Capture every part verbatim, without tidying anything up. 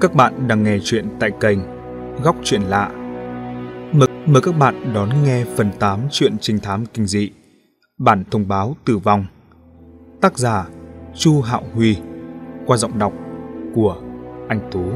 Các bạn đang nghe chuyện tại kênh Góc Chuyện Lạ. Mời, mời các bạn đón nghe phần tám chuyện trinh thám kinh dị Bản thông báo tử vong. Tác giả Chu Hạo Huy, qua giọng đọc của anh Tú.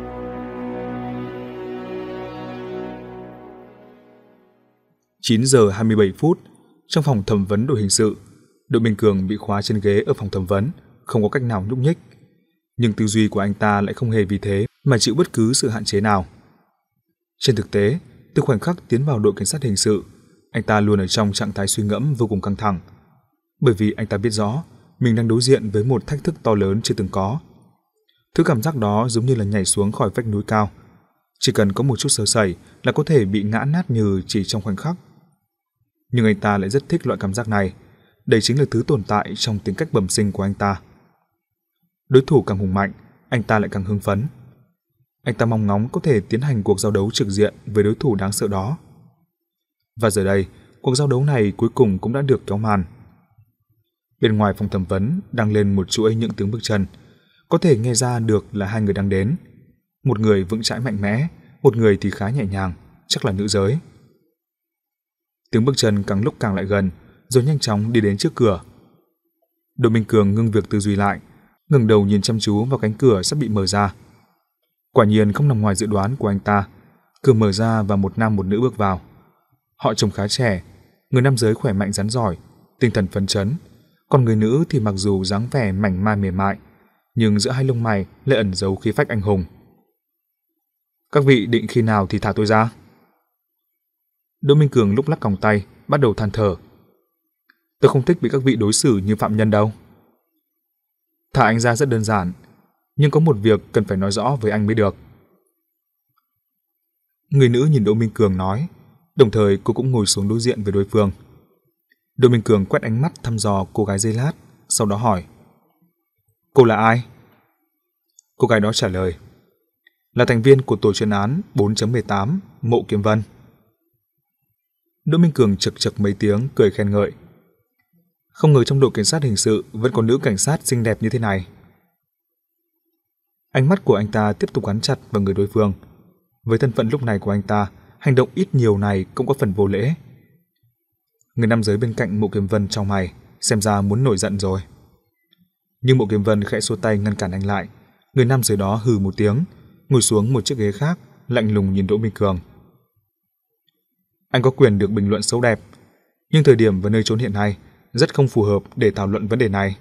chín giờ hai mươi bảy phút, trong phòng thẩm vấn đội hình sự, Đỗ Minh Cường bị khóa trên ghế ở phòng thẩm vấn, không có cách nào nhúc nhích. Nhưng tư duy của anh ta lại không hề vì thế mà chịu bất cứ sự hạn chế nào. Trên thực tế, từ khoảnh khắc tiến vào đội cảnh sát hình sự, anh ta luôn ở trong trạng thái suy ngẫm vô cùng căng thẳng. Bởi vì anh ta biết rõ mình đang đối diện với một thách thức to lớn chưa từng có. Thứ cảm giác đó giống như là nhảy xuống khỏi vách núi cao. Chỉ cần có một chút sơ sẩy là có thể bị ngã nát nhừ chỉ trong khoảnh khắc. Nhưng anh ta lại rất thích loại cảm giác này. Đây chính là thứ tồn tại trong tính cách bẩm sinh của anh ta. Đối thủ càng hùng mạnh, anh ta lại càng hưng phấn. Anh ta mong ngóng có thể tiến hành cuộc giao đấu trực diện với đối thủ đáng sợ đó. Và giờ đây, cuộc giao đấu này cuối cùng cũng đã được kéo màn. Bên ngoài phòng thẩm vấn đang lên một chuỗi những tiếng bước chân. Có thể nghe ra được là hai người đang đến. Một người vững chãi mạnh mẽ, một người thì khá nhẹ nhàng, chắc là nữ giới. Tiếng bước chân càng lúc càng lại gần, rồi nhanh chóng đi đến trước cửa. Đỗ Minh Cường ngưng việc tư duy lại, ngẩng đầu nhìn chăm chú vào cánh cửa sắp bị mở ra. Quả nhiên không nằm ngoài dự đoán của anh ta. Cửa mở ra và một nam một nữ bước vào. Họ trông khá trẻ, người nam giới khỏe mạnh rắn giỏi, tinh thần phấn chấn, còn người nữ thì mặc dù dáng vẻ mảnh mai mềm mại, nhưng giữa hai lông mày lại ẩn giấu khí phách anh hùng. Các vị định khi nào thì thả tôi ra? Đỗ Minh Cường lúc lắc còng tay, bắt đầu than thở. Tôi không thích bị các vị đối xử như phạm nhân đâu. Thả anh ra rất đơn giản, nhưng có một việc cần phải nói rõ với anh mới được. Người nữ nhìn Đỗ Minh Cường nói, đồng thời cô cũng ngồi xuống đối diện với đối phương. Đỗ Minh Cường quét ánh mắt thăm dò cô gái giây lát, sau đó hỏi. Cô là ai? Cô gái đó trả lời. Là thành viên của tổ chuyên án bốn chấm mười tám, Mộ Kiếm Vân. Đỗ Minh Cường chực chực mấy tiếng cười khen ngợi. Không ngờ trong đội cảnh sát hình sự vẫn có nữ cảnh sát xinh đẹp như thế này. Ánh mắt của anh ta tiếp tục gắn chặt vào người đối phương. Với thân phận lúc này của anh ta, hành động ít nhiều này cũng có phần vô lễ. Người nam giới bên cạnh Mộ Kiếm Vân trong mày, xem ra muốn nổi giận rồi. Nhưng Mộ Kiếm Vân khẽ xua tay ngăn cản anh lại. Người nam giới đó hừ một tiếng, ngồi xuống một chiếc ghế khác, lạnh lùng nhìn Đỗ Minh Cường. Anh có quyền được bình luận xấu đẹp, nhưng thời điểm và nơi chốn hiện nay rất không phù hợp để thảo luận vấn đề này.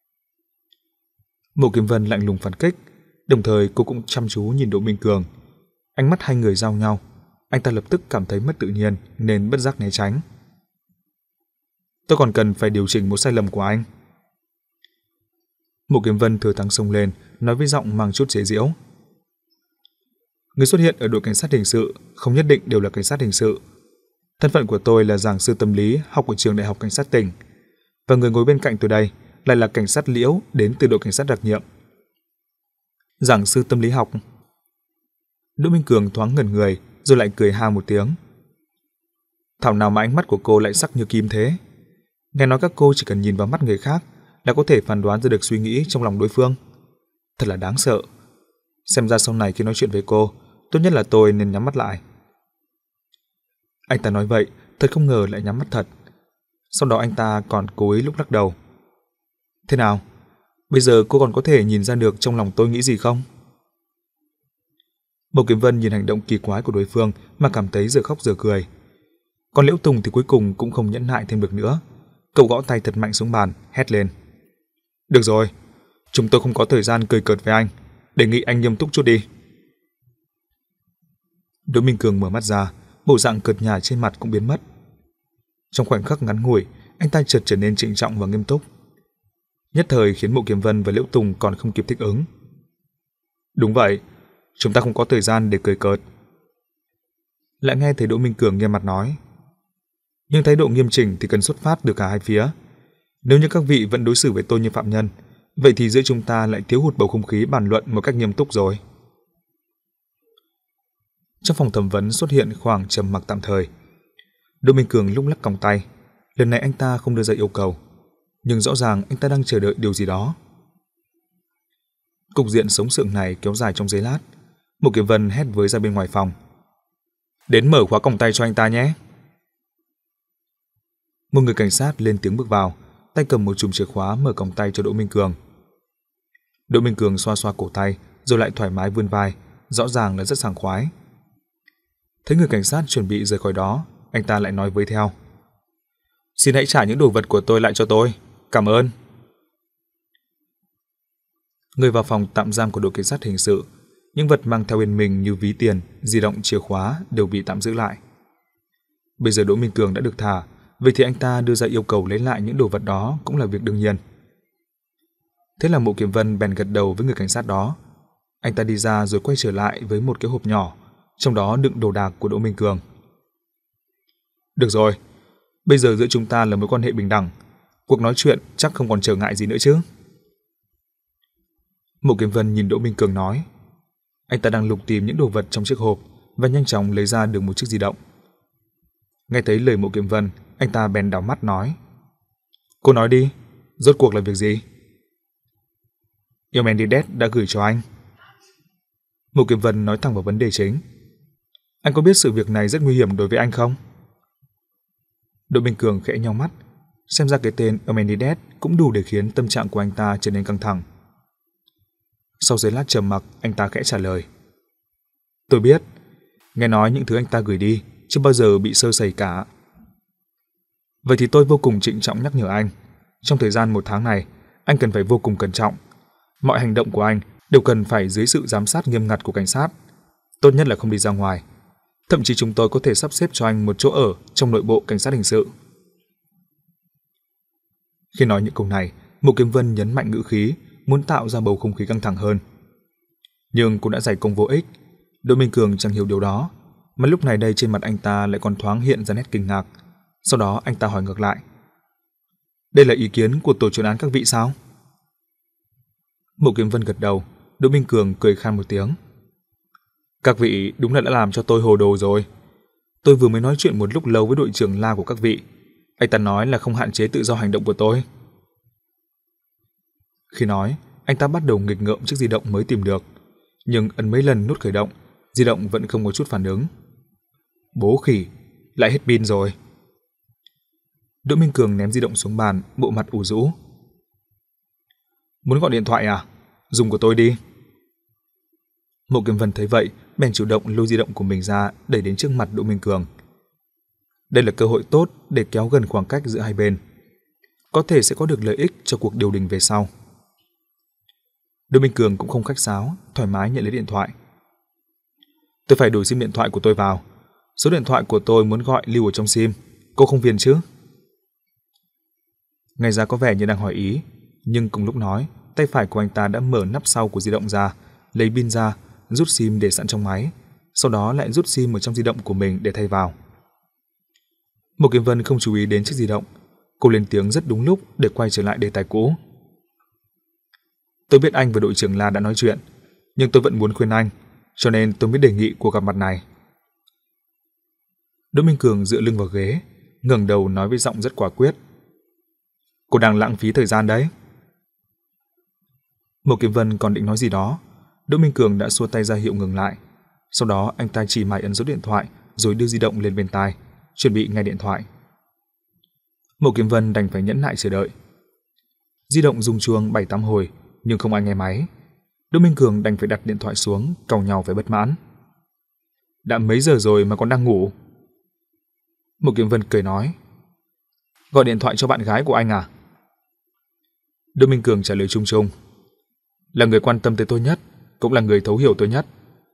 Mộ Kiếm Vân lạnh lùng phản kích, đồng thời cô cũng chăm chú nhìn Đỗ Minh Cường. Ánh mắt hai người giao nhau, anh ta lập tức cảm thấy mất tự nhiên nên bất giác né tránh. Tôi còn cần phải điều chỉnh một sai lầm của anh. Mộ Kiếm Vân thừa thắng xông lên, nói với giọng mang chút chế giễu. Người xuất hiện ở đội cảnh sát hình sự không nhất định đều là cảnh sát hình sự. Thân phận của tôi là giảng sư tâm lý học ở trường đại học cảnh sát tỉnh, và người ngồi bên cạnh tôi đây lại là cảnh sát Liễu đến từ đội cảnh sát đặc nhiệm. Giảng sư tâm lý học? Đỗ Minh Cường thoáng ngẩn người rồi lại cười ha một tiếng. Thảo nào mà ánh mắt của cô lại sắc như kim thế. Nghe nói các cô chỉ cần nhìn vào mắt người khác là có thể phán đoán ra được suy nghĩ trong lòng đối phương. Thật là đáng sợ. Xem ra sau này khi nói chuyện với cô, tốt nhất là tôi nên nhắm mắt lại. Anh ta nói vậy, thật không ngờ lại nhắm mắt thật. Sau đó anh ta còn cố ý lúc lắc đầu. Thế nào? Bây giờ cô còn có thể nhìn ra được trong lòng tôi nghĩ gì không? Mộ Kiếm Vân nhìn hành động kỳ quái của đối phương mà cảm thấy giờ khóc giờ cười. Còn Liễu Tùng thì cuối cùng cũng không nhẫn nại thêm được nữa. Cậu gõ tay thật mạnh xuống bàn, hét lên. Được rồi, chúng tôi không có thời gian cười cợt với anh. Đề nghị anh nghiêm túc chút đi. Đỗ Minh Cường mở mắt ra, bộ dạng cợt nhả trên mặt cũng biến mất. Trong khoảnh khắc ngắn ngủi, anh ta chợt trở nên trịnh trọng và nghiêm túc. Nhất thời khiến Mộ Kiếm Vân và Liễu Tùng còn không kịp thích ứng. Đúng vậy, chúng ta không có thời gian để cười cợt. Lại nghe thấy Đỗ Minh Cường nghiêm mặt nói. Nhưng thái độ nghiêm chỉnh thì cần xuất phát từ cả hai phía. Nếu như các vị vẫn đối xử với tôi như phạm nhân, vậy thì giữa chúng ta lại thiếu hụt bầu không khí bàn luận một cách nghiêm túc rồi. Trong phòng thẩm vấn xuất hiện khoảng trầm mặc tạm thời. Đỗ Minh Cường lúc lắc còng tay. Lần này anh ta không đưa ra yêu cầu, nhưng rõ ràng anh ta đang chờ đợi điều gì đó. Cục diện sống sượng này kéo dài trong giây lát. Mộ Kiếm Vân hét với ra bên ngoài phòng: "Đến mở khóa còng tay cho anh ta nhé." Một người cảnh sát lên tiếng bước vào, tay cầm một chùm chìa khóa mở còng tay cho Đỗ Minh Cường. Đỗ Minh Cường xoa xoa cổ tay, rồi lại thoải mái vươn vai, rõ ràng là rất sảng khoái. Thấy người cảnh sát chuẩn bị rời khỏi đó, anh ta lại nói với theo: "Xin hãy trả những đồ vật của tôi lại cho tôi, cảm ơn." Người vào phòng tạm giam của đội cảnh sát hình sự, những vật mang theo bên mình như ví tiền, di động, chìa khóa đều bị tạm giữ lại. Bây giờ Đỗ Minh Cường đã được thả, vậy thì anh ta đưa ra yêu cầu lấy lại những đồ vật đó cũng là việc đương nhiên. Thế là Mộ Kiếm Vân bèn gật đầu với người cảnh sát đó. Anh ta đi ra rồi quay trở lại với một cái hộp nhỏ, trong đó đựng đồ đạc của Đỗ Minh Cường. "Được rồi, bây giờ giữa chúng ta là mối quan hệ bình đẳng, cuộc nói chuyện chắc không còn trở ngại gì nữa chứ?" Mộ Kiếm Vân nhìn Đỗ Minh Cường nói. Anh ta đang lục tìm những đồ vật trong chiếc hộp và nhanh chóng lấy ra được một chiếc di động. Nghe thấy lời Mộ Kiếm Vân, anh ta bèn đảo mắt nói: "Cô nói đi, rốt cuộc là việc gì?" "Eumenides đã gửi cho anh." Mộ Kiếm Vân nói thẳng vào vấn đề chính. "Anh có biết sự việc này rất nguy hiểm đối với anh không?" Đỗ Minh Cường khẽ nheo mắt, xem ra cái tên Eumenides cũng đủ để khiến tâm trạng của anh ta trở nên căng thẳng. Sau giây lát trầm mặc, anh ta khẽ trả lời: "Tôi biết, nghe nói những thứ anh ta gửi đi chưa bao giờ bị sơ sẩy cả." "Vậy thì tôi vô cùng trịnh trọng nhắc nhở anh, trong thời gian một tháng này, anh cần phải vô cùng cẩn trọng. Mọi hành động của anh đều cần phải dưới sự giám sát nghiêm ngặt của cảnh sát. Tốt nhất là không đi ra ngoài. Thậm chí chúng tôi có thể sắp xếp cho anh một chỗ ở trong nội bộ cảnh sát hình sự." Khi nói những câu này, Mộ Kiếm Vân nhấn mạnh ngữ khí, muốn tạo ra bầu không khí căng thẳng hơn. Nhưng cũng đã dày công vô ích. Đỗ Minh Cường chẳng hiểu điều đó, mà lúc này đây trên mặt anh ta lại còn thoáng hiện ra nét kinh ngạc. Sau đó anh ta hỏi ngược lại: "Đây là ý kiến của tổ chuyên án các vị sao?" Mộ Kiếm Vân gật đầu. Đỗ Minh Cường cười khan một tiếng: "Các vị đúng là đã làm cho tôi hồ đồ rồi. Tôi vừa mới nói chuyện một lúc lâu với đội trưởng La của các vị. Anh ta nói là không hạn chế tự do hành động của tôi." Khi nói, anh ta bắt đầu nghịch ngợm chiếc di động mới tìm được, nhưng ấn mấy lần nút khởi động, di động vẫn không có chút phản ứng. Bố khỉ, lại hết pin rồi. Đỗ Minh Cường ném di động xuống bàn, bộ mặt ủ rũ. "Muốn gọi điện thoại à? Dùng của tôi đi." Mộ Kiếm Vân thấy vậy, bèn chủ động lôi di động của mình ra đẩy đến trước mặt Đỗ Minh Cường. Đây là cơ hội tốt để kéo gần khoảng cách giữa hai bên, có thể sẽ có được lợi ích cho cuộc điều đình về sau. Đỗ Minh Cường cũng không khách sáo, thoải mái nhận lấy điện thoại. "Tôi phải đổi sim điện thoại của tôi vào. Số điện thoại của tôi muốn gọi lưu ở trong sim, cô không phiền chứ?" Ngay ra có vẻ như đang hỏi ý, nhưng cùng lúc nói, tay phải của anh ta đã mở nắp sau của di động ra, lấy pin ra, rút sim để sẵn trong máy, sau đó lại rút sim ở trong di động của mình để thay vào. Mộ Kiếm Vân không chú ý đến chiếc di động, cô lên tiếng rất đúng lúc để quay trở lại đề tài cũ. "Tôi biết anh và đội trưởng La đã nói chuyện, nhưng tôi vẫn muốn khuyên anh, cho nên tôi mới đề nghị cuộc gặp mặt này." Đỗ Minh Cường dựa lưng vào ghế, ngẩng đầu nói với giọng rất quả quyết: "Cô đang lãng phí thời gian đấy." Mộ Kiếm Vân còn định nói gì đó, Đỗ Minh Cường đã xua tay ra hiệu ngừng lại. Sau đó anh ta chỉ mải ấn số điện thoại rồi đưa di động lên bên tai, chuẩn bị nghe điện thoại. Mộ Kiếm Vân đành phải nhẫn nại chờ đợi. Di động rung chuông bảy tám hồi nhưng không ai nghe máy. Đỗ Minh Cường đành phải đặt điện thoại xuống, cau nhàu vẻ bất mãn. "Đã mấy giờ rồi mà còn đang ngủ?" Mộ Kiếm Vân cười nói: "Gọi điện thoại cho bạn gái của anh à?" Đỗ Minh Cường trả lời chung chung: "Là người quan tâm tới tôi nhất, cũng là người thấu hiểu tôi nhất."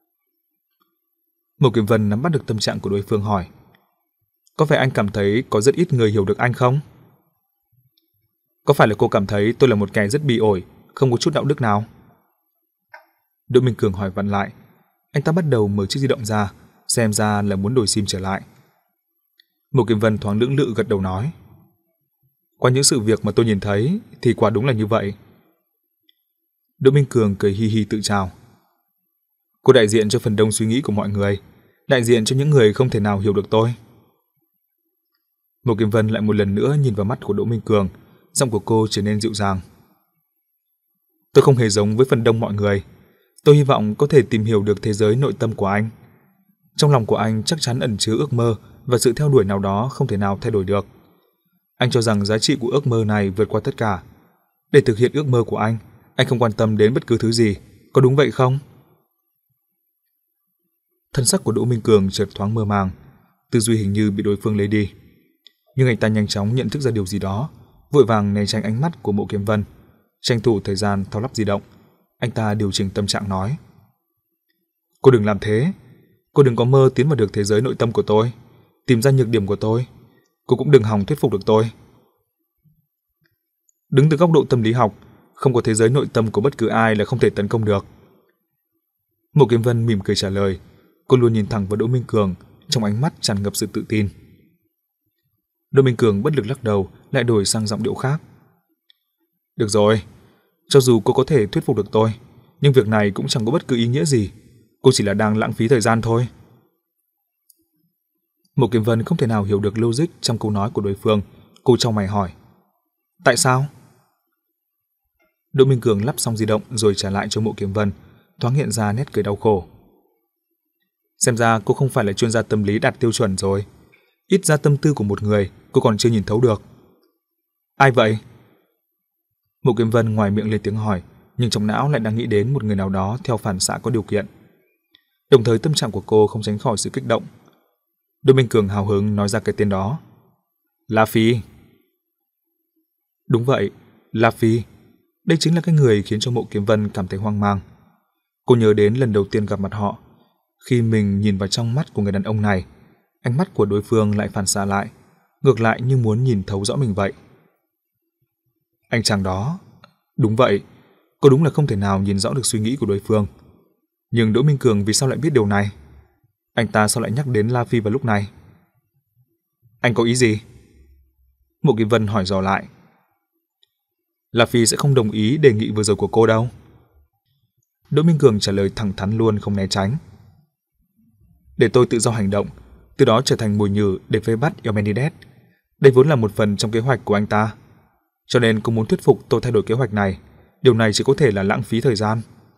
Mộ Kiếm Vân nắm bắt được tâm trạng của đối phương hỏi: "Có phải anh cảm thấy có rất ít người hiểu được anh không?" "Có phải là cô cảm thấy tôi là một kẻ rất bị ổi, không có chút đạo đức nào?" Đỗ Minh Cường hỏi vặn lại. Anh ta bắt đầu mở chiếc di động ra, xem ra là muốn đổi sim trở lại. Mộ Kiếm Vân thoáng lưỡng lự gật đầu nói: "Qua những sự việc mà tôi nhìn thấy thì quả đúng là như vậy." Đỗ Minh Cường cười hi hi tự chào: "Cô đại diện cho phần đông suy nghĩ của mọi người, đại diện cho những người không thể nào hiểu được tôi." Mộ Kiếm Vân lại một lần nữa nhìn vào mắt của Đỗ Minh Cường, giọng của cô trở nên dịu dàng: Tôi không hề giống với phần đông mọi người. Tôi hy vọng có thể tìm hiểu được thế giới nội tâm của anh. Trong lòng của anh chắc chắn ẩn chứa ước mơ và sự theo đuổi nào đó không thể nào thay đổi được. Anh cho rằng giá trị của ước mơ này vượt qua tất cả. Để thực hiện ước mơ của anh, anh không quan tâm đến bất cứ thứ gì, có đúng vậy không? Thân sắc của Đỗ Minh Cường chợt thoáng mơ màng, tư duy hình như bị đối phương lấy đi. Nhưng anh ta nhanh chóng nhận thức ra điều gì đó, vội vàng né tránh ánh mắt của Mộ Kiếm Vân, tranh thủ thời gian thao lắp di động. Anh ta điều chỉnh tâm trạng nói: "Cô đừng làm thế, cô đừng có mơ tiến vào được thế giới nội tâm của tôi, tìm ra nhược điểm của tôi. Cô cũng đừng hòng thuyết phục được tôi." Đứng từ góc độ tâm lý học, không có thế giới nội tâm của bất cứ ai là không thể tấn công được. Mộ Kiếm Vân mỉm cười trả lời, cô luôn nhìn thẳng vào Đỗ Minh Cường, trong ánh mắt tràn ngập sự tự tin. Đỗ Minh Cường bất lực lắc đầu, lại đổi sang giọng điệu khác. "Được rồi, cho dù cô có thể thuyết phục được tôi, nhưng việc này cũng chẳng có bất cứ ý nghĩa gì, cô chỉ là đang lãng phí thời gian thôi." Mộ Kiếm Vân không thể nào hiểu được logic trong câu nói của đối phương, cô chau mày hỏi: "Tại sao?" Đỗ Minh Cường lắp xong di động rồi trả lại cho Mộ Kiếm Vân, thoáng hiện ra nét cười đau khổ. "Xem ra cô không phải là chuyên gia tâm lý đạt tiêu chuẩn rồi. Ít ra tâm tư của một người cô còn chưa nhìn thấu được." "Ai vậy?" Mộ Kiếm Vân ngoài miệng lên tiếng hỏi, nhưng trong não lại đang nghĩ đến một người nào đó theo phản xạ có điều kiện. Đồng thời tâm trạng của cô không tránh khỏi sự kích động. Đỗ Minh Cường hào hứng nói ra cái tên đó: "La Phi." Đúng vậy, La Phi. Đây chính là cái người khiến cho Mộ Kiếm Vân cảm thấy hoang mang. Cô nhớ đến lần đầu tiên gặp mặt họ, khi mình nhìn vào trong mắt của người đàn ông này, ánh mắt của đối phương lại phản xạ lại, ngược lại như muốn nhìn thấu rõ mình vậy. Anh chàng đó, đúng vậy, cô đúng là không thể nào nhìn rõ được suy nghĩ của đối phương. Nhưng Đỗ Minh Cường vì sao lại biết điều này? Anh ta sao lại nhắc đến La Phi vào lúc này? Anh có ý gì? Mộ Kiếm Vân hỏi dò lại. La Phi sẽ không đồng ý đề nghị vừa rồi của cô đâu. Đỗ Minh Cường trả lời thẳng thắn luôn, không né tránh. Để tôi tự do hành động, từ đó trở thành mồi nhử để vây bắt Eumenides. Đây vốn là một phần trong kế hoạch của anh ta. Cho nên cô muốn thuyết phục tôi thay đổi kế hoạch này. Điều này chỉ có thể là lãng phí thời gian.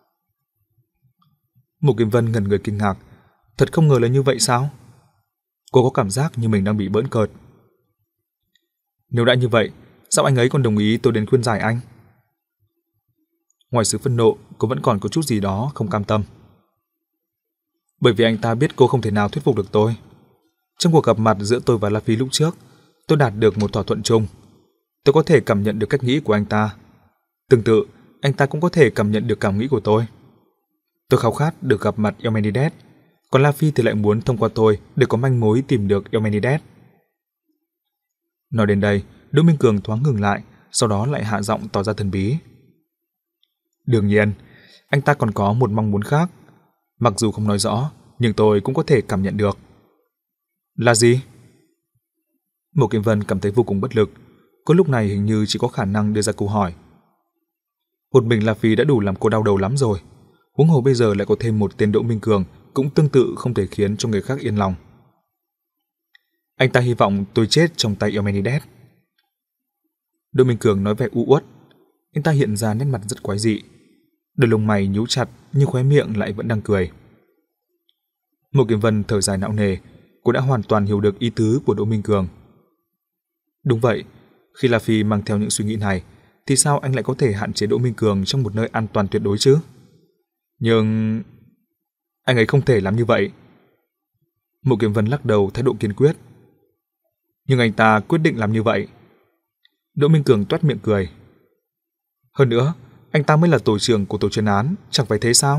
Mộ Kiếm Vân ngẩn người kinh ngạc. Thật không ngờ là như vậy sao? Cô có cảm giác như mình đang bị bỡn cợt. Nếu đã như vậy, sao anh ấy còn đồng ý tôi đến khuyên giải anh? Ngoài sự phẫn nộ, cô vẫn còn có chút gì đó không cam tâm. Bởi vì anh ta biết cô không thể nào thuyết phục được tôi. Trong cuộc gặp mặt giữa tôi và La Phi lúc trước, tôi đạt được một thỏa thuận chung. Tôi có thể cảm nhận được cách nghĩ của anh ta. Tương tự, anh ta cũng có thể cảm nhận được cảm nghĩ của tôi. Tôi khao khát được gặp mặt Eumenides, còn La Phi thì lại muốn thông qua tôi để có manh mối tìm được Eumenides. Nói đến đây, Đỗ Minh Cường thoáng ngừng lại, sau đó lại hạ giọng tỏ ra thần bí. Đương nhiên, anh ta còn có một mong muốn khác. Mặc dù không nói rõ, nhưng tôi cũng có thể cảm nhận được. Là gì? Mộ Kiếm Vân cảm thấy vô cùng bất lực. Cô lúc này hình như chỉ có khả năng đưa ra câu hỏi. Một mình La Phi đã đủ làm cô đau đầu lắm rồi. Huống hồ bây giờ lại có thêm một tên Đỗ Minh Cường, cũng tương tự không thể khiến cho người khác yên lòng. Anh ta hy vọng tôi chết trong tay Eumenides. Đỗ Minh Cường nói vẻ u uất. Anh ta hiện ra nét mặt rất quái dị. Đôi lông mày nhíu chặt nhưng khóe miệng lại vẫn đang cười. Mộ Kiếm Vân thở dài nặng nề. Cô đã hoàn toàn hiểu được ý tứ của Đỗ Minh Cường. Đúng vậy, khi La Phi mang theo những suy nghĩ này, thì sao anh lại có thể hạn chế Đỗ Minh Cường trong một nơi an toàn tuyệt đối chứ? Nhưng... anh ấy không thể làm như vậy. Mộ Kiếm Vân lắc đầu thái độ kiên quyết. Nhưng anh ta quyết định làm như vậy. Đỗ Minh Cường toét miệng cười. Hơn nữa, anh ta mới là tổ trưởng của tổ chuyên án, chẳng phải thế sao?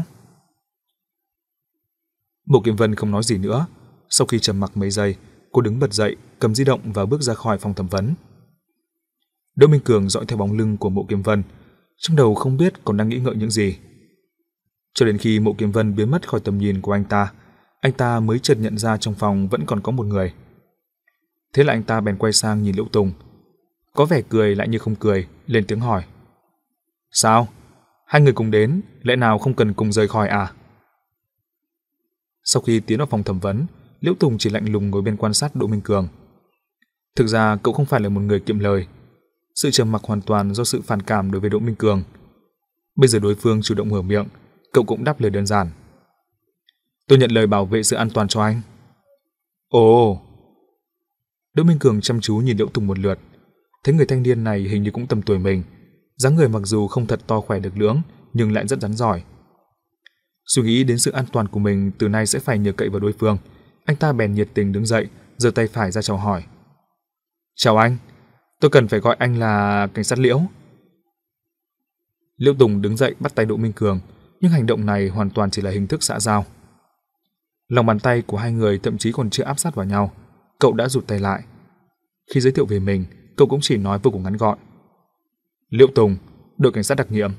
Mộ Kiếm Vân không nói gì nữa. Sau khi trầm mặc mấy giây, cô đứng bật dậy, cầm di động và bước ra khỏi phòng thẩm vấn. Đỗ Minh Cường dõi theo bóng lưng của Mộ Kiếm Vân, trong đầu không biết còn đang nghĩ ngợi những gì. Cho đến khi Mộ Kiếm Vân biến mất khỏi tầm nhìn của anh ta, anh ta mới chợt nhận ra trong phòng vẫn còn có một người. Thế là anh ta bèn quay sang nhìn Liễu Tùng, có vẻ cười lại như không cười, lên tiếng hỏi. Sao? Hai người cùng đến, lẽ nào không cần cùng rời khỏi à? Sau khi tiến vào phòng thẩm vấn, Liễu Tùng chỉ lạnh lùng ngồi bên quan sát Đỗ Minh Cường. Thực ra cậu không phải là một người kiệm lời. Sự trầm mặc hoàn toàn do sự phản cảm đối với Đỗ Minh Cường. Bây giờ đối phương chủ động mở miệng, cậu cũng đáp lời đơn giản. Tôi nhận lời bảo vệ sự an toàn cho anh. Ồ! Đỗ Minh Cường chăm chú nhìn Liễu Tùng một lượt, thấy người thanh niên này hình như cũng tầm tuổi mình, dáng người mặc dù không thật to khỏe được lưỡng, nhưng lại rất rắn giỏi. Suy nghĩ đến sự an toàn của mình từ nay sẽ phải nhờ cậy vào đối phương, anh ta bèn nhiệt tình đứng dậy, giơ tay phải ra chào hỏi. Chào anh, tôi cần phải gọi anh là cảnh sát Liễu. Liễu Tùng đứng dậy bắt tay Đỗ Minh Cường, nhưng hành động này hoàn toàn chỉ là hình thức xã giao. Lòng bàn tay của hai người thậm chí còn chưa áp sát vào nhau, cậu đã rụt tay lại. Khi giới thiệu về mình, cậu cũng chỉ nói vô cùng ngắn gọn. Liễu Tùng, đội cảnh sát đặc nhiệm.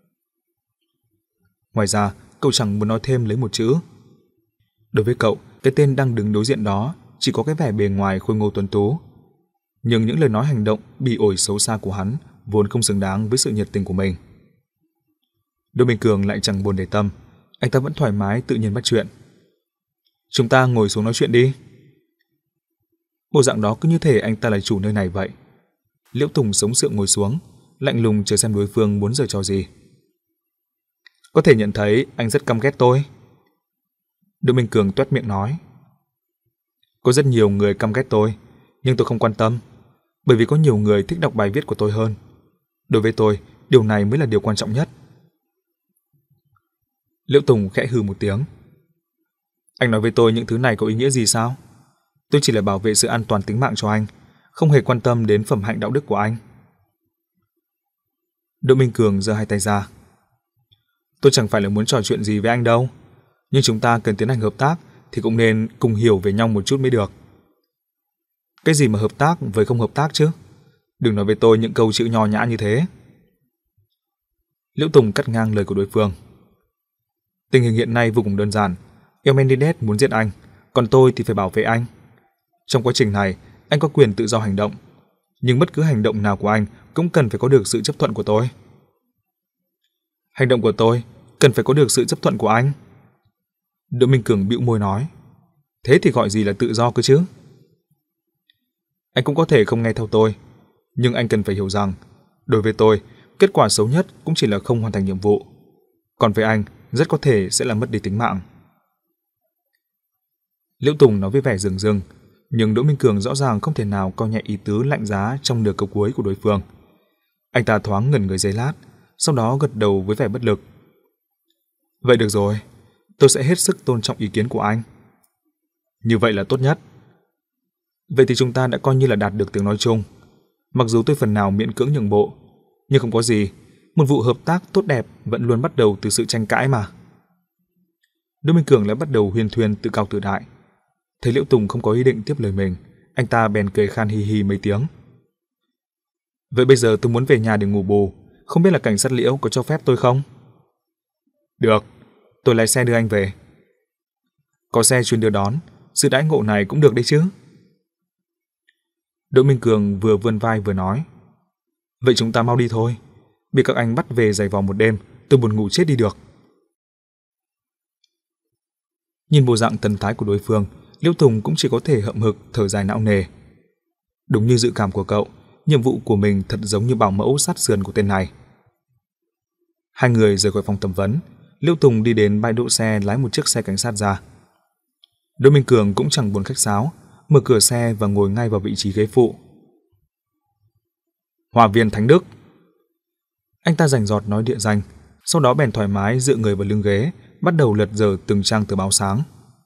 Ngoài ra, cậu chẳng muốn nói thêm lấy một chữ. Đối với cậu, cái tên đang đứng đối diện đó chỉ có cái vẻ bề ngoài khôi ngô tuấn tú. Nhưng những lời nói hành động bỉ ổi xấu xa của hắn vốn không xứng đáng với sự nhiệt tình của mình. Đỗ Minh Cường lại chẳng buồn để tâm, anh ta vẫn thoải mái tự nhiên bắt chuyện. Chúng ta ngồi xuống nói chuyện đi. Bộ dạng đó cứ như thể anh ta là chủ nơi này vậy. Liễu Tùng sống sượng ngồi xuống, lạnh lùng chờ xem đối phương muốn giở trò gì. Có thể nhận thấy anh rất căm ghét tôi. Đỗ Minh Cường toét miệng nói. Có rất nhiều người căm ghét tôi, nhưng tôi không quan tâm, bởi vì có nhiều người thích đọc bài viết của tôi hơn. Đối với tôi, điều này mới là điều quan trọng nhất. Liễu Tùng khẽ hừ một tiếng. Anh nói với tôi những thứ này có ý nghĩa gì sao? Tôi chỉ là bảo vệ sự an toàn tính mạng cho anh, không hề quan tâm đến phẩm hạnh đạo đức của anh. Đỗ Minh Cường giơ hai tay ra. Tôi chẳng phải là muốn trò chuyện gì với anh đâu, nhưng chúng ta cần tiến hành hợp tác thì cũng nên cùng hiểu về nhau một chút mới được. Cái gì mà hợp tác với không hợp tác chứ? Đừng nói với tôi những câu chữ nho nhã như thế. Liễu Tùng cắt ngang lời của đối phương. Tình hình hiện nay vô cùng đơn giản. Elmendides muốn giết anh, còn tôi thì phải bảo vệ anh. Trong quá trình này, anh có quyền tự do hành động, nhưng bất cứ hành động nào của anh cũng cần phải có được sự chấp thuận của tôi. Hành động của tôi cần phải có được sự chấp thuận của anh. Đỗ Minh Cường bĩu môi nói. Thế thì gọi gì là tự do cơ chứ? Anh cũng có thể không nghe theo tôi, nhưng anh cần phải hiểu rằng, đối với tôi, kết quả xấu nhất cũng chỉ là không hoàn thành nhiệm vụ. Còn với anh, rất có thể sẽ là mất đi tính mạng. Liễu Tùng nói với vẻ dửng dưng, nhưng Đỗ Minh Cường rõ ràng không thể nào coi nhẹ ý tứ lạnh giá trong nửa câu cuối của đối phương. Anh ta thoáng ngẩn người giây lát, sau đó gật đầu với vẻ bất lực. Vậy được rồi, tôi sẽ hết sức tôn trọng ý kiến của anh. Như vậy là tốt nhất. Vậy thì chúng ta đã coi như là đạt được tiếng nói chung. Mặc dù tôi phần nào miễn cưỡng nhượng bộ, nhưng không có gì, một vụ hợp tác tốt đẹp vẫn luôn bắt đầu từ sự tranh cãi mà. Đỗ Minh Cường lại bắt đầu huyên thuyên tự cao tự đại. Thấy Liễu Tùng không có ý định tiếp lời mình, anh ta bèn cười khan hi hi mấy tiếng. Vậy bây giờ tôi muốn về nhà để ngủ bù, không biết là cảnh sát Liễu có cho phép tôi không? Được, tôi lái xe đưa anh về. Có xe chuyên đưa đón, sự đãi ngộ này cũng được đấy chứ. Đỗ Minh Cường vừa vươn vai vừa nói. Vậy chúng ta mau đi thôi, bị các anh bắt về giày vò một đêm, tôi buồn ngủ chết đi được. Nhìn bộ dạng thần thái của đối phương, Liễu Tùng cũng chỉ có thể hậm hực thở dài não nề. Đúng như dự cảm của cậu, nhiệm vụ của mình thật giống như bảo mẫu sát sườn của tên này. Hai người rời khỏi phòng thẩm vấn, Liễu Tùng đi đến bãi đỗ xe lái một chiếc xe cảnh sát ra. Đỗ Minh Cường cũng chẳng buồn khách sáo, mở cửa xe và ngồi ngay vào vị trí ghế phụ. Hòa viên Thánh Đức. Anh ta rành rọt nói địa danh, sau đó bèn thoải mái dựa người vào lưng ghế, bắt đầu lật dở từng trang tờ báo sáng.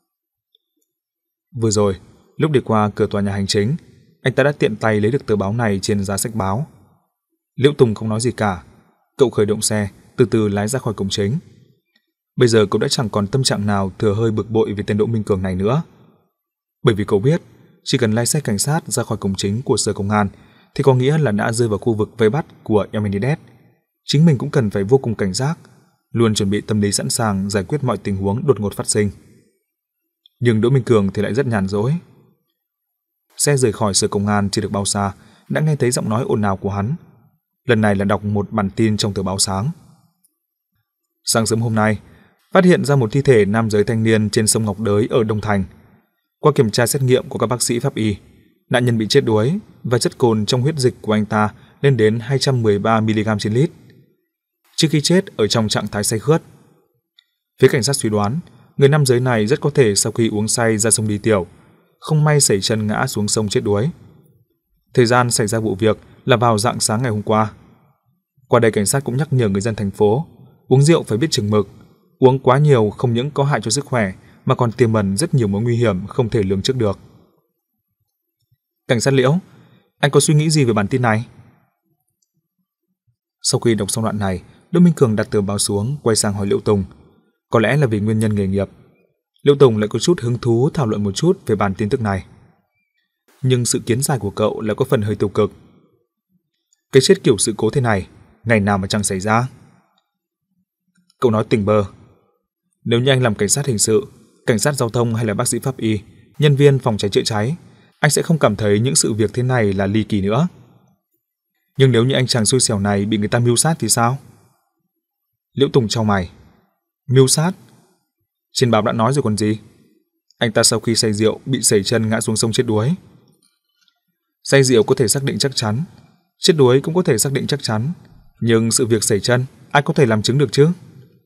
Vừa rồi, lúc đi qua cửa tòa nhà hành chính, anh ta đã tiện tay lấy được tờ báo này trên giá sách báo. Liễu Tùng không nói gì cả, cậu khởi động xe, từ từ lái ra khỏi cổng chính. Bây giờ cậu đã chẳng còn tâm trạng nào thừa hơi bực bội về tên Đỗ Minh Cường này nữa. Bởi vì cậu biết, chỉ cần lái xe cảnh sát ra khỏi cổng chính của sở công an thì có nghĩa là đã rơi vào khu vực vây bắt của Elmendides. Chính mình cũng cần phải vô cùng cảnh giác, luôn chuẩn bị tâm lý sẵn sàng giải quyết mọi tình huống đột ngột phát sinh. Nhưng Đỗ Minh Cường thì lại rất nhàn rỗi. Xe rời khỏi sở công an chưa được bao xa, đã nghe thấy giọng nói ồn ào của hắn. Lần này là đọc một bản tin trong tờ báo sáng. Sáng sớm hôm nay, phát hiện ra một thi thể nam giới thanh niên trên sông Ngọc Đới ở Đông Thành. Qua kiểm tra xét nghiệm của các bác sĩ pháp y, nạn nhân bị chết đuối và chất cồn trong huyết dịch của anh ta lên đến hai trăm mười ba mi li gam trên lít. trước khi chết ở trong trạng thái say khướt. Phía cảnh sát suy đoán, người nam giới này rất có thể sau khi uống say ra sông đi tiểu, không may sẩy chân ngã xuống sông chết đuối. Thời gian xảy ra vụ việc là vào rạng sáng ngày hôm qua. Qua đây cảnh sát cũng nhắc nhở người dân thành phố, uống rượu phải biết chừng mực, uống quá nhiều không những có hại cho sức khỏe mà còn tiềm ẩn rất nhiều mối nguy hiểm không thể lường trước được. Cảnh sát Liễu, anh có suy nghĩ gì về bản tin này? Sau khi đọc xong đoạn này, Đỗ Minh Cường đặt tờ báo xuống, quay sang hỏi Liễu Tùng. Có lẽ là vì nguyên nhân nghề nghiệp, Liễu Tùng lại có chút hứng thú thảo luận một chút về bản tin tức này. Nhưng sự kiến giải của cậu lại có phần hơi tiêu cực. Cái chết kiểu sự cố thế này, ngày nào mà chẳng xảy ra. Cậu nói tỉnh bơ. Nếu như anh làm cảnh sát hình sự, cảnh sát giao thông hay là bác sĩ pháp y, nhân viên phòng cháy chữa cháy, anh sẽ không cảm thấy những sự việc thế này là ly kỳ nữa. Nhưng nếu như anh chàng xui xẻo này bị người ta mưu sát thì sao? Liễu Tùng chau mày. Mưu sát? Trên báo đã nói rồi còn gì. Anh ta sau khi say rượu bị sẩy chân ngã xuống sông chết đuối. Say rượu có thể xác định chắc chắn, chết đuối cũng có thể xác định chắc chắn, nhưng sự việc sẩy chân ai có thể làm chứng được chứ?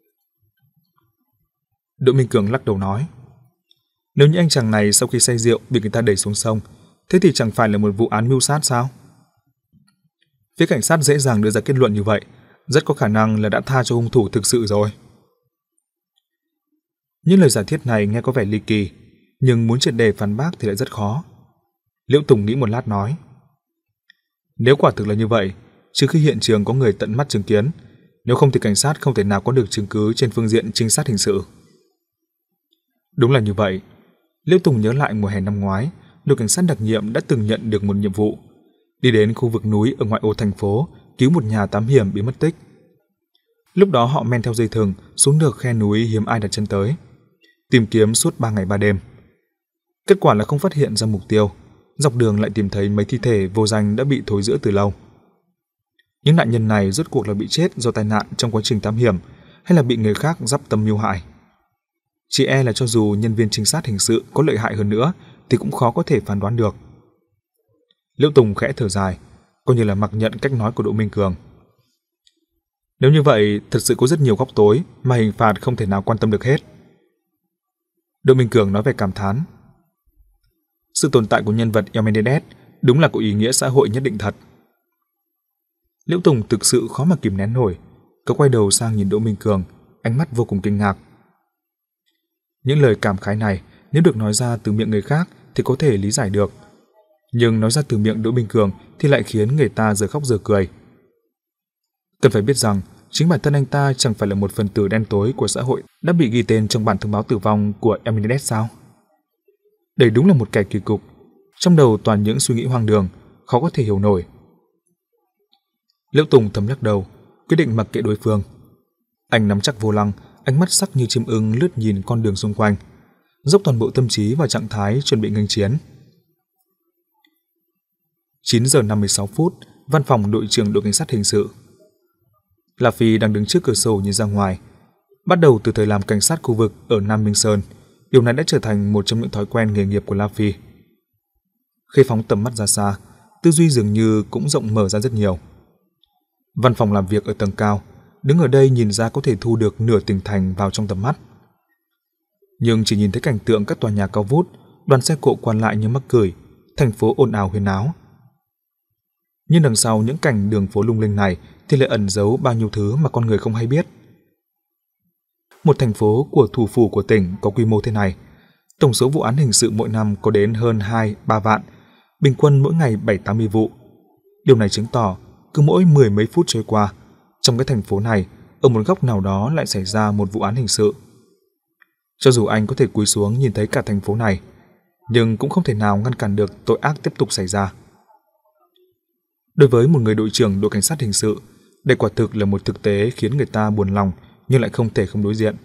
Đỗ Minh Cường lắc đầu nói, nếu như anh chàng này sau khi say rượu bị người ta đẩy xuống sông, thế thì chẳng phải là một vụ án mưu sát sao? Phía cảnh sát dễ dàng đưa ra kết luận như vậy, rất có khả năng là đã tha cho hung thủ thực sự rồi. Những lời giả thiết này nghe có vẻ ly kỳ, nhưng muốn triệt để phản bác thì lại rất khó. Liễu Tùng nghĩ một lát nói, nếu quả thực là như vậy, trừ khi hiện trường có người tận mắt chứng kiến, nếu không thì cảnh sát không thể nào có được chứng cứ trên phương diện trinh sát hình sự. Đúng là như vậy. Liễu Tùng nhớ lại mùa hè năm ngoái, đội cảnh sát đặc nhiệm đã từng nhận được một nhiệm vụ, đi đến khu vực núi ở ngoại ô thành phố cứu một nhà thám hiểm bị mất tích. Lúc đó họ men theo dây thừng xuống được khe núi hiếm ai đặt chân tới, tìm kiếm suốt ba ngày ba đêm. Kết quả là không phát hiện ra mục tiêu, dọc đường lại tìm thấy mấy thi thể vô danh đã bị thối rữa từ lâu. Những nạn nhân này rốt cuộc là bị chết do tai nạn trong quá trình thám hiểm hay là bị người khác dắp tâm mưu hại. Chỉ e là cho dù nhân viên trinh sát hình sự có lợi hại hơn nữa thì cũng khó có thể phán đoán được. Liễu Tùng khẽ thở dài, coi như là mặc nhận cách nói của Đỗ Minh Cường. Nếu như vậy, thật sự có rất nhiều góc tối mà hình phạt không thể nào quan tâm được hết. Đỗ Minh Cường nói về cảm thán. Sự tồn tại của nhân vật El Menendez đúng là có ý nghĩa xã hội nhất định thật. Liễu Tùng thực sự khó mà kìm nén nổi, cậu quay đầu sang nhìn Đỗ Minh Cường, ánh mắt vô cùng kinh ngạc. Những lời cảm khái này nếu được nói ra từ miệng người khác thì có thể lý giải được, nhưng nói ra từ miệng Đỗ Minh Cường thì lại khiến người ta giờ khóc giờ cười. Cần phải biết rằng chính bản thân anh ta chẳng phải là một phần tử đen tối của xã hội đã bị ghi tên trong bản thông báo tử vong của El Menendez sao? Đây đúng là một kẻ kỳ cục, trong đầu toàn những suy nghĩ hoang đường, khó có thể hiểu nổi. Liễu Tùng thầm lắc đầu, quyết định mặc kệ đối phương. Anh nắm chắc vô lăng, ánh mắt sắc như chim ưng lướt nhìn con đường xung quanh, dốc toàn bộ tâm trí vào trạng thái chuẩn bị nghênh chiến. chín giờ năm mươi sáu phút, văn phòng đội trưởng đội cảnh sát hình sự. La Phi đang đứng trước cửa sổ nhìn ra ngoài. Bắt đầu từ thời làm cảnh sát khu vực ở Nam Minh Sơn, điều này đã trở thành một trong những thói quen nghề nghiệp của La Phi. Khi phóng tầm mắt ra xa, tư duy dường như cũng rộng mở ra rất nhiều. Văn phòng làm việc ở tầng cao, đứng ở đây nhìn ra có thể thu được nửa tỉnh thành vào trong tầm mắt. Nhưng chỉ nhìn thấy cảnh tượng các tòa nhà cao vút, đoàn xe cộ qua lại như mắc cười, thành phố ồn ào huyên náo. Nhưng đằng sau những cảnh đường phố lung linh này thì lại ẩn giấu bao nhiêu thứ mà con người không hay biết. Một thành phố của thủ phủ của tỉnh có quy mô thế này, tổng số vụ án hình sự mỗi năm có đến hơn hai ba vạn, bình quân mỗi ngày bảy tám mươi vụ. Điều này chứng tỏ cứ mỗi mười mấy phút trôi qua, trong cái thành phố này, ở một góc nào đó lại xảy ra một vụ án hình sự. Cho dù anh có thể cúi xuống nhìn thấy cả thành phố này, nhưng cũng không thể nào ngăn cản được tội ác tiếp tục xảy ra. Đối với một người đội trưởng đội cảnh sát hình sự, đây quả thực là một thực tế khiến người ta buồn lòng nhưng lại không thể không đối diện.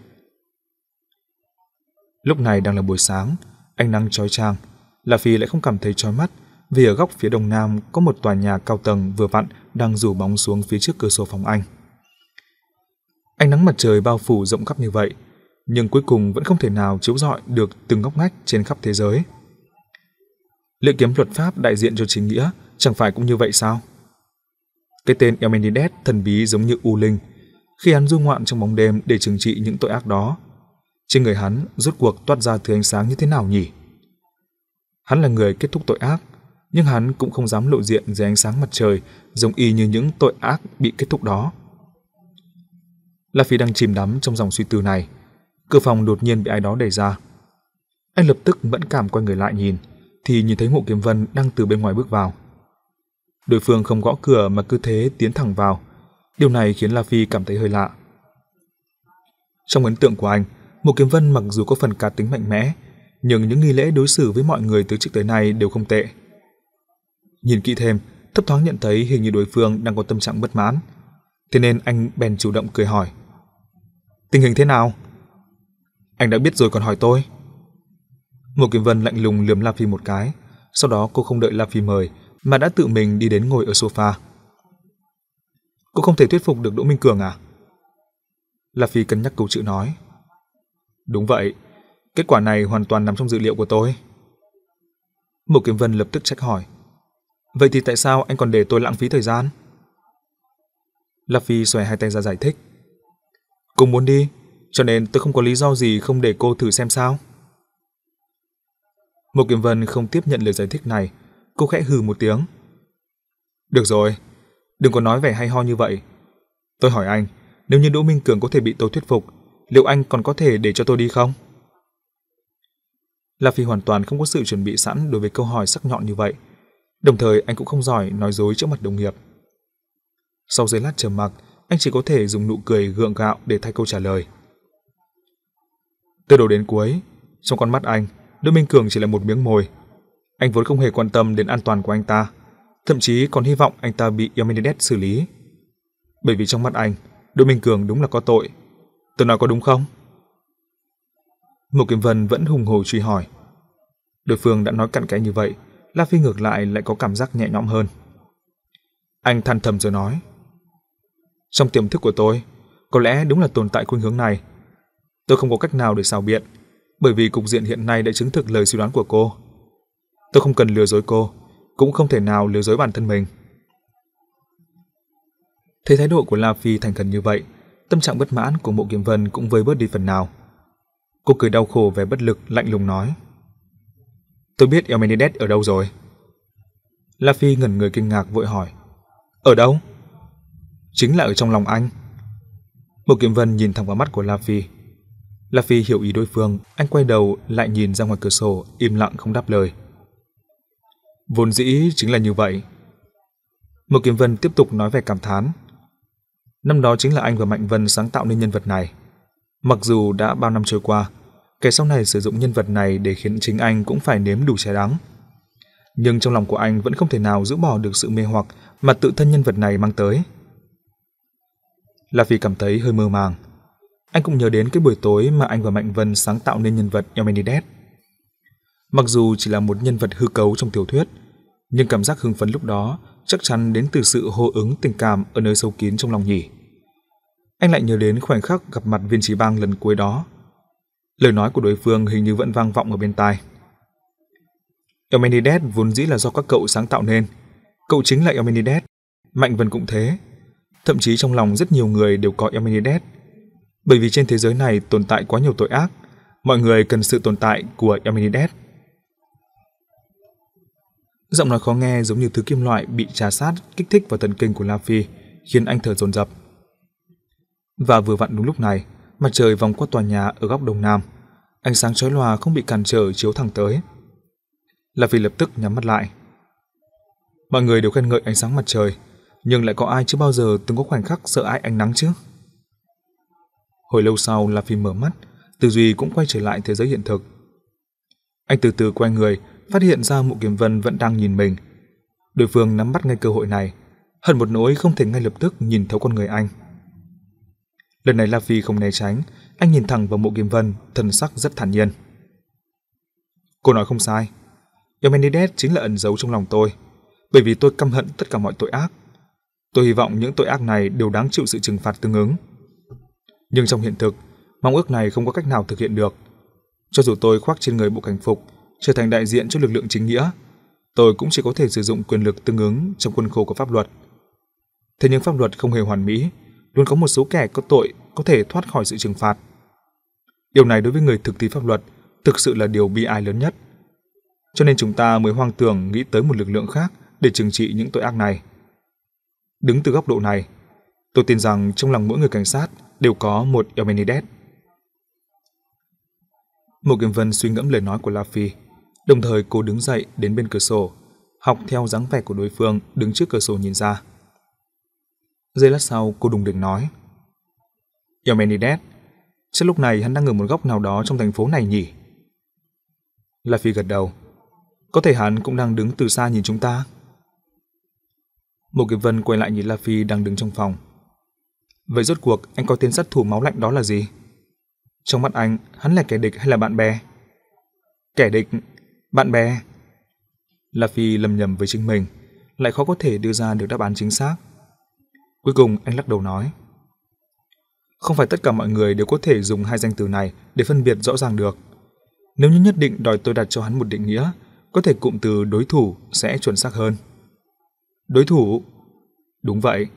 Lúc này đang là buổi sáng, ánh nắng chói chang, La Phi lại không cảm thấy chói mắt vì ở góc phía đông nam có một tòa nhà cao tầng vừa vặn đang rủ bóng xuống phía trước cửa sổ phòng anh. Ánh nắng mặt trời bao phủ rộng khắp như vậy, nhưng cuối cùng vẫn không thể nào chiếu rọi được từng ngóc ngách trên khắp thế giới. Lưỡi kiếm luật pháp đại diện cho chính nghĩa chẳng phải cũng như vậy sao? Cái tên El Menendez thần bí giống như U Linh, Khi hắn du ngoạn trong bóng đêm để trừng trị những tội ác đó, trên người hắn rốt cuộc toát ra thứ ánh sáng như thế nào nhỉ? Hắn là người kết thúc tội ác, nhưng hắn cũng không dám lộ diện dưới ánh sáng mặt trời giống y như những tội ác bị kết thúc đó. La Phi đang chìm đắm trong dòng suy tư này, cửa phòng đột nhiên bị ai đó đẩy ra. Anh lập tức mẫn cảm quay người lại nhìn, thì nhìn thấy Mộ Kiếm Vân đang từ bên ngoài bước vào. Đối phương không gõ cửa mà cứ thế tiến thẳng vào. Điều này khiến La Phi cảm thấy hơi lạ. Trong ấn tượng của anh, Mộ Kiếm Vân mặc dù có phần cá tính mạnh mẽ, nhưng những nghi lễ đối xử với mọi người từ trước tới nay đều không tệ. Nhìn kỹ thêm, thấp thoáng nhận thấy hình như đối phương đang có tâm trạng bất mãn, thế nên anh bèn chủ động cười hỏi: "Tình hình thế nào?" "Anh đã biết rồi còn hỏi tôi." Mộ Kiếm Vân lạnh lùng lườm La Phi một cái, sau đó cô không đợi La Phi mời mà đã tự mình đi đến ngồi ở sofa. "Cô không thể thuyết phục được Đỗ Minh Cường à?" La Phi cân nhắc câu chữ nói: "Đúng vậy, kết quả này hoàn toàn nằm trong dự liệu của tôi." Mộ Kiếm Vân lập tức trách hỏi: "Vậy thì tại sao anh còn để tôi lãng phí thời gian?" La Phi xòe hai tay ra giải thích: "Cô muốn đi, cho nên tôi không có lý do gì không để cô thử xem sao." Mộ Kiếm Vân không tiếp nhận lời giải thích này, cô khẽ hừ một tiếng: "Được rồi, đừng có nói vẻ hay ho như vậy. Tôi hỏi anh, nếu như Đỗ Minh Cường có thể bị tôi thuyết phục, liệu anh còn có thể để cho tôi đi không?" La Phi hoàn toàn không có sự chuẩn bị sẵn đối với câu hỏi sắc nhọn như vậy, đồng thời anh cũng không giỏi nói dối trước mặt đồng nghiệp. Sau giây lát trầm mặc, anh chỉ có thể dùng nụ cười gượng gạo để thay câu trả lời. Từ đầu đến cuối, trong con mắt anh, Đỗ Minh Cường chỉ là một miếng mồi. Anh vốn không hề quan tâm đến an toàn của anh ta, thậm chí còn hy vọng anh ta bị Yaminides xử lý. Bởi vì trong mắt anh, Đỗ Minh Cường đúng là có tội. Tôi nói có đúng không? Mộ Kiếm Vân vẫn hùng hổ truy hỏi. Đối phương đã nói cặn kẽ như vậy, La Phi ngược lại lại có cảm giác nhẹ nhõm hơn. Anh than thầm rồi nói: "Trong tiềm thức của tôi, có lẽ đúng là tồn tại khuynh hướng này. Tôi không có cách nào để xào biện, bởi vì cục diện hiện nay đã chứng thực lời suy đoán của cô. Tôi không cần lừa dối cô, cũng không thể nào lừa dối bản thân mình." Thấy thái độ của La Phi thành khẩn như vậy, tâm trạng bất mãn của Mộ Kiếm Vân cũng vơi bớt đi phần nào. Cô cười đau khổ vẻ bất lực, lạnh lùng nói: "Tôi biết Yaminides ở đâu rồi." La Phi ngẩn người kinh ngạc vội hỏi: "Ở đâu?" "Chính là ở trong lòng anh." Mộ Kiếm Vân nhìn thẳng vào mắt của La Phi. La Phi hiểu ý đối phương, anh quay đầu lại nhìn ra ngoài cửa sổ, im lặng không đáp lời. "Vốn dĩ chính là như vậy." Mộ Kiếm Vân tiếp tục nói về cảm thán. Năm đó chính là anh và Mạnh Vân sáng tạo nên nhân vật này. Mặc dù đã bao năm trôi qua, kẻ sau này sử dụng nhân vật này để khiến chính anh cũng phải nếm đủ trái đắng. Nhưng trong lòng của anh vẫn không thể nào giữ bỏ được sự mê hoặc mà tự thân nhân vật này mang tới. La Phi cảm thấy hơi mơ màng. Anh cũng nhớ đến cái buổi tối mà anh và Mạnh Vân sáng tạo nên nhân vật Yaminides. Mặc dù chỉ là một nhân vật hư cấu trong tiểu thuyết, nhưng cảm giác hưng phấn lúc đó chắc chắn đến từ sự hô ứng tình cảm ở nơi sâu kín trong lòng nhỉ. Anh lại nhớ đến khoảnh khắc gặp mặt Viên Chí Bang lần cuối đó. Lời nói của đối phương hình như vẫn vang vọng ở bên tai. Yaminides vốn dĩ là do các cậu sáng tạo nên. Cậu chính là Yaminides, Mạnh Vân cũng thế. Thậm chí trong lòng rất nhiều người đều có Yaminides. Bởi vì trên thế giới này tồn tại quá nhiều tội ác, mọi người cần sự tồn tại của Yaminides. Giọng nói khó nghe giống như thứ kim loại bị trà sát kích thích vào thần kinh của La Phi, khiến anh thở dồn dập. Và vừa vặn đúng lúc này, mặt trời vòng qua tòa nhà ở góc đông nam, ánh sáng chói lòa không bị cản trở chiếu thẳng tới. La Phi lập tức nhắm mắt lại. Mọi người đều khen ngợi ánh sáng mặt trời, nhưng lại có ai chưa bao giờ từng có khoảnh khắc sợ hãi ánh nắng chứ? Hồi lâu sau, La Phi mở mắt, tư duy cũng quay trở lại thế giới hiện thực. Anh từ từ quay người, phát hiện ra Mộ Kiếm Vân vẫn đang nhìn mình. Đối phương nắm bắt ngay cơ hội này, hận một nỗi không thể ngay lập tức nhìn thấu con người anh. Lần này La Phi không né tránh, anh nhìn thẳng vào Mộ Kiếm Vân, thần sắc rất thản nhiên. Cô nói không sai, Yaminides chính là ẩn giấu trong lòng tôi, bởi vì tôi căm hận tất cả mọi tội ác. Tôi hy vọng những tội ác này đều đáng chịu sự trừng phạt tương ứng. Nhưng trong hiện thực, mong ước này không có cách nào thực hiện được. Cho dù tôi khoác trên người bộ cảnh phục, trở thành đại diện cho lực lượng chính nghĩa, tôi cũng chỉ có thể sử dụng quyền lực tương ứng trong khuôn khổ của pháp luật. Thế nhưng pháp luật không hề hoàn mỹ, luôn có một số kẻ có tội có thể thoát khỏi sự trừng phạt. Điều này đối với người thực thi pháp luật thực sự là điều bi ai lớn nhất. Cho nên chúng ta mới hoang tưởng nghĩ tới một lực lượng khác để trừng trị những tội ác này. Đứng từ góc độ này, tôi tin rằng trong lòng mỗi người cảnh sát đều có một Eumenides. Một Kiếm Vân suy ngẫm lời nói của La Phi, đồng thời cô đứng dậy đến bên cửa sổ, học theo dáng vẻ của đối phương đứng trước cửa sổ nhìn ra. Giây lát sau, cô đùng đỉnh nói: Eumenides, chắc lúc này hắn đang ở một góc nào đó trong thành phố này nhỉ? La Phi gật đầu. Có thể hắn cũng đang đứng từ xa nhìn chúng ta. Một Kiếm Vân quay lại nhìn La Phi đang đứng trong phòng. Vậy rốt cuộc anh coi tên sát thủ máu lạnh đó là gì? Trong mắt anh, hắn là kẻ địch hay là bạn bè? Kẻ địch, bạn bè. La Phi lầm nhầm với chính mình, lại khó có thể đưa ra được đáp án chính xác. Cuối cùng anh lắc đầu nói: Không phải tất cả mọi người đều có thể dùng hai danh từ này để phân biệt rõ ràng được. Nếu như nhất định đòi tôi đặt cho hắn một định nghĩa, có thể cụm từ đối thủ sẽ chuẩn xác hơn. Đối thủ? Đúng vậy.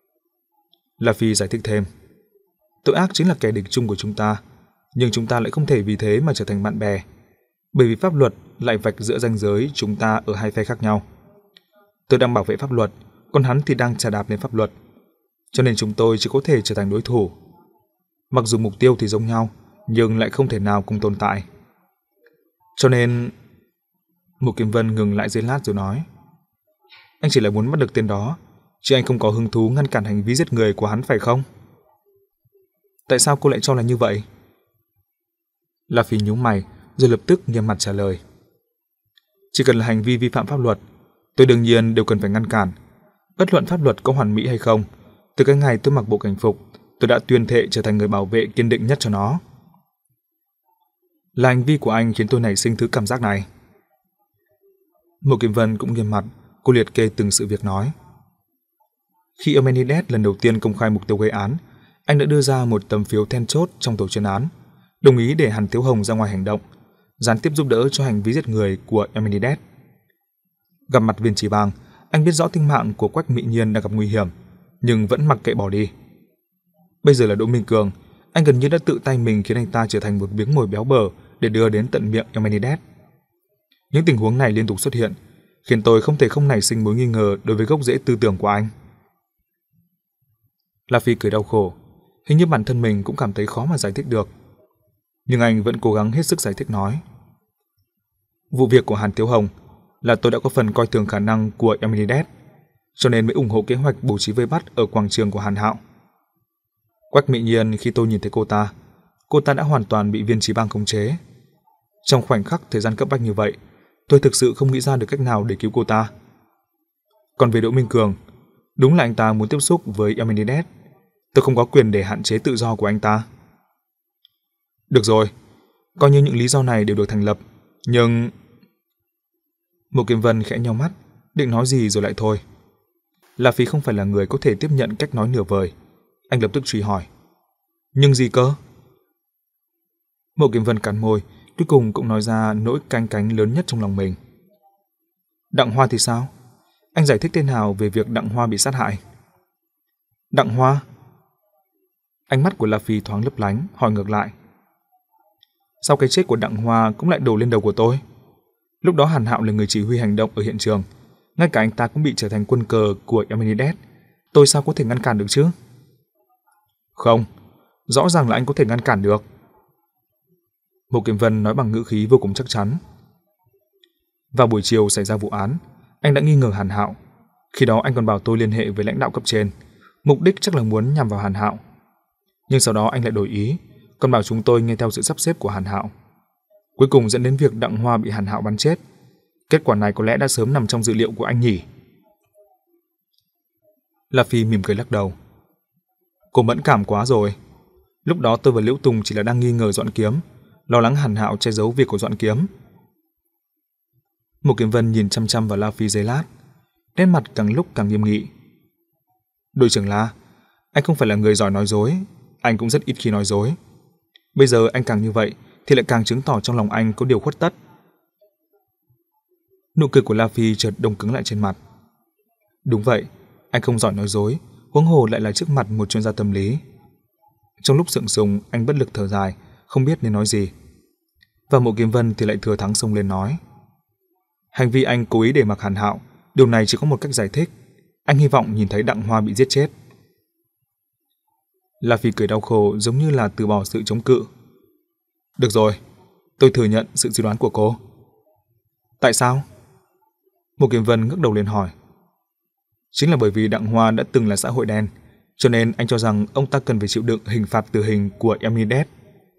La Phi giải thích thêm. Tội ác chính là kẻ địch chung của chúng ta, nhưng chúng ta lại không thể vì thế mà trở thành bạn bè, bởi vì pháp luật lại vạch giữa ranh giới chúng ta ở hai phe khác nhau. Tôi đang bảo vệ pháp luật, còn hắn thì đang chà đạp lên pháp luật, cho nên chúng tôi chỉ có thể trở thành đối thủ. Mặc dù mục tiêu thì giống nhau, nhưng lại không thể nào cùng tồn tại. Cho nên... Một Kiếm Vân ngừng lại giây lát rồi nói: Anh chỉ là muốn bắt được tên đó, chứ anh không có hứng thú ngăn cản hành vi giết người của hắn phải không? Tại sao cô lại cho là như vậy? La Phi nhíu mày, rồi lập tức nghiêm mặt trả lời: Chỉ cần là hành vi vi phạm pháp luật, tôi đương nhiên đều cần phải ngăn cản. Bất luận pháp luật có hoàn mỹ hay không, từ cái ngày tôi mặc bộ cảnh phục, tôi đã tuyên thệ trở thành người bảo vệ kiên định nhất cho nó. Là hành vi của anh khiến tôi nảy sinh thứ cảm giác này. Một Kiếm Vân cũng nghiêm mặt, cô liệt kê từng sự việc nói. Khi Eumenides lần đầu tiên công khai mục tiêu gây án, anh đã đưa ra một tấm phiếu then chốt trong tổ chuyên án, đồng ý để Hàn Thiếu Hồng ra ngoài hành động, gián tiếp giúp đỡ cho hành vi giết người của Eumenides. Gặp mặt Viên Chỉ Bang, anh biết rõ tính mạng của Quách Mỹ Nhiên đang gặp nguy hiểm, nhưng vẫn mặc kệ bỏ đi. Bây giờ là Đỗ Minh Cường, anh gần như đã tự tay mình khiến anh ta trở thành một miếng mồi béo bở để đưa đến tận miệng Eumenides. Những tình huống này liên tục xuất hiện, khiến tôi không thể không nảy sinh mối nghi ngờ đối với gốc rễ tư tưởng của anh. La Phi cười đau khổ, hình như bản thân mình cũng cảm thấy khó mà giải thích được. Nhưng anh vẫn cố gắng hết sức giải thích nói. Vụ việc của Hàn Thiếu Hồng là tôi đã có phần coi thường khả năng của Eumenides, cho nên mới ủng hộ kế hoạch bố trí vây bắt ở quảng trường của Hàn Hạo. Quách Mỹ Nhiên, khi tôi nhìn thấy cô ta, cô ta đã hoàn toàn bị Viên Chí Bang khống chế. Trong khoảnh khắc thời gian cấp bách như vậy, tôi thực sự không nghĩ ra được cách nào để cứu cô ta. Còn về Đỗ Minh Cường, đúng là anh ta muốn tiếp xúc với Eumenides, tôi không có quyền để hạn chế tự do của anh ta. Được rồi, coi như những lý do này đều được thành lập, nhưng... Một Kiếm Vân khẽ nheo mắt, định nói gì rồi lại thôi. La Phi không phải là người có thể tiếp nhận cách nói nửa vời. Anh lập tức truy hỏi. Nhưng gì cơ? Một Kiếm Vân cắn môi, cuối cùng cũng nói ra nỗi canh cánh lớn nhất trong lòng mình. Đặng Hoa thì sao? Anh giải thích thế nào về việc Đặng Hoa bị sát hại? Đặng Hoa? Ánh mắt của La Phi thoáng lấp lánh, hỏi ngược lại. Sau cái chết của Đặng Hoa cũng lại đổ lên đầu của tôi. Lúc đó Hàn Hạo là người chỉ huy hành động ở hiện trường, ngay cả anh ta cũng bị trở thành quân cờ của Eumenides. Tôi sao có thể ngăn cản được chứ? Không, rõ ràng là anh có thể ngăn cản được. Một Kiếm Vân nói bằng ngữ khí vô cùng chắc chắn. Vào buổi chiều xảy ra vụ án, anh đã nghi ngờ Hàn Hạo. Khi đó anh còn bảo tôi liên hệ với lãnh đạo cấp trên, mục đích chắc là muốn nhằm vào Hàn Hạo. Nhưng sau đó anh lại đổi ý, còn bảo chúng tôi nghe theo sự sắp xếp của Hàn Hạo. Cuối cùng dẫn đến việc Đặng Hoa bị Hàn Hạo bắn chết. Kết quả này có lẽ đã sớm nằm trong dự liệu của anh nhỉ? La Phi mỉm cười lắc đầu. Cô mẫn cảm quá rồi. Lúc đó tôi và Liễu Tùng chỉ là đang nghi ngờ Doãn Kiếm, lo lắng Hàn Hạo che giấu việc của Doãn Kiếm. Một Kiếm Vân nhìn chăm chăm vào La Phi giây lát, nét mặt càng lúc càng nghiêm nghị. Đội trưởng La, anh không phải là người giỏi nói dối, anh cũng rất ít khi nói dối. Bây giờ anh càng như vậy thì lại càng chứng tỏ trong lòng anh có điều khuất tất. Nụ cười của La Phi chợt đông cứng lại trên mặt. Đúng vậy, anh không giỏi nói dối, huống hồ lại là trước mặt một chuyên gia tâm lý. Trong lúc sượng sùng, anh bất lực thở dài, không biết nên nói gì. Và Mộ Kiếm Vân thì lại thừa thắng xông lên nói: hành vi anh cố ý để mặc Hàn Hạo, điều này chỉ có một cách giải thích. Anh hy vọng nhìn thấy Đặng Hoa bị giết chết. La Phi cười đau khổ, giống như là từ bỏ sự chống cự. Được rồi, tôi thừa nhận sự suy đoán của cô. Tại sao? Mộ Kiếm Vân ngước đầu lên hỏi. Chính là bởi vì Đặng Hoa đã từng là xã hội đen, cho nên anh cho rằng ông ta cần phải chịu đựng hình phạt tử hình của Emily Death.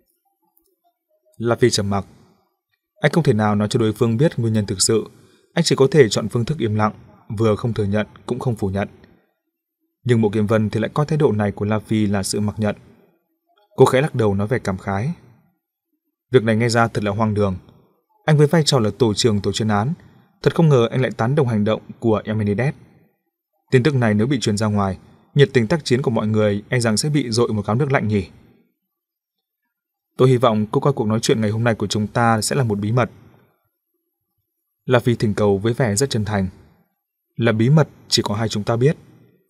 La Phi trầm mặc. Anh không thể nào nói cho đối phương biết nguyên nhân thực sự. Anh chỉ có thể chọn phương thức im lặng, vừa không thừa nhận cũng không phủ nhận. Nhưng Mộ Kiếm Vân thì lại coi thái độ này của La Phi là sự mặc nhận. Cô khẽ lắc đầu nói vẻ cảm khái. Việc này nghe ra thật là hoang đường. Anh với vai trò là tổ trưởng tổ chuyên án, thật không ngờ anh lại tán đồng hành động của Emily Death. Tin tức này nếu bị truyền ra ngoài, nhiệt tình tác chiến của mọi người e rằng sẽ bị dội một gáo nước lạnh nhỉ. Tôi hy vọng cô coi cuộc nói chuyện ngày hôm nay của chúng ta sẽ là một bí mật. La Phi thỉnh cầu với vẻ rất chân thành. Là bí mật chỉ có hai chúng ta biết.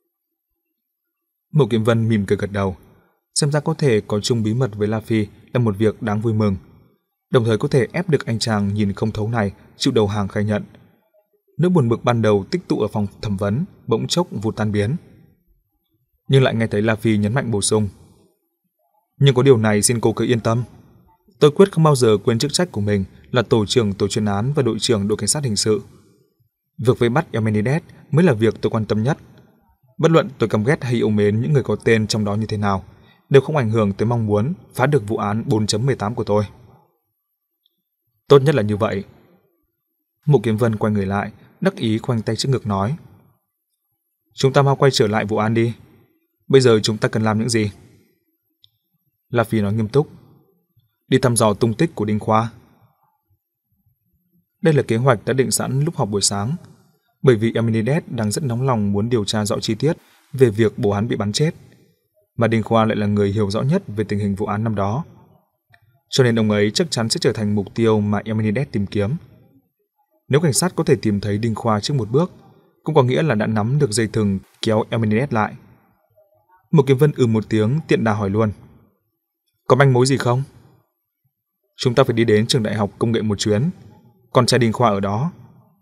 Mộ Kiếm Vân mỉm cười gật đầu. Xem ra có thể có chung bí mật với La Phi là một việc đáng vui mừng. Đồng thời có thể ép được anh chàng nhìn không thấu này chịu đầu hàng khai nhận. Nỗi buồn bực ban đầu tích tụ ở phòng thẩm vấn bỗng chốc vụt tan biến. Nhưng lại nghe thấy La Phi nhấn mạnh bổ sung. Nhưng có điều này xin cô cứ yên tâm. Tôi quyết không bao giờ quên chức trách của mình là tổ trưởng tổ chuyên án và đội trưởng đội cảnh sát hình sự. Việc vây bắt Emily Death mới là việc tôi quan tâm nhất. Bất luận tôi căm ghét hay yêu mến những người có tên trong đó như thế nào, đều không ảnh hưởng tới mong muốn phá được vụ án bốn chấm mười tám của tôi. Tốt nhất là như vậy. Mộ Kiếm Vân quay người lại, đắc ý khoanh tay trước ngực nói. Chúng ta mau quay trở lại vụ án đi. Bây giờ chúng ta cần làm những gì? La Phi nói nghiêm túc. Đi thăm dò tung tích của Đinh Khoa. Đây là kế hoạch đã định sẵn lúc họp buổi sáng, bởi vì Emily Death đang rất nóng lòng muốn điều tra rõ chi tiết về việc bố hắn bị bắn chết, mà Đinh Khoa lại là người hiểu rõ nhất về tình hình vụ án năm đó. Cho nên ông ấy chắc chắn sẽ trở thành mục tiêu mà Emily Death tìm kiếm. Nếu cảnh sát có thể tìm thấy Đinh Khoa trước một bước, cũng có nghĩa là đã nắm được dây thừng kéo Emily Death lại. Mộ Kiếm Vân ừ một tiếng tiện đà hỏi luôn. Có manh mối gì không? Chúng ta phải đi đến trường đại học công nghệ một chuyến. Con trai Đinh Khoa ở đó.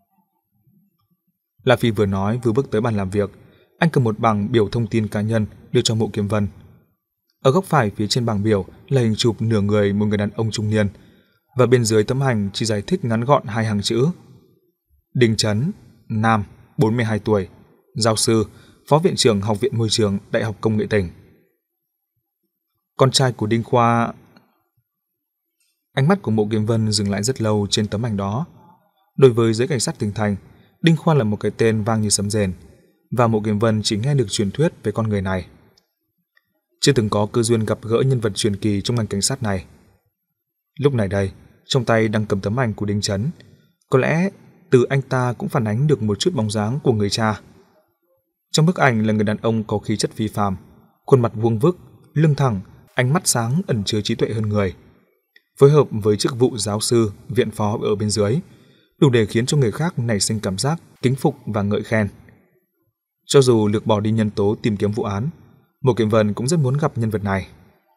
La Phi vừa nói vừa bước tới bàn làm việc. Anh cầm một bảng biểu thông tin cá nhân đưa cho Mộ Kiếm Vân. Ở góc phải phía trên bảng biểu là hình chụp nửa người một người đàn ông trung niên, và bên dưới tấm ảnh chỉ giải thích ngắn gọn hai hàng chữ. Đinh Trấn, nam, bốn mươi hai tuổi, giáo sư, phó viện trưởng Học viện Môi trường Đại học Công nghệ tỉnh. Con trai của Đinh Khoa. Ánh mắt của Mộ Kiếm Vân dừng lại rất lâu trên tấm ảnh đó. Đối với giới cảnh sát tỉnh thành, Đinh Khoa là một cái tên vang như sấm rền, và Mộ Kiếm Vân chỉ nghe được truyền thuyết về con người này. Chưa từng có cơ duyên gặp gỡ nhân vật truyền kỳ trong ngành cảnh sát này. Lúc này đây, trong tay đang cầm tấm ảnh của Đinh Trấn, có lẽ từ anh ta cũng phản ánh được một chút bóng dáng của người cha. Trong bức ảnh là người đàn ông có khí chất phi phàm, khuôn mặt vuông vức, lưng thẳng, ánh mắt sáng ẩn chứa trí tuệ hơn người. Phối hợp với chức vụ giáo sư, viện phó ở bên dưới, đủ để khiến cho người khác nảy sinh cảm giác kính phục và ngợi khen. Cho dù lược bỏ đi nhân tố tìm kiếm vụ án, Mộ Kiếm Vân cũng rất muốn gặp nhân vật này.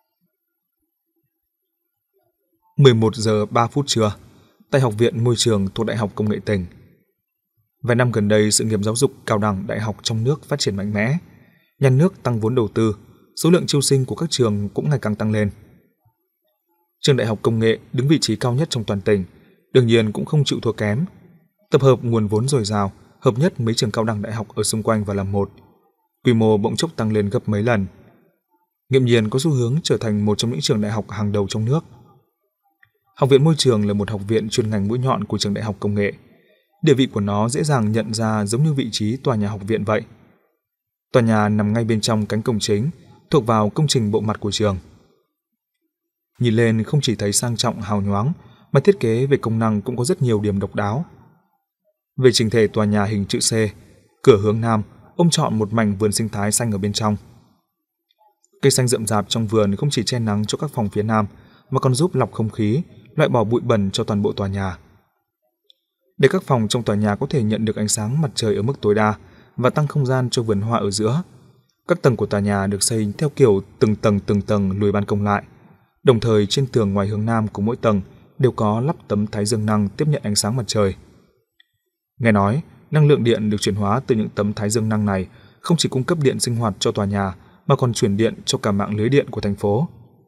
mười một giờ ba phút trưa, tại Học viện Môi trường thuộc Đại học Công nghệ tỉnh. Vài năm gần đây, sự nghiệp giáo dục cao đẳng đại học trong nước phát triển mạnh mẽ. Nhà nước tăng vốn đầu tư, số lượng chiêu sinh của các trường cũng ngày càng tăng lên. Trường Đại học Công nghệ đứng vị trí cao nhất trong toàn tỉnh, đương nhiên cũng không chịu thua kém. Tập hợp nguồn vốn dồi dào, hợp nhất mấy trường cao đẳng đại học ở xung quanh và làm một. Quy mô bỗng chốc tăng lên gấp mấy lần. Nghiễm nhiên có xu hướng trở thành một trong những trường đại học hàng đầu trong nước. Học viện Môi trường là một học viện chuyên ngành mũi nhọn của trường Đại học Công nghệ. Địa vị của nó dễ dàng nhận ra giống như vị trí tòa nhà học viện vậy. Tòa nhà nằm ngay bên trong cánh cổng chính, thuộc vào công trình bộ mặt của trường. Nhìn lên không chỉ thấy sang trọng hào nhoáng, mà thiết kế về công năng cũng có rất nhiều điểm độc đáo. Về chỉnh thể tòa nhà hình chữ C, cửa hướng nam ôm trọn một mảnh vườn sinh thái xanh ở bên trong. Cây xanh rậm rạp trong vườn không chỉ che nắng cho các phòng phía nam, mà còn giúp lọc không khí, loại bỏ bụi bẩn cho toàn bộ tòa nhà. Để các phòng trong tòa nhà có thể nhận được ánh sáng mặt trời ở mức tối đa và tăng không gian cho vườn hoa ở giữa, Các tầng của tòa nhà được xây theo kiểu từng tầng từng tầng lùi ban công lại. Đồng thời trên tường ngoài hướng nam của mỗi tầng đều có lắp tấm thái dương năng tiếp nhận ánh sáng mặt trời. Nghe nói, năng lượng điện được chuyển hóa từ những tấm thái dương năng này không chỉ cung cấp điện sinh hoạt cho tòa nhà mà còn chuyển điện cho cả mạng lưới điện của thành phố.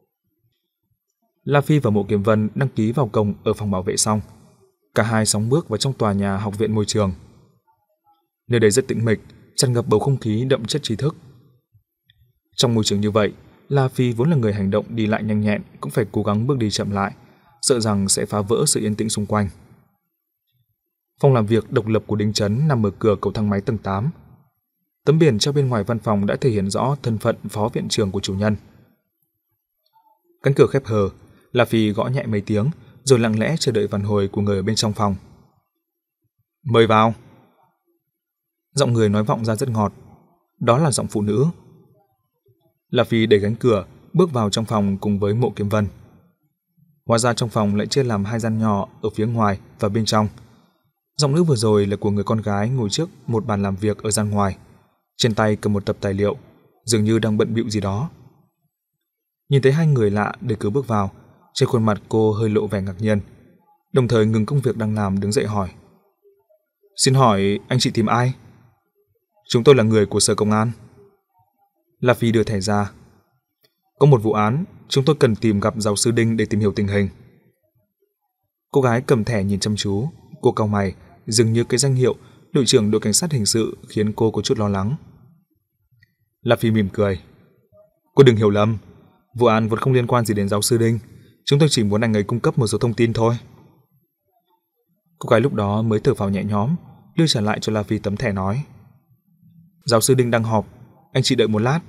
La Phi và Mộ Kiếm Vân đăng ký vào cổng ở phòng bảo vệ xong. Cả hai sóng bước vào trong tòa nhà học viện môi trường. Nơi đây rất tĩnh mịch, tràn ngập bầu không khí đậm chất trí thức. Trong môi trường như vậy, La Phi vốn là người hành động đi lại nhanh nhẹn cũng phải cố gắng bước đi chậm lại, sợ rằng sẽ phá vỡ sự yên tĩnh xung quanh. Phòng làm việc độc lập của Đinh Chấn nằm ở cửa cầu thang máy tầng tám. Tấm biển treo bên ngoài văn phòng đã thể hiện rõ thân phận phó viện trưởng của chủ nhân. Cánh cửa khép hờ, La Phi gõ nhẹ mấy tiếng rồi lặng lẽ chờ đợi phản hồi của người ở bên trong phòng. Mời vào. Giọng người nói vọng ra rất ngọt. Đó là giọng phụ nữ. La Phi đẩy cánh cửa, bước vào trong phòng cùng với Mộ Kiếm Vân. Hóa ra trong phòng lại chia làm hai gian nhỏ ở phía ngoài và bên trong. Giọng nữ vừa rồi là của người con gái ngồi trước một bàn làm việc ở gian ngoài, trên tay cầm một tập tài liệu, dường như đang bận bịu gì đó. Nhìn thấy hai người lạ đẩy cửa bước vào, trên khuôn mặt cô hơi lộ vẻ ngạc nhiên, đồng thời ngừng công việc đang làm đứng dậy hỏi: Xin hỏi anh chị tìm ai? Chúng tôi là người của sở công an. La Phi đưa thẻ ra. Có một vụ án, chúng tôi cần tìm gặp giáo sư Đinh để tìm hiểu tình hình. Cô gái cầm thẻ nhìn chăm chú, cô cau mày, dường như cái danh hiệu đội trưởng đội cảnh sát hình sự khiến cô có chút lo lắng. La Phi mỉm cười. Cô đừng hiểu lầm, vụ án vốn không liên quan gì đến giáo sư Đinh, chúng tôi chỉ muốn anh ấy cung cấp một số thông tin thôi. Cô gái lúc đó mới thở phào nhẹ nhõm, đưa trả lại cho La Phi tấm thẻ nói: Giáo sư Đinh đang họp, anh chị đợi một lát.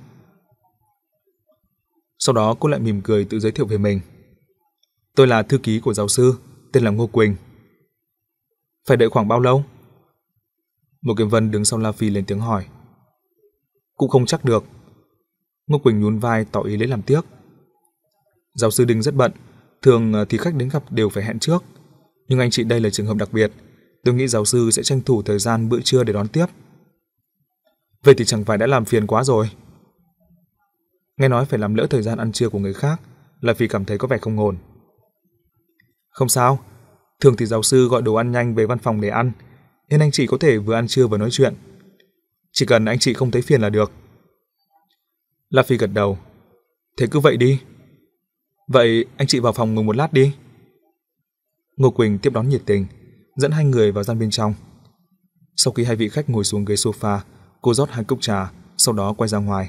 Sau đó cô lại mỉm cười tự giới thiệu về mình. Tôi là thư ký của giáo sư, tên là Ngô Quỳnh. Phải đợi khoảng bao lâu? Mộ Kiếm Vân đứng sau La Phi lên tiếng hỏi. Cũng không chắc được. Ngô Quỳnh nhún vai tỏ ý lấy làm tiếc. Giáo sư Đinh rất bận, thường thì khách đến gặp đều phải hẹn trước. Nhưng anh chị đây là trường hợp đặc biệt, tôi nghĩ giáo sư sẽ tranh thủ thời gian bữa trưa để đón tiếp. Vậy thì chẳng phải đã làm phiền quá rồi. Nghe nói phải làm lỡ thời gian ăn trưa của người khác, La Phi cảm thấy có vẻ không ổn. Không sao, thường thì giáo sư gọi đồ ăn nhanh về văn phòng để ăn, nên anh chị có thể vừa ăn trưa vừa nói chuyện. Chỉ cần anh chị không thấy phiền là được. La Phi gật đầu. Thế cứ vậy đi. Vậy anh chị vào phòng ngồi một lát đi. Ngô Quỳnh tiếp đón nhiệt tình, dẫn hai người vào gian bên trong. Sau khi hai vị khách ngồi xuống ghế sofa, cô rót hai cốc trà, sau đó quay ra ngoài.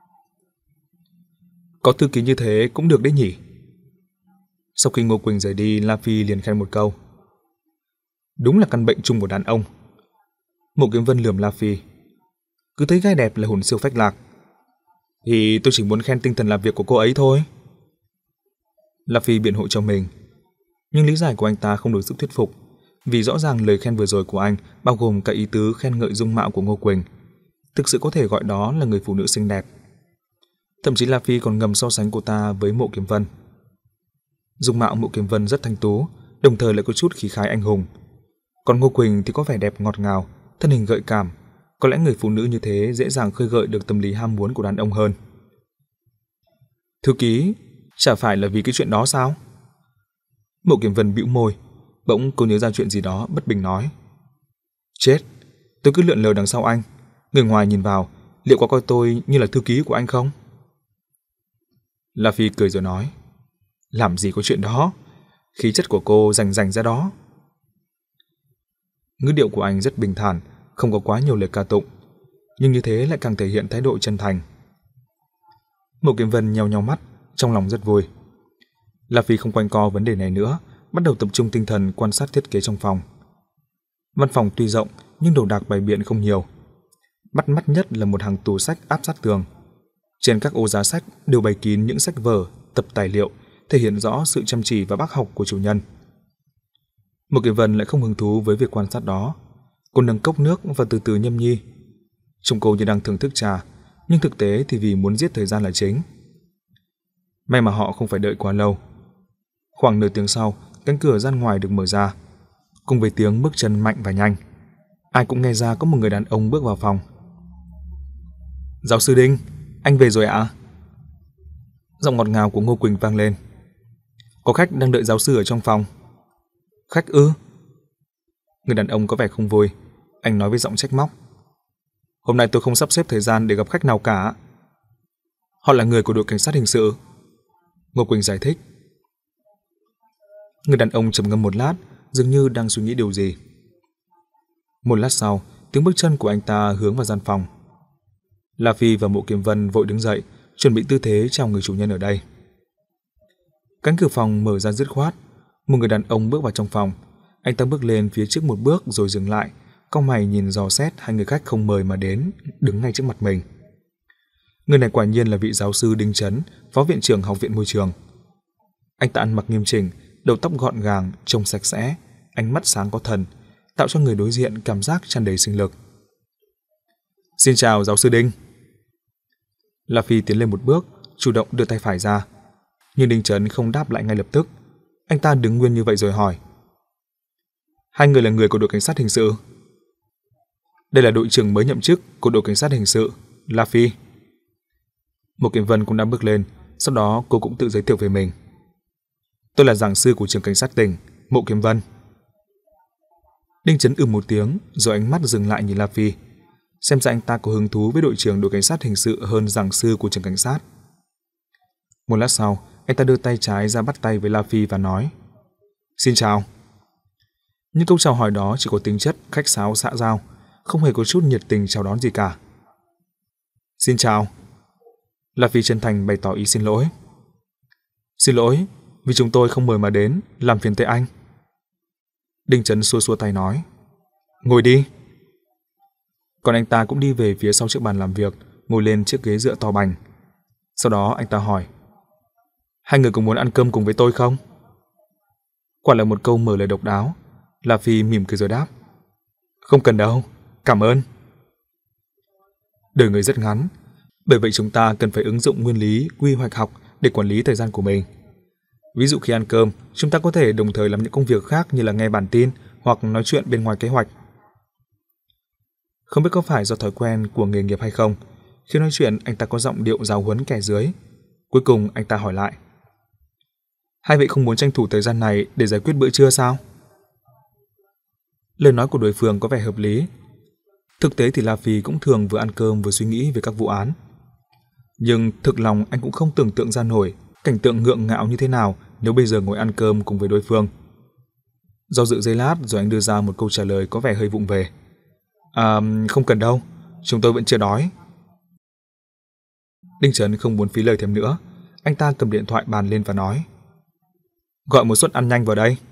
Có thư ký như thế cũng được đấy nhỉ. Sau khi Ngô Quỳnh rời đi, La Phi liền khen một câu. Đúng là căn bệnh chung của đàn ông. Mộ Kiếm Vân lườm La Phi. Cứ thấy gái đẹp là hồn siêu phách lạc. Thì tôi chỉ muốn khen tinh thần làm việc của cô ấy thôi. La Phi biện hộ cho mình. Nhưng lý giải của anh ta không đủ sức thuyết phục, vì rõ ràng lời khen vừa rồi của anh bao gồm cả ý tứ khen ngợi dung mạo của Ngô Quỳnh. Thực sự có thể gọi đó là người phụ nữ xinh đẹp. Thậm chí La Phi còn ngầm so sánh cô ta với Mộ Kiếm Vân. Dung mạo Mộ Kiếm Vân rất thanh tú, đồng thời lại có chút khí khái anh hùng. Còn Ngô Quỳnh thì có vẻ đẹp ngọt ngào, thân hình gợi cảm. Có lẽ người phụ nữ như thế dễ dàng khơi gợi được tâm lý ham muốn của đàn ông hơn. Thư ký, chả phải là vì cái chuyện đó sao? Mộ Kiếm Vân bĩu môi, bỗng cô nhớ ra chuyện gì đó bất bình nói. Chết, tôi cứ lượn lờ đằng sau anh. Người ngoài nhìn vào, liệu có coi tôi như là thư ký của anh không? La Phi cười rồi nói. Làm gì có chuyện đó, khí chất của cô rành rành ra đó. Ngữ điệu của anh rất bình thản, không có quá nhiều lời ca tụng, nhưng như thế lại càng thể hiện thái độ chân thành. Mộ Kiếm Vân nheo nheo mắt, trong lòng rất vui. La Phi không quanh co vấn đề này nữa, bắt đầu tập trung tinh thần quan sát thiết kế trong phòng. Văn phòng tuy rộng nhưng đồ đạc bày biện không nhiều. Bắt mắt nhất là một hàng tủ sách áp sát tường. Trên các ô giá sách đều bày kín những sách vở, tập tài liệu, thể hiện rõ sự chăm chỉ và bác học của chủ nhân. Mộ Kiếm Vân lại không hứng thú với việc quan sát đó. Cô nâng cốc nước và từ từ nhâm nhi. Trông cô như đang thưởng thức trà, nhưng thực tế thì vì muốn giết thời gian là chính. May mà họ không phải đợi quá lâu. Khoảng nửa tiếng sau, cánh cửa gian ngoài được mở ra, cùng với tiếng bước chân mạnh và nhanh. Ai cũng nghe ra có một người đàn ông bước vào phòng. Giáo sư Đinh, anh về rồi ạ? À? Giọng ngọt ngào của Ngô Quỳnh vang lên. Có khách đang đợi giáo sư ở trong phòng. Khách ư? Người đàn ông có vẻ không vui. Anh nói với giọng trách móc. Hôm nay tôi không sắp xếp thời gian để gặp khách nào cả. Họ là người của đội cảnh sát hình sự. Ngô Quỳnh giải thích. Người đàn ông trầm ngâm một lát, dường như đang suy nghĩ điều gì. Một lát sau, tiếng bước chân của anh ta hướng vào gian phòng. La Phi và Mộ Kiếm Vân vội đứng dậy, chuẩn bị tư thế chào người chủ nhân ở đây. Cánh cửa phòng mở ra dứt khoát, một người đàn ông bước vào trong phòng. Anh ta bước lên phía trước một bước rồi dừng lại, cau mày nhìn dò xét hai người khách không mời mà đến, đứng ngay trước mặt mình. Người này quả nhiên là vị giáo sư Đinh Chấn, phó viện trưởng Học viện Môi trường. Anh ta ăn mặc nghiêm chỉnh, đầu tóc gọn gàng, trông sạch sẽ, ánh mắt sáng có thần, tạo cho người đối diện cảm giác tràn đầy sinh lực. Xin chào giáo sư Đinh. La Phi tiến lên một bước, chủ động đưa tay phải ra. Nhưng Đinh Chấn không đáp lại ngay lập tức. Anh ta đứng nguyên như vậy rồi hỏi. Hai người là người của đội cảnh sát hình sự. Đây là đội trưởng mới nhậm chức của đội cảnh sát hình sự, La Phi. Một Kiếm Vân cũng đã bước lên, sau đó cô cũng tự giới thiệu về mình. Tôi là giảng sư của trường cảnh sát tỉnh, Mộ Kiếm Vân. Đinh Chấn ừm một tiếng, rồi ánh mắt dừng lại nhìn La Phi. Xem ra anh ta có hứng thú với đội trưởng đội cảnh sát hình sự hơn giảng sư của trường cảnh sát. Một lát sau, anh ta đưa tay trái ra bắt tay với La Phi và nói. Xin chào. Nhưng câu chào hỏi đó chỉ có tính chất khách sáo xã giao, không hề có chút nhiệt tình chào đón gì cả. Xin chào. La Phi chân thành bày tỏ ý xin lỗi. Xin lỗi, vì chúng tôi không mời mà đến, làm phiền tới anh. Đinh Chấn xua xua tay nói. Ngồi đi. Còn anh ta cũng đi về phía sau chiếc bàn làm việc, ngồi lên chiếc ghế dựa to bành. Sau đó anh ta hỏi. Hai người có muốn ăn cơm cùng với tôi không? Quả là một câu mở lời độc đáo. La Phi mỉm cười rồi đáp. Không cần đâu, cảm ơn. Đời người rất ngắn, bởi vậy chúng ta cần phải ứng dụng nguyên lý quy hoạch học để quản lý thời gian của mình. Ví dụ khi ăn cơm, chúng ta có thể đồng thời làm những công việc khác như là nghe bản tin hoặc nói chuyện bên ngoài kế hoạch. Không biết có phải do thói quen của nghề nghiệp hay không, khi nói chuyện anh ta có giọng điệu giáo huấn kẻ dưới. Cuối cùng anh ta hỏi lại. Hai vị không muốn tranh thủ thời gian này để giải quyết bữa trưa sao? Lời nói của đối phương có vẻ hợp lý. Thực tế thì La Phi cũng thường vừa ăn cơm vừa suy nghĩ về các vụ án. Nhưng thực lòng anh cũng không tưởng tượng ra nổi cảnh tượng ngượng ngạo như thế nào nếu bây giờ ngồi ăn cơm cùng với đối phương. Do dự giây lát rồi anh đưa ra một câu trả lời có vẻ hơi vụng về. À, không cần đâu, chúng tôi vẫn chưa đói. Đinh Chấn không muốn phí lời thêm nữa. Anh ta cầm điện thoại bàn lên và nói. Gọi một suất ăn nhanh vào đây.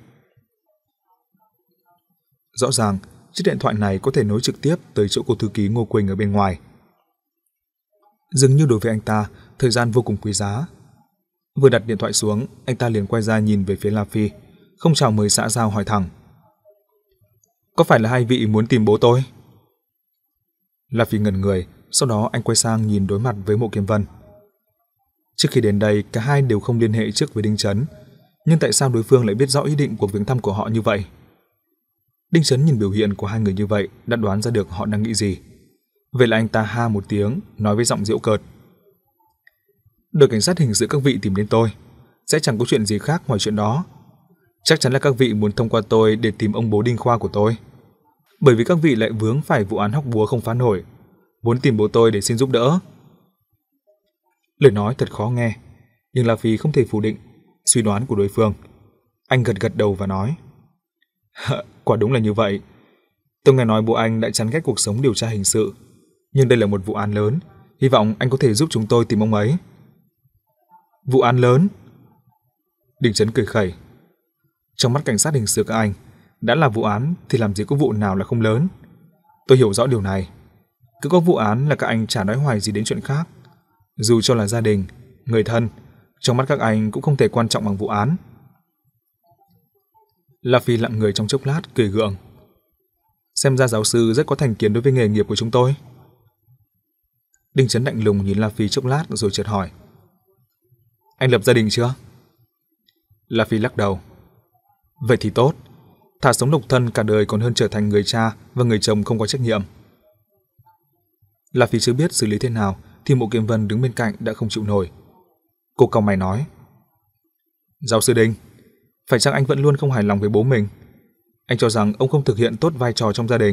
Rõ ràng, chiếc điện thoại này có thể nối trực tiếp tới chỗ cô thư ký Ngô Quỳnh ở bên ngoài. Dường như đối với anh ta, thời gian vô cùng quý giá. Vừa đặt điện thoại xuống, anh ta liền quay ra nhìn về phía La Phi, không chào mời xã giao hỏi thẳng. Có phải là hai vị muốn tìm bố tôi? La Phi ngẩn người, sau đó anh quay sang nhìn đối mặt với Mộ Kiếm Vân. Trước khi đến đây, cả hai đều không liên hệ trước với Đinh Chấn, nhưng tại sao đối phương lại biết rõ ý định của viếng thăm của họ như vậy? Đinh Chấn nhìn biểu hiện của hai người như vậy đã đoán ra được họ đang nghĩ gì. Vậy là anh ta ha một tiếng, nói với giọng giễu cợt. Đội cảnh sát hình sự các vị tìm đến tôi, sẽ chẳng có chuyện gì khác ngoài chuyện đó. Chắc chắn là các vị muốn thông qua tôi để tìm ông bố Đinh Khoa của tôi. Bởi vì các vị lại vướng phải vụ án hóc búa không phá nổi, muốn tìm bố tôi để xin giúp đỡ. Lời nói thật khó nghe, nhưng La Phi không thể phủ định suy đoán của đối phương. Anh gật gật đầu và nói. Quả đúng là như vậy. Tôi nghe nói bố anh đã chán ghét cuộc sống điều tra hình sự, nhưng đây là một vụ án lớn, hy vọng anh có thể giúp chúng tôi tìm ông ấy. Vụ án lớn? Đinh Chấn cười khẩy. Trong mắt cảnh sát hình sự các anh, đã là vụ án thì làm gì có vụ nào là không lớn. Tôi hiểu rõ điều này. Cứ có vụ án là các anh chả nói hoài gì đến chuyện khác. Dù cho là gia đình, người thân, trong mắt các anh cũng không thể quan trọng bằng vụ án. La Phi lặng người trong chốc lát, cười gượng. Xem ra giáo sư rất có thành kiến đối với nghề nghiệp của chúng tôi. Đinh Chấn lạnh lùng nhìn La Phi chốc lát rồi chợt hỏi. Anh lập gia đình chưa? La Phi lắc đầu. Vậy thì tốt. Thà sống độc thân cả đời còn hơn trở thành người cha và người chồng không có trách nhiệm. La Phi chưa biết xử lý thế nào thì Mộ Kiếm Vân đứng bên cạnh đã không chịu nổi. Cô cau mày nói: "Giáo sư Đinh, phải chăng anh vẫn luôn không hài lòng với bố mình? Anh cho rằng ông không thực hiện tốt vai trò trong gia đình?"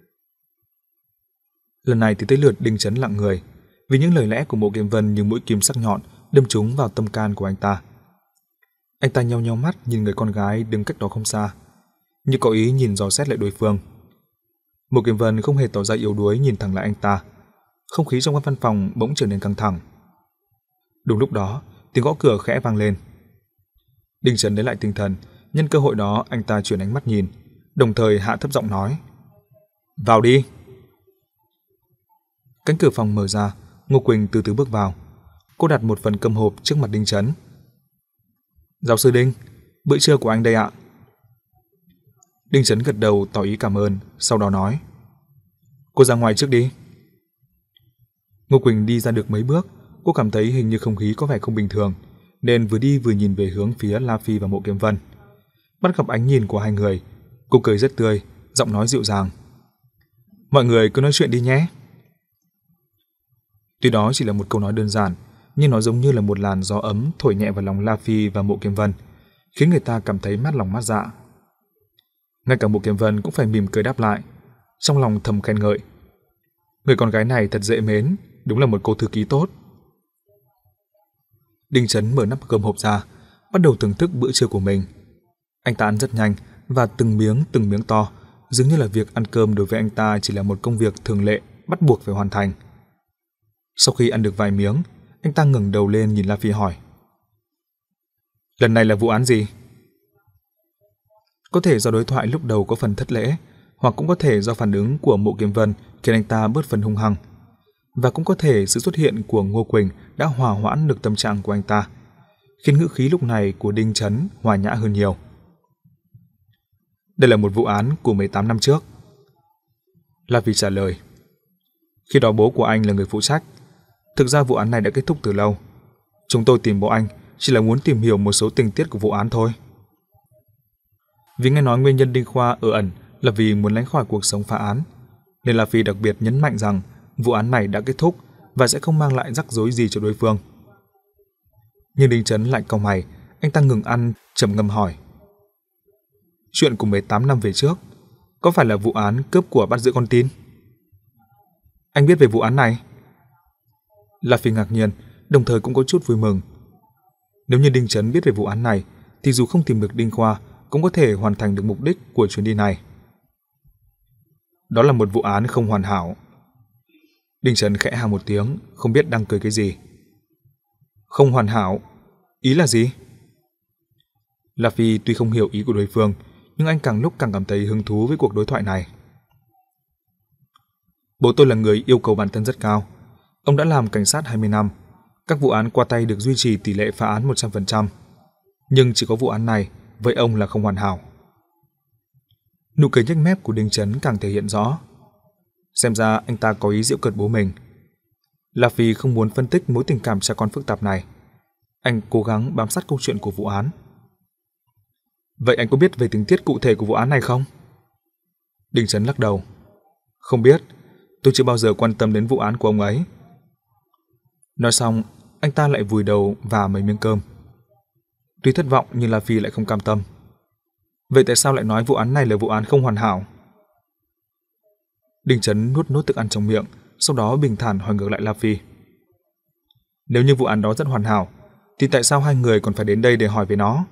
Lần này thì tới lượt Đinh Chấn lặng người, vì những lời lẽ của Mộ Kiếm Vân như mũi kim sắc nhọn đâm trúng vào tâm can của anh ta. Anh ta nheo nheo mắt nhìn người con gái đứng cách đó không xa, như có ý nhìn dò xét lại đối phương. Mộ Kiếm Vân không hề tỏ ra yếu đuối nhìn thẳng lại anh ta. Không khí trong văn phòng bỗng trở nên căng thẳng. Đúng lúc đó, tiếng gõ cửa khẽ vang lên. Đinh Chấn lấy lại tinh thần, nhân cơ hội đó anh ta chuyển ánh mắt nhìn, đồng thời hạ thấp giọng nói: "Vào đi." Cánh cửa phòng mở ra, Ngô Quỳnh từ từ bước vào. Cô đặt một phần cơm hộp trước mặt Đinh Chấn. "Giáo sư Đinh, bữa trưa của anh đây ạ." Đinh Chấn gật đầu tỏ ý cảm ơn, sau đó nói: "Cô ra ngoài trước đi." Ngô Quỳnh đi ra được mấy bước, cô cảm thấy hình như không khí có vẻ không bình thường, nên vừa đi vừa nhìn về hướng phía La Phi và Mộ Kiếm Vân. Bắt gặp ánh nhìn của hai người, cô cười rất tươi, giọng nói dịu dàng: "Mọi người cứ nói chuyện đi nhé." Tuy đó chỉ là một câu nói đơn giản, nhưng nó giống như là một làn gió ấm thổi nhẹ vào lòng La Phi và Mộ Kiếm Vân, khiến người ta cảm thấy mát lòng mát dạ. Ngay cả Mộ Kiếm Vân cũng phải mỉm cười đáp lại, trong lòng thầm khen ngợi: người con gái này thật dễ mến, đúng là một cô thư ký tốt. Đinh Chấn mở nắp cơm hộp ra, bắt đầu thưởng thức bữa trưa của mình. Anh ta ăn rất nhanh và từng miếng từng miếng to, dường như là việc ăn cơm đối với anh ta chỉ là một công việc thường lệ bắt buộc phải hoàn thành. Sau khi ăn được vài miếng, anh ta ngẩng đầu lên nhìn La Phi hỏi: "Lần này là vụ án gì?" Có thể do đối thoại lúc đầu có phần thất lễ, hoặc cũng có thể do phản ứng của Mộ Kiếm Vân khiến anh ta bớt phần hung hăng, và cũng có thể sự xuất hiện của Ngô Quỳnh đã hòa hoãn được tâm trạng của anh ta, khiến ngữ khí lúc này của Đinh Chấn hòa nhã hơn nhiều. "Đây là một vụ án của mười tám năm trước." La Phi trả lời. "Khi đó bố của anh là người phụ trách. Thực ra vụ án này đã kết thúc từ lâu. Chúng tôi tìm bố anh chỉ là muốn tìm hiểu một số tình tiết của vụ án thôi." Vì nghe nói nguyên nhân Đinh Khoa ở ẩn là vì muốn lánh khỏi cuộc sống phá án, nên La Phi đặc biệt nhấn mạnh rằng vụ án này đã kết thúc và sẽ không mang lại rắc rối gì cho đối phương. Nhưng Đinh Chấn lại cau mày, anh ta ngừng ăn, trầm ngâm hỏi: "Chuyện của mười tám năm về trước, có phải là vụ án cướp của bắt giữ con tin?" "Anh biết về vụ án này?" La Phi ngạc nhiên, đồng thời cũng có chút vui mừng. Nếu như Đinh Chấn biết về vụ án này, thì dù không tìm được Đinh Khoa, cũng có thể hoàn thành được mục đích của chuyến đi này. "Đó là một vụ án không hoàn hảo." Đinh Chấn khẽ ha một tiếng, không biết đang cười cái gì. "Không hoàn hảo? Ý là gì?" La Phi tuy không hiểu ý của đối phương, nhưng anh càng lúc càng cảm thấy hứng thú với cuộc đối thoại này. "Bố tôi là người yêu cầu bản thân rất cao. Ông đã làm cảnh sát hai mươi năm, các vụ án qua tay được duy trì tỷ lệ phá án một trăm phần trăm. Nhưng chỉ có vụ án này, với ông là không hoàn hảo." Nụ cười nhếch mép của Đinh Chấn càng thể hiện rõ. Xem ra anh ta có ý giễu cợt bố mình. La Phi không muốn phân tích mối tình cảm cha con phức tạp này. Anh cố gắng bám sát câu chuyện của vụ án. "Vậy anh có biết về tình tiết cụ thể của vụ án này không?" Đinh Chấn lắc đầu. "Không biết, tôi chưa bao giờ quan tâm đến vụ án của ông ấy." Nói xong, anh ta lại vùi đầu vào mấy miếng cơm. Tuy thất vọng nhưng La Phi lại không cam tâm. "Vậy tại sao lại nói vụ án này là vụ án không hoàn hảo?" Đinh Chấn nuốt nốt thức ăn trong miệng, sau đó bình thản hỏi ngược lại La Phi: "Nếu như vụ án đó rất hoàn hảo, thì tại sao hai người còn phải đến đây để hỏi về nó?"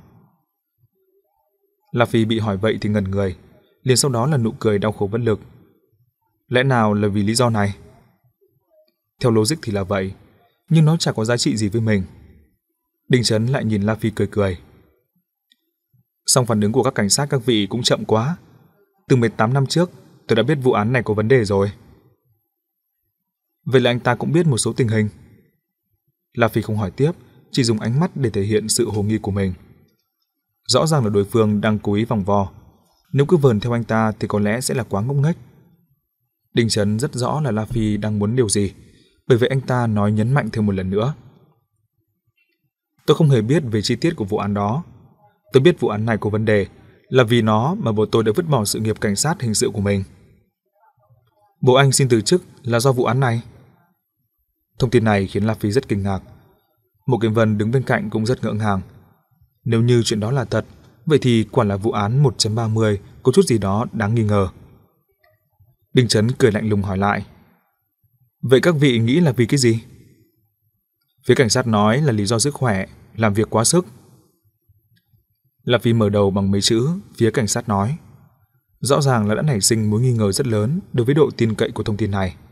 La Phi bị hỏi vậy thì ngẩn người, liền sau đó là nụ cười đau khổ bất lực. "Lẽ nào là vì lý do này?" Theo logic thì là vậy, nhưng nó chẳng có giá trị gì với mình. Đinh Chấn lại nhìn La Phi cười cười. "Song phản ứng của các cảnh sát các vị cũng chậm quá. Từ mười tám năm trước, tôi đã biết vụ án này có vấn đề rồi." "Vậy là anh ta cũng biết một số tình hình?" La Phi không hỏi tiếp, chỉ dùng ánh mắt để thể hiện sự hồ nghi của mình. Rõ ràng là đối phương đang cố ý vòng vo. Nếu cứ vờn theo anh ta thì có lẽ sẽ là quá ngốc nghếch. Đinh Chấn rất rõ là La Phi đang muốn điều gì, bởi vậy anh ta nói nhấn mạnh thêm một lần nữa: "Tôi không hề biết về chi tiết của vụ án đó. Tôi biết vụ án này có vấn đề là vì nó mà bố tôi đã vứt bỏ sự nghiệp cảnh sát hình sự của mình." Bố anh xin từ chức là do vụ án này. Thông tin này khiến La Phi rất kinh ngạc. Mộ Kiếm Vân đứng bên cạnh cũng rất ngỡ ngàng. Nếu như chuyện đó là thật, vậy thì quả là vụ án một chấm ba mươi có chút gì đó đáng nghi ngờ. Đinh Chấn cười lạnh lùng hỏi lại. Vậy các vị nghĩ là vì cái gì? Phía cảnh sát nói là lý do sức khỏe, làm việc quá sức. La Phi mở đầu bằng mấy chữ, phía cảnh sát nói. Rõ ràng là đã nảy sinh mối nghi ngờ rất lớn đối với độ tin cậy của thông tin này.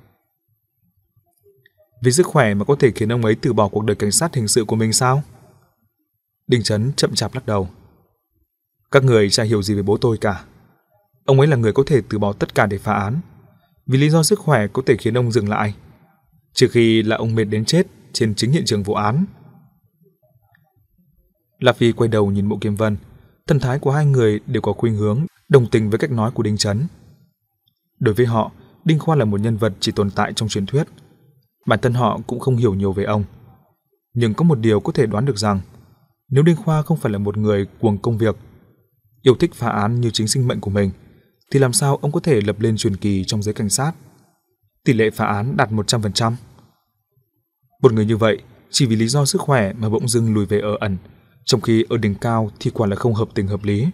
Vì sức khỏe mà có thể khiến ông ấy từ bỏ cuộc đời cảnh sát hình sự của mình sao? Đinh Chấn chậm chạp lắc đầu. Các người chả hiểu gì về bố tôi cả. Ông ấy là người có thể từ bỏ tất cả để phá án. Vì lý do sức khỏe có thể khiến ông dừng lại, trừ khi là ông mệt đến chết trên chính hiện trường vụ án. La Phi quay đầu nhìn Mộ Kiếm Vân. Thần thái của hai người đều có khuynh hướng đồng tình với cách nói của Đinh Chấn. Đối với họ, Đinh Khoa là một nhân vật chỉ tồn tại trong truyền thuyết. Bản thân họ cũng không hiểu nhiều về ông. Nhưng có một điều có thể đoán được rằng, nếu Đinh Khoa không phải là một người cuồng công việc, yêu thích phá án như chính sinh mệnh của mình, thì làm sao ông có thể lập lên truyền kỳ trong giới cảnh sát? Tỷ lệ phá án đạt một trăm phần trăm. Một người như vậy, chỉ vì lý do sức khỏe mà bỗng dưng lùi về ở ẩn, trong khi ở đỉnh cao thì quả là không hợp tình hợp lý.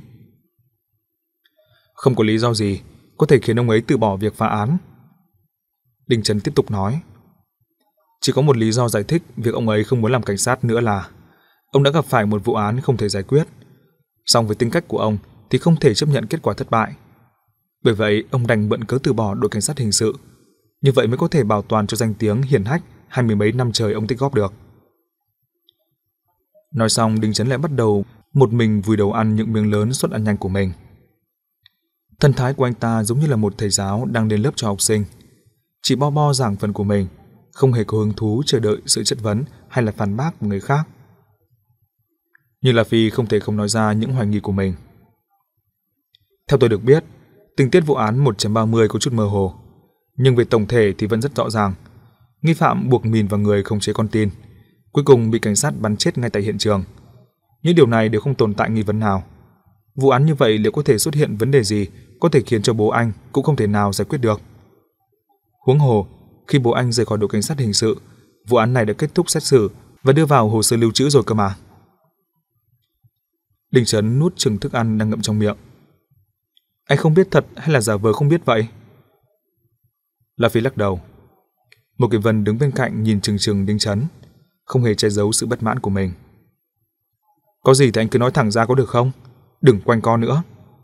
Không có lý do gì có thể khiến ông ấy từ bỏ việc phá án. Đinh Chấn tiếp tục nói. Chỉ có một lý do giải thích việc ông ấy không muốn làm cảnh sát nữa là ông đã gặp phải một vụ án không thể giải quyết. Song với tính cách của ông thì không thể chấp nhận kết quả thất bại. Bởi vậy ông đành mượn cớ từ bỏ đội cảnh sát hình sự. Như vậy mới có thể bảo toàn cho danh tiếng hiển hách hai mươi mấy năm trời ông tích góp được. Nói xong, Đinh Chấn lại bắt đầu một mình vùi đầu ăn những miếng lớn suất ăn nhanh của mình. Thần thái của anh ta giống như là một thầy giáo đang lên lớp cho học sinh, chỉ bo bo giảng phần của mình, không hề có hứng thú chờ đợi sự chất vấn hay là phản bác của người khác. Nhưng La Phi không thể không nói ra những hoài nghi của mình. Theo tôi được biết, tình tiết vụ án một chấm ba mươi có chút mơ hồ, nhưng về tổng thể thì vẫn rất rõ ràng. Nghi phạm buộc mìn vào người khống chế con tin, cuối cùng bị cảnh sát bắn chết ngay tại hiện trường. Những điều này đều không tồn tại nghi vấn nào. Vụ án như vậy liệu có thể xuất hiện vấn đề gì có thể khiến cho bố anh cũng không thể nào giải quyết được. Huống hồ, khi bố anh rời khỏi đội cảnh sát hình sự, vụ án này đã kết thúc xét xử và đưa vào hồ sơ lưu trữ rồi cơ mà. Đinh Chấn nuốt chừng thức ăn đang ngậm trong miệng. Anh không biết thật hay là giả vờ không biết vậy? La Phi lắc đầu. Một Kiếm Vân đứng bên cạnh nhìn chừng chừng Đinh Chấn, không hề che giấu sự bất mãn của mình. Có gì thì anh cứ nói thẳng ra có được không? Đừng quanh co nữa.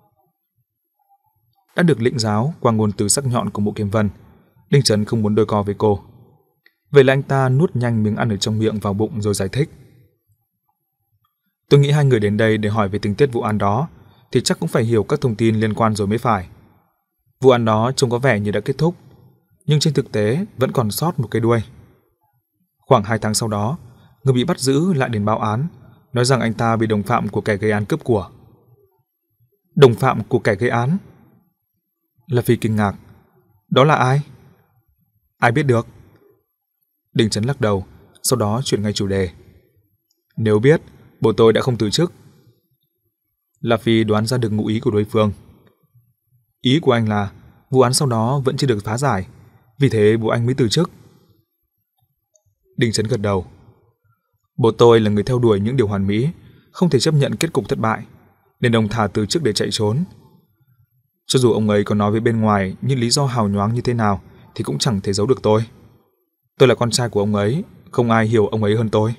Đã được lĩnh giáo qua ngôn từ sắc nhọn của Mộ Kiếm Vân, Đinh Chấn không muốn đôi co với cô. Vậy là anh ta nuốt nhanh miếng ăn ở trong miệng vào bụng rồi giải thích. Tôi nghĩ hai người đến đây để hỏi về tình tiết vụ án đó thì chắc cũng phải hiểu các thông tin liên quan rồi mới phải. Vụ án đó trông có vẻ như đã kết thúc, nhưng trên thực tế vẫn còn sót một cái đuôi. Khoảng hai tháng sau đó, người bị bắt giữ lại đến báo án, nói rằng anh ta bị đồng phạm của kẻ gây án cướp của. Đồng phạm của kẻ gây án? La Phi kinh ngạc. Đó là ai? Ai biết được? Đinh Chấn lắc đầu, sau đó chuyển ngay chủ đề. Nếu biết, bố tôi đã không từ chức. La Phi đoán ra được ngụ ý của đối phương. Ý của anh là vụ án sau đó vẫn chưa được phá giải, vì thế bố anh mới từ chức. Đinh Chấn gật đầu. Bố tôi là người theo đuổi những điều hoàn mỹ, không thể chấp nhận kết cục thất bại, nên ông thà từ chức để chạy trốn. Cho dù ông ấy có nói với bên ngoài những lý do hào nhoáng như thế nào thì cũng chẳng thể giấu được tôi. Tôi là con trai của ông ấy, không ai hiểu ông ấy hơn tôi.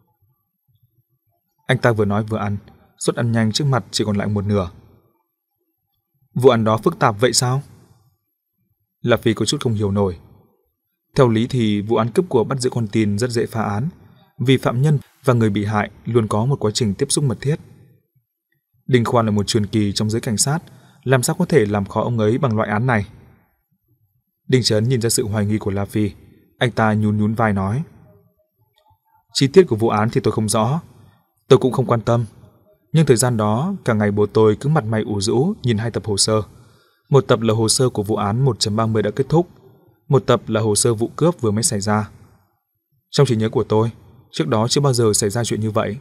Anh ta vừa nói vừa ăn, suất ăn nhanh trước mặt chỉ còn lại một nửa. Vụ án đó phức tạp vậy sao? La Phi có chút không hiểu nổi. Theo lý thì vụ án cướp của bắt giữ con tin rất dễ phá án, vì phạm nhân và người bị hại luôn có một quá trình tiếp xúc mật thiết. Đinh Khoa là một truyền kỳ trong giới cảnh sát, làm sao có thể làm khó ông ấy bằng loại án này? Đinh Chấn nhìn ra sự hoài nghi của La Phi, anh ta nhún nhún vai nói. Chi tiết của vụ án thì tôi không rõ, tôi cũng không quan tâm. Nhưng thời gian đó, cả ngày bố tôi cứ mặt mày ủ rũ nhìn hai tập hồ sơ. Một tập là hồ sơ của vụ án một chấm ba mươi đã kết thúc, một tập là hồ sơ vụ cướp vừa mới xảy ra. Trong trí nhớ của tôi, trước đó chưa bao giờ xảy ra chuyện như vậy.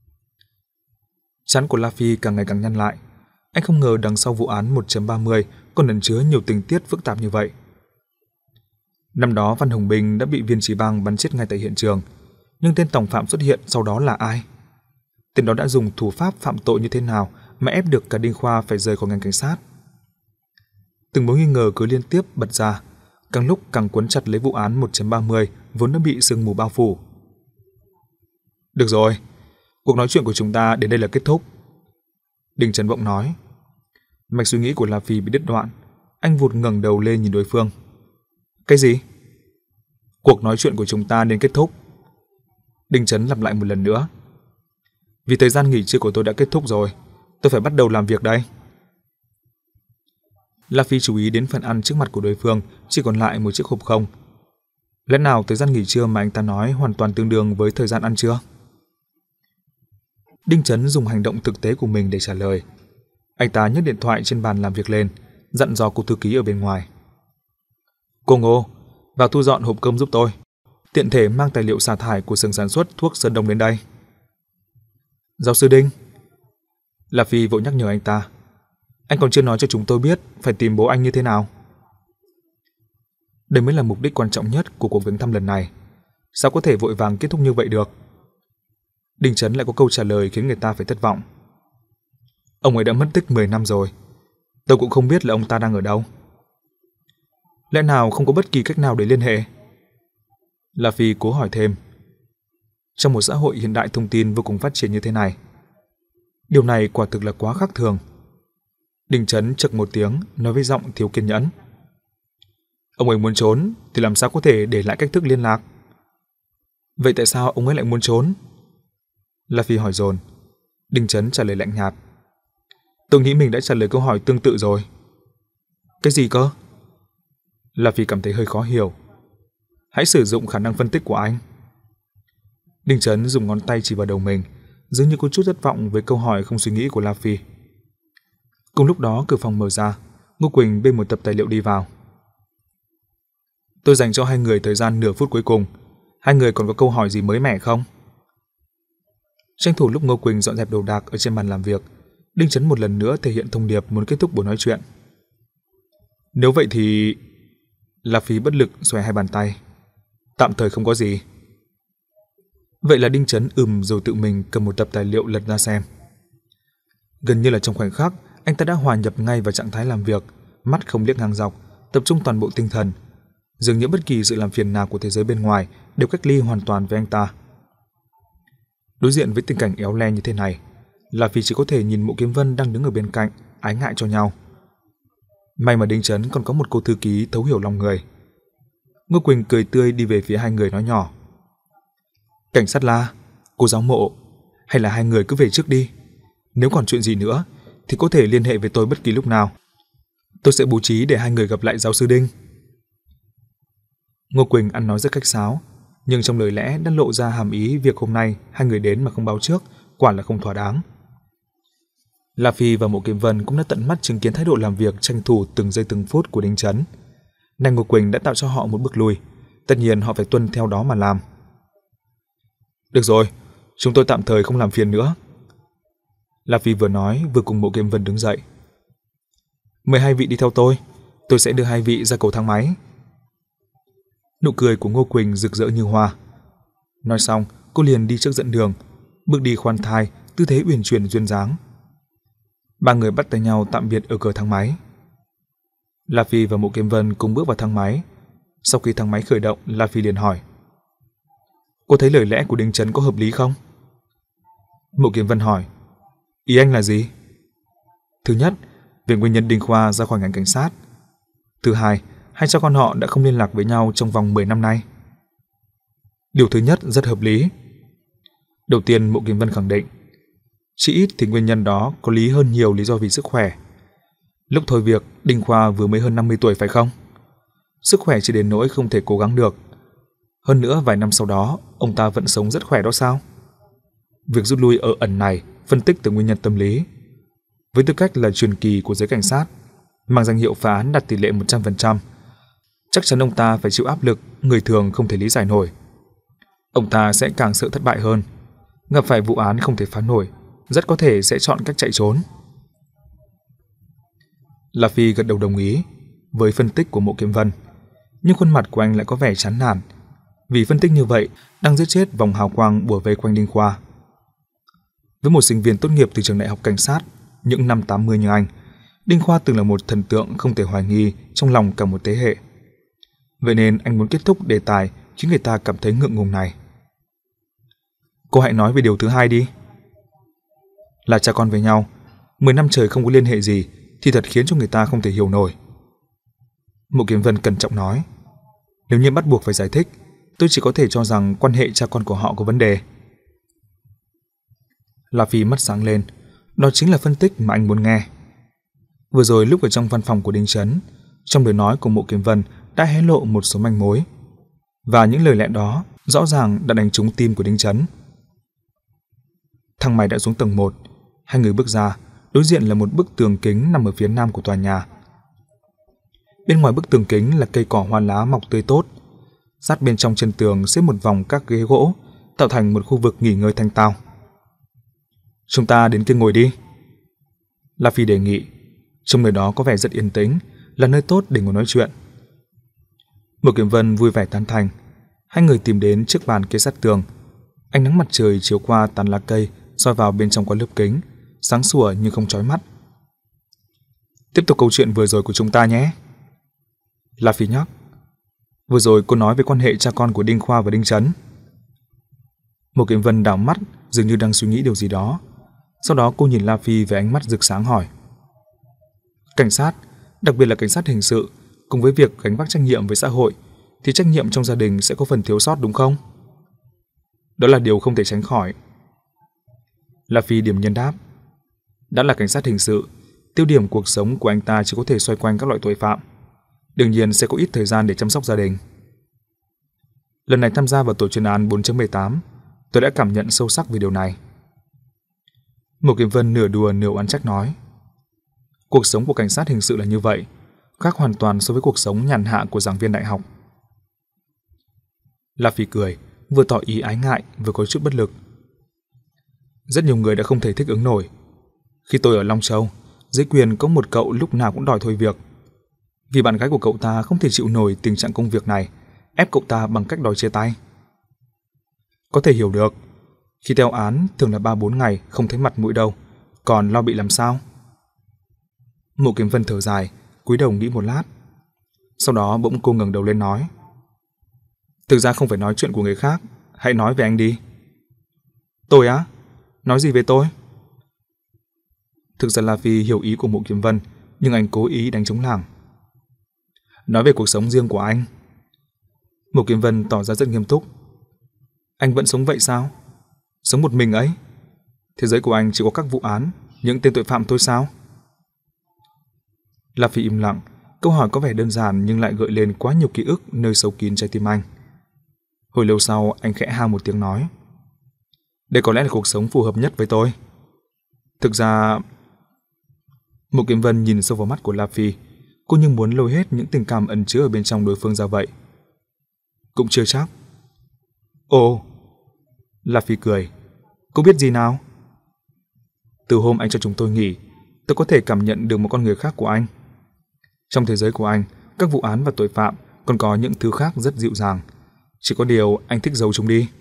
Trán của La Phi càng ngày càng nhăn lại. Anh không ngờ đằng sau vụ án một chấm ba mươi còn ẩn chứa nhiều tình tiết phức tạp như vậy. Năm đó Văn Hồng Bình đã bị viên trí bang bắn chết ngay tại hiện trường, nhưng tên tòng phạm xuất hiện sau đó là ai? Tên đó đã dùng thủ pháp phạm tội như thế nào mà ép được cả Đinh Khoa phải rời khỏi ngành cảnh sát? Từng mối nghi ngờ cứ liên tiếp bật ra, càng lúc càng quấn chặt lấy vụ án một chấm ba mươi vốn đã bị sương mù bao phủ. Được rồi, cuộc nói chuyện của chúng ta đến đây là kết thúc. Đinh Chấn bỗng nói. Mạch suy nghĩ của La Phi bị đứt đoạn, anh vụt ngẩng đầu lên nhìn đối phương. Cái gì? Cuộc nói chuyện của chúng ta nên kết thúc. Đinh Chấn lặp lại một lần nữa. Vì thời gian nghỉ trưa của tôi đã kết thúc rồi, tôi phải bắt đầu làm việc đây. La Phi chú ý đến phần ăn trước mặt của đối phương chỉ còn lại một chiếc hộp không. Lẽ nào thời gian nghỉ trưa mà anh ta nói hoàn toàn tương đương với thời gian ăn trưa? Đinh Chấn dùng hành động thực tế của mình để trả lời. Anh ta nhấc điện thoại trên bàn làm việc lên, dặn dò cô thư ký ở bên ngoài. Cô Ngô, vào thu dọn hộp cơm giúp tôi. Tiện thể mang tài liệu xả thải của xưởng sản xuất thuốc Sơn Đông đến đây. Giáo sư Đinh. La Phi vội nhắc nhở anh ta. Anh còn chưa nói cho chúng tôi biết phải tìm bố anh như thế nào. Đây mới là mục đích quan trọng nhất của cuộc viếng thăm lần này. Sao có thể vội vàng kết thúc như vậy được? Đinh Chấn lại có câu trả lời khiến người ta phải thất vọng. Ông ấy đã mất tích mười năm rồi. Tôi cũng không biết là ông ta đang ở đâu. Lẽ nào không có bất kỳ cách nào để liên hệ? La Phi cố hỏi thêm. Trong một xã hội hiện đại thông tin vô cùng phát triển như thế này, điều này quả thực là quá khác thường. Đinh Chấn chực một tiếng, nói với giọng thiếu kiên nhẫn. Ông ấy muốn trốn thì làm sao có thể để lại cách thức liên lạc? Vậy tại sao ông ấy lại muốn trốn? La Phi hỏi dồn. Đinh Chấn trả lời lạnh nhạt. Tôi nghĩ mình đã trả lời câu hỏi tương tự rồi. Cái gì cơ? La Phi cảm thấy hơi khó hiểu. Hãy sử dụng khả năng phân tích của anh. Đinh Chấn dùng ngón tay chỉ vào đầu mình, dường như có chút thất vọng với câu hỏi không suy nghĩ của La Phi. Cùng lúc đó cửa phòng mở ra, Ngô Quỳnh bê một tập tài liệu đi vào. Tôi dành cho hai người thời gian nửa phút cuối cùng. Hai người còn có câu hỏi gì mới mẻ không? Tranh thủ lúc Ngô Quỳnh dọn dẹp đồ đạc ở trên bàn làm việc, Đinh Chấn một lần nữa thể hiện thông điệp muốn kết thúc buổi nói chuyện. Nếu vậy thì... La Phi bất lực xòe hai bàn tay. Tạm thời không có gì. Vậy là Đinh Chấn ừm rồi tự mình cầm một tập tài liệu lật ra xem. Gần như là trong khoảnh khắc, anh ta đã hòa nhập ngay vào trạng thái làm việc, mắt không liếc ngang dọc, tập trung toàn bộ tinh thần. Dường như bất kỳ sự làm phiền nào của thế giới bên ngoài đều cách ly hoàn toàn với anh ta. Đối diện với tình cảnh éo le như thế này, La Phi chỉ có thể nhìn Mộ Kiếm Vân đang đứng ở bên cạnh, ái ngại cho nhau. May mà Đinh Chấn còn có một cô thư ký thấu hiểu lòng người. Ngô Quỳnh cười tươi đi về phía hai người nói nhỏ. Cảnh sát La, cô giáo Mộ, hay là hai người cứ về trước đi. Nếu còn chuyện gì nữa thì có thể liên hệ với tôi bất kỳ lúc nào. Tôi sẽ bố trí để hai người gặp lại giáo sư Đinh. Ngô Quỳnh ăn nói rất khách sáo, nhưng trong lời lẽ đã lộ ra hàm ý việc hôm nay hai người đến mà không báo trước, quả là không thỏa đáng. La Phi và Mộ Kiếm Vân cũng đã tận mắt chứng kiến thái độ làm việc tranh thủ từng giây từng phút của Đinh Chấn. Này Ngô Quỳnh đã tạo cho họ một bước lùi, tất nhiên họ phải tuân theo đó mà làm. Được rồi, chúng tôi tạm thời không làm phiền nữa. La Phi vừa nói vừa cùng Mộ Kiếm Vân đứng dậy. Mời hai vị đi theo tôi, tôi sẽ đưa hai vị ra cầu thang máy. Nụ cười của Ngô Quỳnh rực rỡ như hoa. Nói xong, cô liền đi trước dẫn đường, bước đi khoan thai, tư thế uyển chuyển duyên dáng. Ba người bắt tay nhau tạm biệt ở cửa thang máy. La Phi và Mộ Kiếm Vân cùng bước vào thang máy. Sau khi thang máy khởi động, La Phi liền hỏi. Cô thấy lời lẽ của Đinh Chấn có hợp lý không? Mộ Kiếm Vân hỏi. Ý anh là gì? Thứ nhất, về nguyên nhân Đinh Khoa ra khỏi ngành cảnh sát. Thứ hai, hai cha con họ đã không liên lạc với nhau trong vòng mười năm nay. Điều thứ nhất rất hợp lý. Đầu tiên, Mộ Kiếm Vân khẳng định, chỉ ít thì nguyên nhân đó có lý hơn nhiều lý do vì sức khỏe. Lúc thôi việc, Đinh Khoa vừa mới hơn năm mươi tuổi phải không? Sức khỏe chỉ đến nỗi không thể cố gắng được. Hơn nữa vài năm sau đó, ông ta vẫn sống rất khỏe đó sao? Việc rút lui ở ẩn này phân tích từ nguyên nhân tâm lý. Với tư cách là truyền kỳ của giới cảnh sát, mang danh hiệu phá án đạt tỷ lệ một trăm phần trăm, chắc chắn ông ta phải chịu áp lực người thường không thể lý giải nổi. Ông ta sẽ càng sợ thất bại hơn. Gặp phải vụ án không thể phá nổi, rất có thể sẽ chọn cách chạy trốn. La Phi gật đầu đồng ý với phân tích của Mộ Kiếm Vân, nhưng khuôn mặt của anh lại có vẻ chán nản, vì phân tích như vậy đang giết chết vòng hào quang bủa vây quanh Đinh Khoa. Với một sinh viên tốt nghiệp từ trường đại học cảnh sát những năm tám mươi như anh, Đinh Khoa từng là một thần tượng không thể hoài nghi trong lòng cả một thế hệ. Vậy nên anh muốn kết thúc đề tài khiến người ta cảm thấy ngượng ngùng này. Cô hãy nói về điều thứ hai đi. Là cha con với nhau, mười năm trời không có liên hệ gì thì thật khiến cho người ta không thể hiểu nổi. Mộ Kiếm Vân cẩn trọng nói. Nếu như bắt buộc phải giải thích, tôi chỉ có thể cho rằng quan hệ cha con của họ có vấn đề. La Phi mắt sáng lên, đó chính là phân tích mà anh muốn nghe. Vừa rồi lúc ở trong văn phòng của Đinh Chấn, trong lời nói của Mộ Kiếm Vân đã hé lộ một số manh mối, và những lời lẽ đó rõ ràng đã đánh trúng tim của Đinh Chấn. Thang máy đã xuống tầng một, hai người bước ra, đối diện là một bức tường kính nằm ở phía nam của tòa nhà. Bên ngoài bức tường kính là cây cỏ hoa lá mọc tươi tốt, sát bên trong chân tường xếp một vòng các ghế gỗ, tạo thành một khu vực nghỉ ngơi thanh tao. Chúng ta đến kia ngồi đi. La Phi đề nghị, trong nơi đó có vẻ rất yên tĩnh, là nơi tốt để ngồi nói chuyện. Mộ Kiếm Vân vui vẻ tán thành. Hai người tìm đến chiếc bàn kê sát tường. Ánh nắng mặt trời chiếu qua tán lá cây soi vào bên trong qua lớp kính, sáng sủa nhưng không chói mắt. Tiếp tục câu chuyện vừa rồi của chúng ta nhé. La Phi nhắc. Vừa rồi cô nói về quan hệ cha con của Đinh Khoa và Đinh Chấn. Mộ Kiếm Vân đảo mắt, dường như đang suy nghĩ điều gì đó. Sau đó cô nhìn La Phi với ánh mắt rực sáng hỏi. Cảnh sát, đặc biệt là cảnh sát hình sự, cùng với việc gánh vác trách nhiệm với xã hội, thì trách nhiệm trong gia đình sẽ có phần thiếu sót đúng không? Đó là điều không thể tránh khỏi. La Phi điềm nhiên đáp. Đã là cảnh sát hình sự, tiêu điểm cuộc sống của anh ta chỉ có thể xoay quanh các loại tội phạm. Đương nhiên sẽ có ít thời gian để chăm sóc gia đình. Lần này tham gia vào tổ chuyên án bốn chấm mười tám, tôi đã cảm nhận sâu sắc về điều này. Mộ Kiếm Vân nửa đùa nửa oán trách nói. Cuộc sống của cảnh sát hình sự là như vậy, khác hoàn toàn so với cuộc sống nhàn hạ của giảng viên đại học. La Phi cười, vừa tỏ ý ái ngại, vừa có chút bất lực. Rất nhiều người đã không thể thích ứng nổi. Khi tôi ở Long Châu, dưới quyền có một cậu lúc nào cũng đòi thôi việc. Vì bạn gái của cậu ta không thể chịu nổi tình trạng công việc này, ép cậu ta bằng cách đòi chia tay. Có thể hiểu được, khi theo án thường là ba bốn ngày không thấy mặt mũi đâu, còn lo bị làm sao? Mộ Kiếm Vân thở dài, cúi đầu nghĩ một lát. Sau đó bỗng cô ngẩng đầu lên nói. Thực ra không phải nói chuyện của người khác, hãy nói về anh đi. Tôi á? Nói gì về tôi? Thực ra La Phi hiểu ý của Mộ Kiếm Vân, nhưng anh cố ý đánh trống lảng. Nói về cuộc sống riêng của anh. Mộ Kiếm Vân tỏ ra rất nghiêm túc. Anh vẫn sống vậy sao? Sống một mình ấy? Thế giới của anh chỉ có các vụ án, những tên tội phạm thôi sao? La Phi im lặng, câu hỏi có vẻ đơn giản nhưng lại gợi lên quá nhiều ký ức nơi sâu kín trái tim anh. Hồi lâu sau anh khẽ ha một tiếng nói. Đây có lẽ là cuộc sống phù hợp nhất với tôi. Thực ra... Mộ Kiếm Vân nhìn sâu vào mắt của La Phi, cô như muốn lôi hết những tình cảm ẩn chứa ở bên trong đối phương ra vậy. Cũng chưa chắc. Ồ! La Phi cười. Cô biết gì nào? Từ hôm anh cho chúng tôi nghỉ, tôi có thể cảm nhận được một con người khác của anh. Trong thế giới của anh, các vụ án và tội phạm còn có những thứ khác rất dịu dàng. Chỉ có điều anh thích giấu chúng đi.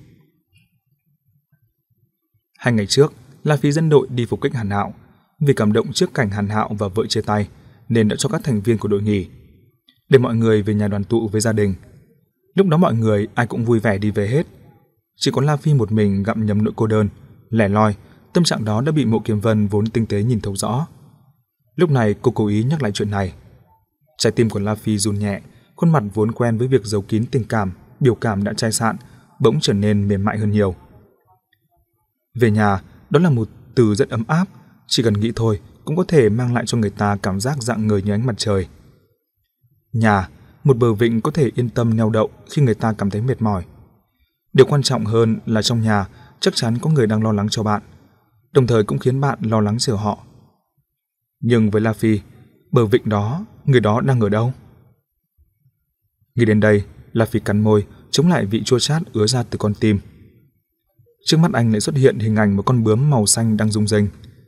Hai ngày trước, La Phi dẫn đội đi phục kích Hàn Hạo. Vì cảm động trước cảnh Hàn Hạo và vợ chia tay, nên đã cho các thành viên của đội nghỉ, để mọi người về nhà đoàn tụ với gia đình. Lúc đó mọi người ai cũng vui vẻ đi về hết. Chỉ có La Phi một mình gặm nhấm nỗi cô đơn, lẻ loi. Tâm trạng đó đã bị Mộ Kiếm Vân vốn tinh tế nhìn thấu rõ. Lúc này cô cố ý nhắc lại chuyện này. Trái tim của La Phi run nhẹ, khuôn mặt vốn quen với việc giấu kín tình cảm, biểu cảm đã chai sạn, bỗng trở nên mềm mại hơn nhiều. Về nhà, đó là một từ rất ấm áp, chỉ cần nghĩ thôi cũng có thể mang lại cho người ta cảm giác rạng ngời như ánh mặt trời. Nhà, một bờ vịnh có thể yên tâm neo đậu khi người ta cảm thấy mệt mỏi. Điều quan trọng hơn là trong nhà chắc chắn có người đang lo lắng cho bạn, đồng thời cũng khiến bạn lo lắng chờ họ. Nhưng với La Phi, bờ vịnh đó, người đó đang ở đâu? Nghĩ đến đây, La Phi cắn môi, chống lại vị chua chát ứa ra từ con tim. Trước mắt anh lại xuất hiện hình ảnh một con bướm màu xanh đang rung rinh.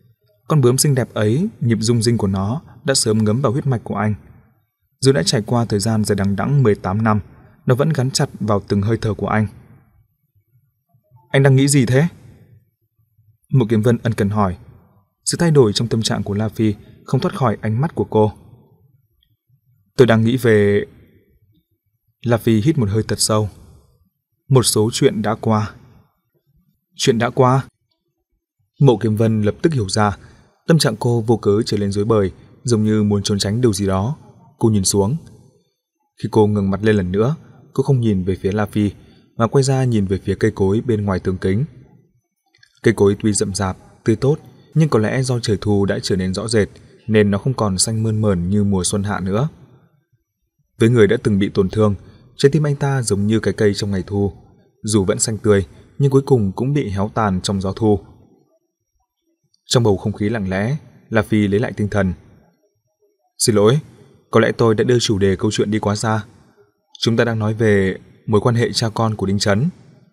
Con bướm xinh đẹp ấy, nhịp rung rinh của nó đã sớm ngấm vào huyết mạch của anh. Dù đã trải qua thời gian dài đằng đẵng mười tám năm, nó vẫn gắn chặt vào từng hơi thở của anh. Anh đang nghĩ gì thế? Mộ Kiếm Vân ân cần hỏi. Sự thay đổi trong tâm trạng của La Phi không thoát khỏi ánh mắt của cô. Tôi đang nghĩ về... La Phi hít một hơi thật sâu. Một số chuyện đã qua. Chuyện đã qua? Mộ Kiếm Vân lập tức hiểu ra, tâm trạng cô vô cớ trở lên rối bời, giống như muốn trốn tránh điều gì đó. Cô nhìn xuống. Khi cô ngẩng mặt lên lần nữa, cô không nhìn về phía La Phi, mà quay ra nhìn về phía cây cối bên ngoài tường kính. Cây cối tuy rậm rạp, tươi tốt, nhưng có lẽ do trời thu đã trở nên rõ rệt, nên nó không còn xanh mơn mởn như mùa xuân hạ nữa. Với người đã từng bị tổn thương, trái tim anh ta giống như cái cây trong ngày thu, dù vẫn xanh tươi, nhưng cuối cùng cũng bị héo tàn trong gió thu. Trong bầu không khí lặng lẽ, La Phi lấy lại tinh thần. Xin lỗi, có lẽ tôi đã đưa chủ đề câu chuyện đi quá xa. Chúng ta đang nói về mối quan hệ cha con của Đinh Chấn.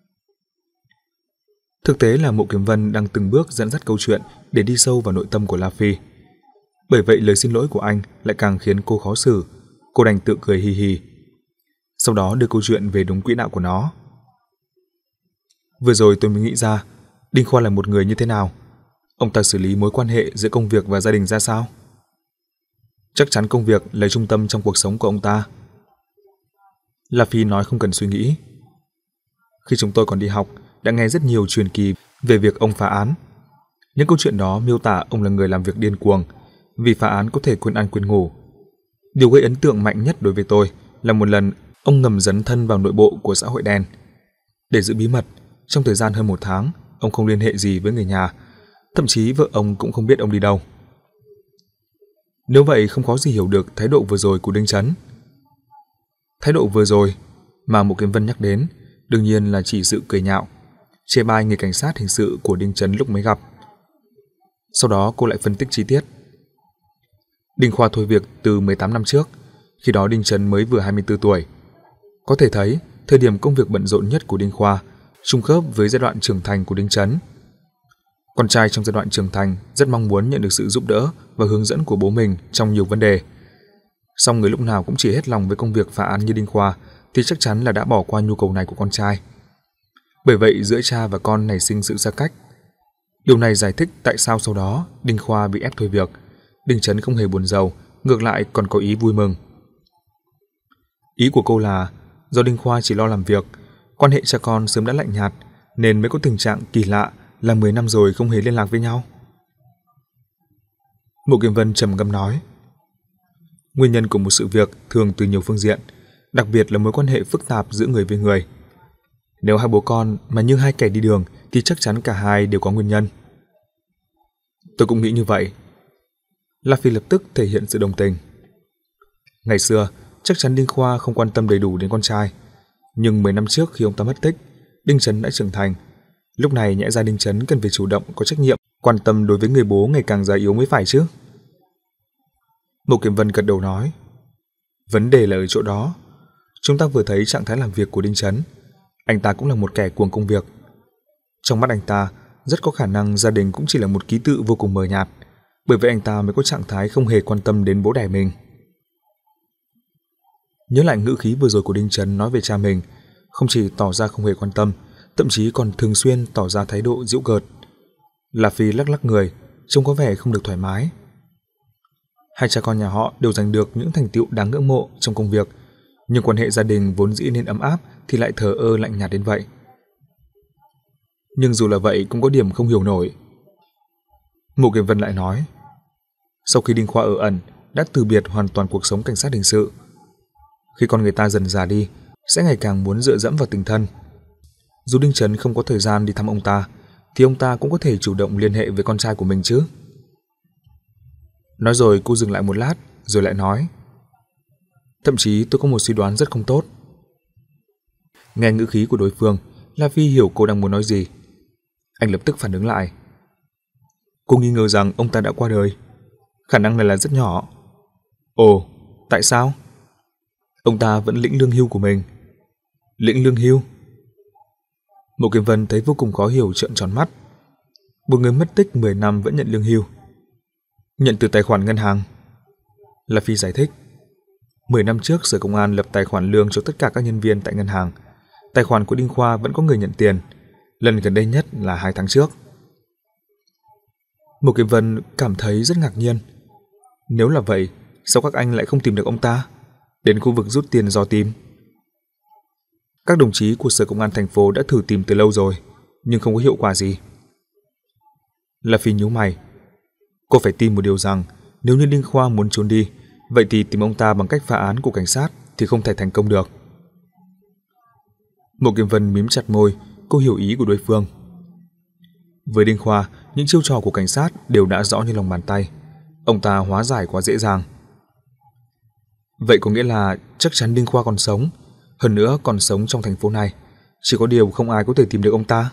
Thực tế là Mộ Kiếm Vân đang từng bước dẫn dắt câu chuyện để đi sâu vào nội tâm của La Phi. Bởi vậy lời xin lỗi của anh lại càng khiến cô khó xử. Cô đành tự cười hì hì, sau đó đưa câu chuyện về đúng quỹ đạo của nó. Vừa rồi tôi mới nghĩ ra, Đinh Khoa là một người như thế nào? Ông ta xử lý mối quan hệ giữa công việc và gia đình ra sao? Chắc chắn công việc là trung tâm trong cuộc sống của ông ta. La Phi nói không cần suy nghĩ. Khi chúng tôi còn đi học, đã nghe rất nhiều truyền kỳ về việc ông phá án. Những câu chuyện đó miêu tả ông là người làm việc điên cuồng, vì phá án có thể quên ăn quên ngủ. Điều gây ấn tượng mạnh nhất đối với tôi là một lần ông ngầm dấn thân vào nội bộ của xã hội đen. Để giữ bí mật, trong thời gian hơn một tháng, ông không liên hệ gì với người nhà, thậm chí vợ ông cũng không biết ông đi đâu. Nếu vậy không khó gì hiểu được thái độ vừa rồi của Đinh Chấn. Thái độ vừa rồi mà Mộ Kiếm Vân nhắc đến đương nhiên là chỉ sự cười nhạo, chê bai người cảnh sát hình sự của Đinh Chấn lúc mới gặp. Sau đó cô lại phân tích chi tiết. Đinh Khoa thôi việc từ mười tám năm trước, khi đó Đinh Chấn mới vừa hai mươi tư tuổi. Có thể thấy, thời điểm công việc bận rộn nhất của Đinh Khoa trùng khớp với giai đoạn trưởng thành của Đinh Chấn. Con trai trong giai đoạn trưởng thành rất mong muốn nhận được sự giúp đỡ và hướng dẫn của bố mình trong nhiều vấn đề. Song người lúc nào cũng chỉ hết lòng với công việc phá án như Đinh Khoa thì chắc chắn là đã bỏ qua nhu cầu này của con trai. Bởi vậy giữa cha và con nảy sinh sự xa cách. Điều này giải thích tại sao sau đó Đinh Khoa bị ép thôi việc, Đinh Chấn không hề buồn rầu, ngược lại còn có ý vui mừng. Ý của cô là do Đinh Khoa chỉ lo làm việc, quan hệ cha con sớm đã lạnh nhạt, nên mới có tình trạng kỳ lạ là mười năm rồi không hề liên lạc với nhau. Mộ Kiếm Vân trầm ngâm nói. Nguyên nhân của một sự việc thường từ nhiều phương diện, đặc biệt là mối quan hệ phức tạp giữa người với người. Nếu hai bố con mà như hai kẻ đi đường thì chắc chắn cả hai đều có nguyên nhân. Tôi cũng nghĩ như vậy. La Phi lập tức thể hiện sự đồng tình. Ngày xưa, chắc chắn Đinh Khoa không quan tâm đầy đủ đến con trai. Nhưng mười năm trước khi ông ta mất tích, Đinh Chấn đã trưởng thành. Lúc này nhẽ ra Đinh Chấn cần phải chủ động có trách nhiệm, quan tâm đối với người bố ngày càng già yếu mới phải chứ. Mộ Kiếm Vân gật đầu nói. Vấn đề là ở chỗ đó. Chúng ta vừa thấy trạng thái làm việc của Đinh Chấn. Anh ta cũng là một kẻ cuồng công việc. Trong mắt anh ta, rất có khả năng gia đình cũng chỉ là một ký tự vô cùng mờ nhạt. Bởi vậy anh ta mới có trạng thái không hề quan tâm đến bố đẻ mình. Nhớ lại ngữ khí vừa rồi của Đinh Chấn nói về cha mình, không chỉ tỏ ra không hề quan tâm, thậm chí còn thường xuyên tỏ ra thái độ giễu cợt. La Phi lắc lắc người, trông có vẻ không được thoải mái. Hai cha con nhà họ đều giành được những thành tựu đáng ngưỡng mộ trong công việc, nhưng quan hệ gia đình vốn dĩ nên ấm áp thì lại thờ ơ lạnh nhạt đến vậy. Nhưng dù là vậy cũng có điểm không hiểu nổi. Mộ Kiếm Vân lại nói. Sau khi Đinh Khoa ở ẩn, đã từ biệt hoàn toàn cuộc sống cảnh sát hình sự. Khi con người ta dần già đi, sẽ ngày càng muốn dựa dẫm vào tình thân. Dù Đinh Chấn không có thời gian đi thăm ông ta, thì ông ta cũng có thể chủ động liên hệ với con trai của mình chứ. Nói rồi cô dừng lại một lát, rồi lại nói. Thậm chí tôi có một suy đoán rất không tốt. Nghe ngữ khí của đối phương, La Phi hiểu cô đang muốn nói gì. Anh lập tức phản ứng lại. Cô nghi ngờ rằng ông ta đã qua đời. Khả năng này là rất nhỏ. Ồ, tại sao? Ông ta vẫn lĩnh lương hưu của mình. Lĩnh lương hưu? Mộ Kiếm Vân thấy vô cùng khó hiểu, trợn tròn mắt. Một người mất tích mười năm vẫn nhận lương hưu. Nhận từ tài khoản ngân hàng. La Phi giải thích. Mười năm trước, Sở Công an lập tài khoản lương cho tất cả các nhân viên tại ngân hàng. Tài khoản của Đinh Khoa vẫn có người nhận tiền. Lần gần đây nhất là hai tháng trước. Mộ Kiếm Vân cảm thấy rất ngạc nhiên. Nếu là vậy, sao các anh lại không tìm được ông ta? Đến khu vực rút tiền dò tìm. Các đồng chí của Sở Công an thành phố đã thử tìm từ lâu rồi, nhưng không có hiệu quả gì. La Phi nhíu mày. Cô phải tin một điều rằng, nếu như Đinh Khoa muốn trốn đi, vậy thì tìm ông ta bằng cách phá án của cảnh sát thì không thể thành công được. Mộ Kiếm Vân mím chặt môi, cô hiểu ý của đối phương. Với Đinh Khoa, những chiêu trò của cảnh sát đều đã rõ như lòng bàn tay. Ông ta hóa giải quá dễ dàng. Vậy có nghĩa là chắc chắn Đinh Khoa còn sống, hơn nữa còn sống trong thành phố này. Chỉ có điều không ai có thể tìm được ông ta.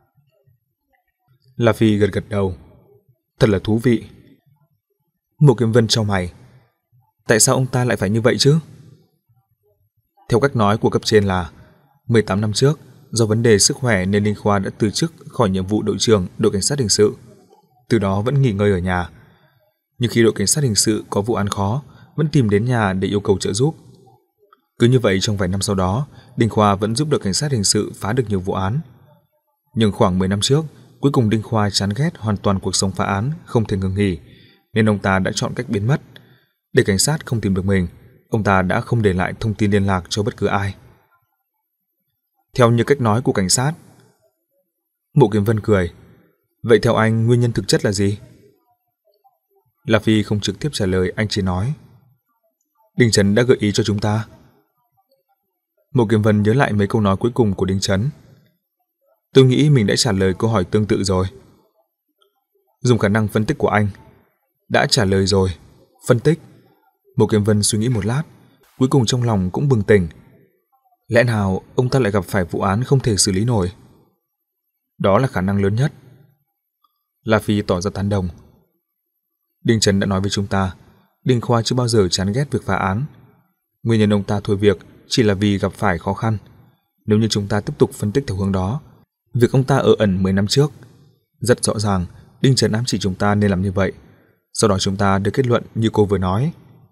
La Phi gật gật đầu. Thật là thú vị. Mộ Kiếm Vân chau mày. Tại sao ông ta lại phải như vậy chứ? Theo cách nói của cấp trên là mười tám năm trước, do vấn đề sức khỏe nên Đinh Khoa đã từ chức khỏi nhiệm vụ đội trưởng đội cảnh sát hình sự. Từ đó vẫn nghỉ ngơi ở nhà. Nhưng khi đội cảnh sát hình sự có vụ án khó, vẫn tìm đến nhà để yêu cầu trợ giúp. Cứ như vậy trong vài năm sau đó, Đinh Khoa vẫn giúp đội cảnh sát hình sự phá được nhiều vụ án. Nhưng khoảng mười năm trước, cuối cùng Đinh Khoa chán ghét hoàn toàn cuộc sống phá án, không thể ngừng nghỉ, nên ông ta đã chọn cách biến mất. Để cảnh sát không tìm được mình, ông ta đã không để lại thông tin liên lạc cho bất cứ ai. Theo như cách nói của cảnh sát. Mộ Kiếm Vân cười. Vậy theo anh, nguyên nhân thực chất là gì? La Phi không trực tiếp trả lời, anh chỉ nói. Đinh Trấn đã gợi ý cho chúng ta. Mộ Kiếm Vân nhớ lại mấy câu nói cuối cùng của Đinh Trấn. Tôi nghĩ mình đã trả lời câu hỏi tương tự rồi. Dùng khả năng phân tích của anh. Đã trả lời rồi. Phân tích. Mộ Kiếm Vân suy nghĩ một lát, cuối cùng trong lòng cũng bừng tỉnh. Lẽ nào ông ta lại gặp phải vụ án không thể xử lý nổi? Đó là khả năng lớn nhất. La Phi tỏ ra tán đồng. Đinh Trấn đã nói với chúng ta, Đinh Khoa chưa bao giờ chán ghét việc phá án. Nguyên nhân ông ta thôi việc chỉ là vì gặp phải khó khăn. Nếu như chúng ta tiếp tục phân tích theo hướng đó, việc ông ta ở ẩn mười năm trước, rất rõ ràng Đinh Trấn ám chỉ chúng ta nên làm như vậy. Sau đó chúng ta đưa kết luận như cô vừa nói.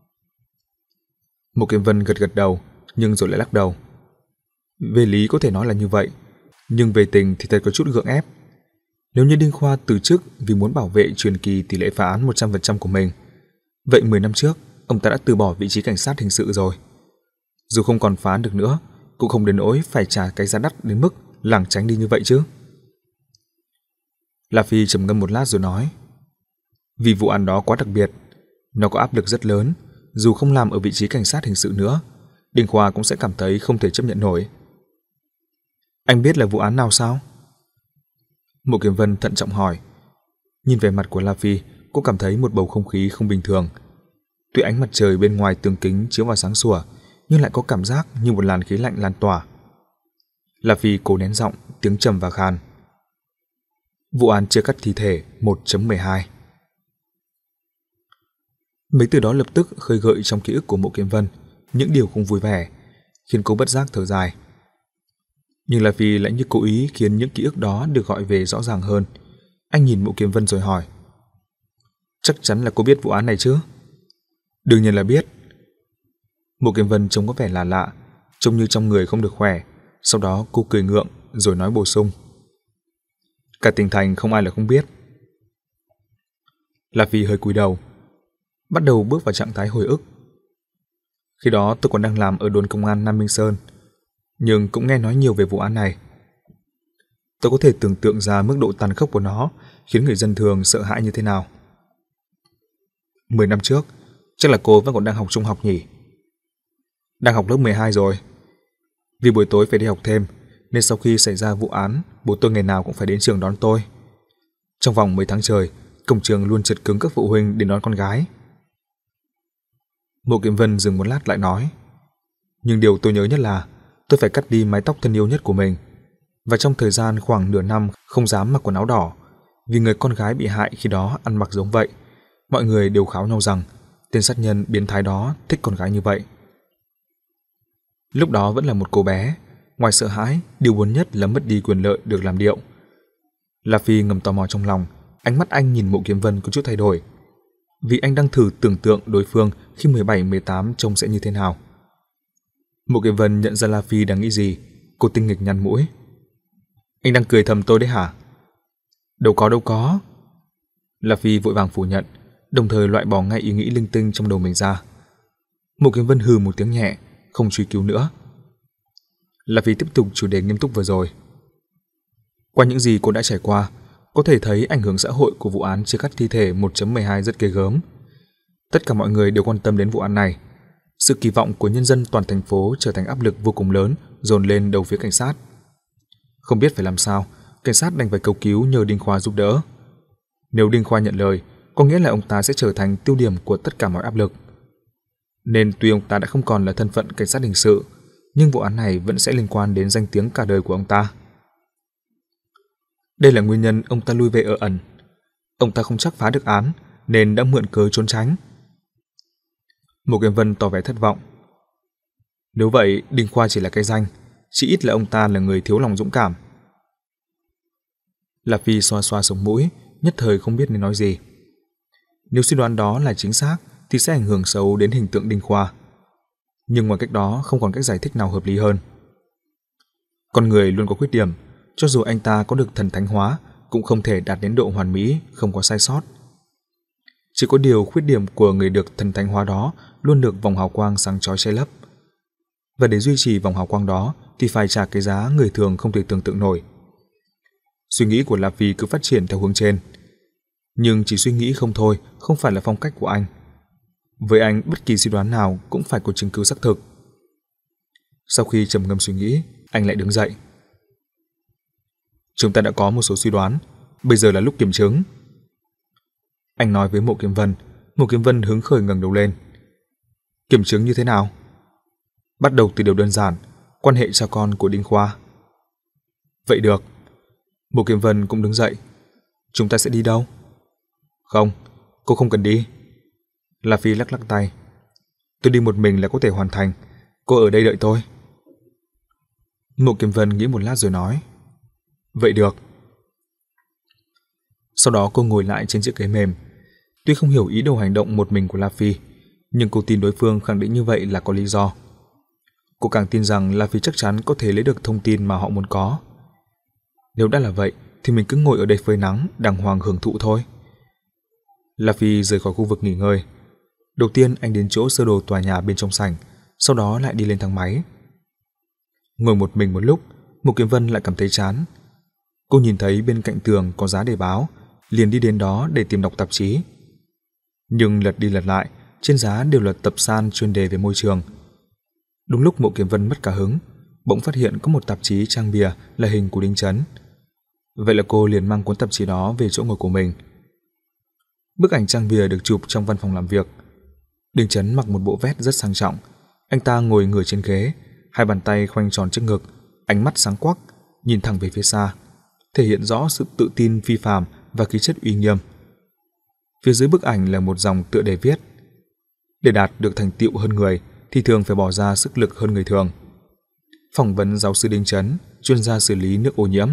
Mộ Kiếm Vân gật gật đầu, nhưng rồi lại lắc đầu. Về lý có thể nói là như vậy, nhưng về tình thì thật có chút gượng ép. Nếu như Đinh Khoa từ chức vì muốn bảo vệ truyền kỳ tỷ lệ phá án một trăm phần trăm của mình, vậy mười năm trước ông ta đã từ bỏ vị trí cảnh sát hình sự rồi. Dù không còn phá án được nữa, cũng không đến nỗi phải trả cái giá đắt đến mức lảng tránh đi như vậy chứ. La Phi trầm ngâm một lát rồi nói. Vì vụ án đó quá đặc biệt, nó có áp lực rất lớn, dù không làm ở vị trí cảnh sát hình sự nữa, Đinh Khoa cũng sẽ cảm thấy không thể chấp nhận nổi. Anh biết là vụ án nào sao? Mộ Kiếm Vân thận trọng hỏi. Nhìn về mặt của La Phi, cô cảm thấy một bầu không khí không bình thường. Tuy ánh mặt trời bên ngoài tường kính chiếu vào sáng sủa, nhưng lại có cảm giác như một làn khí lạnh lan tỏa. La Phi cố nén giọng, tiếng trầm và khan. Vụ án chia cắt thi thể một chấm mười hai. Mấy từ đó lập tức khơi gợi trong ký ức của Mộ Kiếm Vân những điều không vui vẻ, khiến cô bất giác thở dài. Nhưng La Phi lại như cố ý khiến những ký ức đó được gọi về rõ ràng hơn. Anh nhìn Mộ Kiếm Vân rồi hỏi. Chắc chắn là cô biết vụ án này chứ? Đương nhiên là biết. Mộ Kiếm Vân trông có vẻ lạ lạ, trông như trong người không được khỏe. Sau đó cô cười ngượng rồi nói bổ sung. Cả tỉnh thành không ai là không biết. La Phi hơi cúi đầu, bắt đầu bước vào trạng thái hồi ức. Khi đó tôi còn đang làm ở đồn công an Nam Minh Sơn, nhưng cũng nghe nói nhiều về vụ án này. Tôi có thể tưởng tượng ra mức độ tàn khốc của nó khiến người dân thường sợ hãi như thế nào. Mười năm trước, chắc là cô vẫn còn đang học trung học nhỉ? Đang học lớp mười hai rồi. Vì buổi tối phải đi học thêm, nên sau khi xảy ra vụ án, bố tôi ngày nào cũng phải đến trường đón tôi. Trong vòng mấy tháng trời, cổng trường luôn chật cứng các phụ huynh đến đón con gái. Mộ Kiếm Vân dừng một lát lại nói. Nhưng điều tôi nhớ nhất là tôi phải cắt đi mái tóc thân yêu nhất của mình, và trong thời gian khoảng nửa năm không dám mặc quần áo đỏ, vì người con gái bị hại khi đó ăn mặc giống vậy. Mọi người đều kháo nhau rằng tên sát nhân biến thái đó thích con gái như vậy. Lúc đó vẫn là một cô bé, ngoài sợ hãi, điều buồn nhất là mất đi quyền lợi được làm điệu. La Phi ngầm tò mò trong lòng, ánh mắt anh nhìn Mộ Kiếm Vân có chút thay đổi. vì anh đang thử tưởng tượng đối phương khi mười bảy mười tám trông sẽ như thế nào. Mộ Kiếm Vân nhận ra La Phi đang nghĩ gì, cô tinh nghịch nhăn mũi. Anh đang cười thầm tôi đấy hả? Đâu có đâu có. La Phi vội vàng phủ nhận, đồng thời loại bỏ ngay ý nghĩ linh tinh trong đầu mình ra. Mộ Kiếm Vân hừ một tiếng nhẹ, không truy cứu nữa. La Phi tiếp tục chủ đề nghiêm túc vừa rồi. Qua những gì cô đã trải qua, có thể thấy ảnh hưởng xã hội của vụ án chia cắt thi thể một chấm mười hai rất ghê gớm. Tất cả mọi người đều quan tâm đến vụ án này. Sự kỳ vọng của nhân dân toàn thành phố trở thành áp lực vô cùng lớn dồn lên đầu phía cảnh sát. Không biết phải làm sao, cảnh sát đành phải cầu cứu nhờ Đinh Khoa giúp đỡ. Nếu Đinh Khoa nhận lời, có nghĩa là ông ta sẽ trở thành tiêu điểm của tất cả mọi áp lực. Nên tuy ông ta đã không còn là thân phận cảnh sát hình sự, nhưng vụ án này vẫn sẽ liên quan đến danh tiếng cả đời của ông ta. Đây là nguyên nhân ông ta lui về ở ẩn. Ông ta không chắc phá được án nên đã mượn cớ trốn tránh. Mộ Kiếm Vân tỏ vẻ thất vọng. Nếu vậy, Đinh Khoa chỉ là cái danh, chỉ ít là ông ta là người thiếu lòng dũng cảm. La Phi xoa xoa sống mũi, nhất thời không biết nên nói gì. Nếu suy đoán đó là chính xác thì sẽ ảnh hưởng xấu đến hình tượng Đinh Khoa. Nhưng ngoài cách đó không còn cách giải thích nào hợp lý hơn. Con người luôn có khuyết điểm, cho dù anh ta có được thần thánh hóa cũng không thể đạt đến độ hoàn mỹ, không có sai sót. Chỉ có điều khuyết điểm của người được thần thánh hóa đó luôn được vòng hào quang sáng chói che lấp. Và để duy trì vòng hào quang đó thì phải trả cái giá người thường không thể tưởng tượng nổi. Suy nghĩ của La Phi cứ phát triển theo hướng trên. Nhưng chỉ suy nghĩ không thôi không phải là phong cách của anh. Với anh, bất kỳ suy đoán nào cũng phải có chứng cứ xác thực. Sau khi trầm ngâm suy nghĩ, anh lại đứng dậy. Chúng ta đã có một số suy đoán, bây giờ là lúc kiểm chứng. Anh nói với Mộ Kiếm Vân. Mộ Kiếm Vân hứng khởi ngẩng đầu lên. Kiểm chứng như thế nào? Bắt đầu từ điều đơn giản, quan hệ cha con của Đinh Khoa. Vậy được. Mộ Kiếm Vân cũng đứng dậy. Chúng ta sẽ đi đâu? Không, cô không cần đi. La Phi lắc lắc tay. Tôi đi một mình là có thể hoàn thành, cô ở đây đợi tôi. Mộ Kiếm Vân nghĩ một lát rồi nói. Vậy được. Sau đó cô ngồi lại trên chiếc ghế mềm. Tuy không hiểu ý đồ hành động một mình của La Phi, nhưng cô tin đối phương khẳng định như vậy là có lý do. Cô càng tin rằng La Phi chắc chắn có thể lấy được thông tin mà họ muốn có. Nếu đã là vậy thì mình cứ ngồi ở đây phơi nắng, đàng hoàng hưởng thụ thôi. La Phi rời khỏi khu vực nghỉ ngơi. Đầu tiên anh đến chỗ sơ đồ tòa nhà bên trong sảnh, sau đó lại đi lên thang máy. Ngồi một mình một lúc, Mộ Kiếm Vân lại cảm thấy chán. Cô nhìn thấy bên cạnh tường có giá đề báo, liền đi đến đó để tìm đọc tạp chí. Nhưng lật đi lật lại, trên giá đều là tập san chuyên đề về môi trường. Đúng lúc Mộ Kiếm Vân mất cả hứng, bỗng phát hiện có một tạp chí trang bìa là hình của Đinh Chấn. Vậy là cô liền mang cuốn tạp chí đó về chỗ ngồi của mình. Bức ảnh trang bìa được chụp trong văn phòng làm việc. Đinh Chấn mặc một bộ vest rất sang trọng. Anh ta ngồi ngửa trên ghế, hai bàn tay khoanh tròn trước ngực, ánh mắt sáng quắc, nhìn thẳng về phía xa, thể hiện rõ sự tự tin phi phàm và khí chất uy nghiêm. Phía dưới bức ảnh là một dòng tựa đề viết: để đạt được thành tựu hơn người thì thường phải bỏ ra sức lực hơn người thường. Phỏng vấn giáo sư Đinh Chấn, chuyên gia xử lý nước ô nhiễm.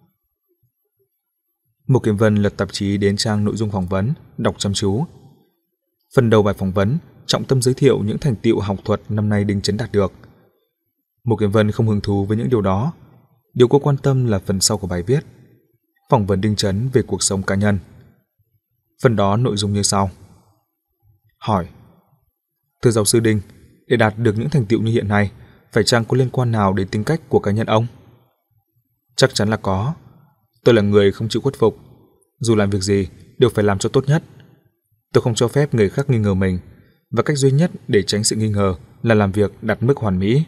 Mộ Kiếm Vân lật tạp chí đến trang nội dung phỏng vấn, đọc chăm chú. Phần đầu bài phỏng vấn trọng tâm giới thiệu những thành tựu học thuật năm nay Đinh Chấn đạt được. Mộ Kiếm Vân không hứng thú với những điều đó. Điều cô quan tâm là phần sau của bài viết, phỏng vấn Đinh Chấn về cuộc sống cá nhân. Phần đó nội dung như sau. Hỏi: thưa giáo sư Đinh, để đạt được những thành tựu như hiện nay, phải chăng có liên quan nào đến tính cách của cá nhân ông? Chắc chắn là có. Tôi là người không chịu khuất phục. Dù làm việc gì, đều phải làm cho tốt nhất. Tôi không cho phép người khác nghi ngờ mình, và cách duy nhất để tránh sự nghi ngờ là làm việc đạt mức hoàn mỹ.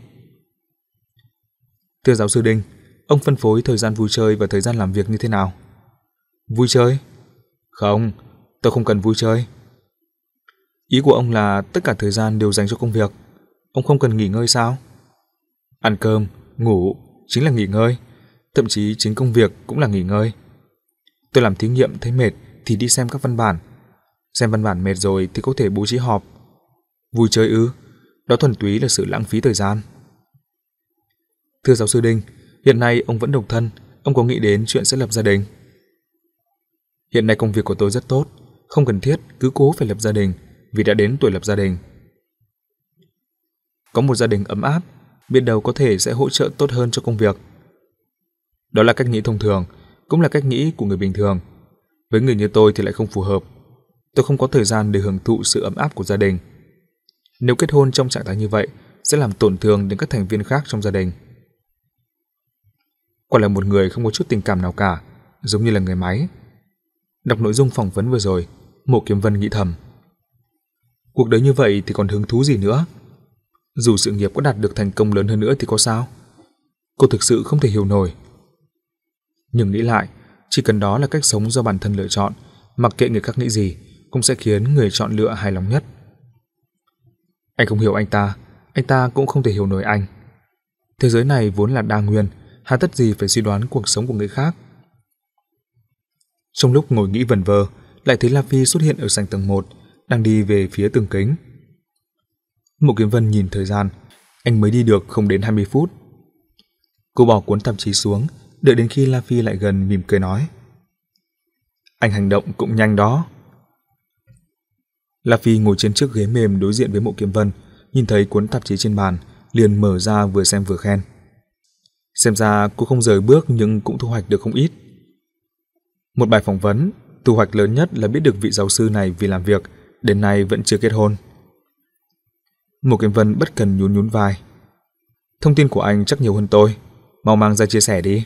Thưa giáo sư Đinh, ông phân phối thời gian vui chơi và thời gian làm việc như thế nào? Vui chơi? Không, tôi không cần vui chơi. Ý của ông là tất cả thời gian đều dành cho công việc, ông không cần nghỉ ngơi sao? Ăn cơm, ngủ chính là nghỉ ngơi, thậm chí chính công việc cũng là nghỉ ngơi. Tôi làm thí nghiệm thấy mệt thì đi xem các văn bản, xem văn bản mệt rồi thì có thể bố trí họp. Vui chơi ư? Đó thuần túy là sự lãng phí thời gian. Thưa giáo sư Đinh, hiện nay ông vẫn độc thân, ông có nghĩ đến chuyện sẽ lập gia đình? Hiện nay công việc của tôi rất tốt, không cần thiết cứ cố phải lập gia đình vì đã đến tuổi lập gia đình. Có một gia đình ấm áp, biết đâu có thể sẽ hỗ trợ tốt hơn cho công việc. Đó là cách nghĩ thông thường, cũng là cách nghĩ của người bình thường. Với người như tôi thì lại không phù hợp. Tôi không có thời gian để hưởng thụ sự ấm áp của gia đình. Nếu kết hôn trong trạng thái như vậy sẽ làm tổn thương đến các thành viên khác trong gia đình. Quả là một người không có chút tình cảm nào cả, giống như là người máy. Đọc nội dung phỏng vấn vừa rồi, Mộ Kiếm Vân nghĩ thầm. Cuộc đời như vậy thì còn hứng thú gì nữa? Dù sự nghiệp có đạt được thành công lớn hơn nữa thì có sao? Cô thực sự không thể hiểu nổi. Nhưng nghĩ lại, chỉ cần đó là cách sống do bản thân lựa chọn, mặc kệ người khác nghĩ gì, cũng sẽ khiến người chọn lựa hài lòng nhất. Anh không hiểu anh ta, anh ta cũng không thể hiểu nổi anh. Thế giới này vốn là đa nguyên, hà tất gì phải suy đoán cuộc sống của người khác. Trong lúc ngồi nghĩ vẩn vơ, lại thấy La Phi xuất hiện ở sảnh tầng một, đang đi về phía tường kính. Mộ Kiếm Vân nhìn thời gian, anh mới đi được không đến hai mươi phút. Cô bỏ cuốn tạp chí xuống, đợi đến khi La Phi lại gần mỉm cười nói. Anh hành động cũng nhanh đó. La Phi ngồi trên chiếc ghế mềm đối diện với Mộ Kiếm Vân, nhìn thấy cuốn tạp chí trên bàn, liền mở ra vừa xem vừa khen. Xem ra cô không rời bước nhưng cũng thu hoạch được không ít. Một bài phỏng vấn, thu hoạch lớn nhất là biết được vị giáo sư này vì làm việc, đến nay vẫn chưa kết hôn. Mộ Kiếm Vân bất cần nhún nhún vai. Thông tin của anh chắc nhiều hơn tôi, mau mang ra chia sẻ đi.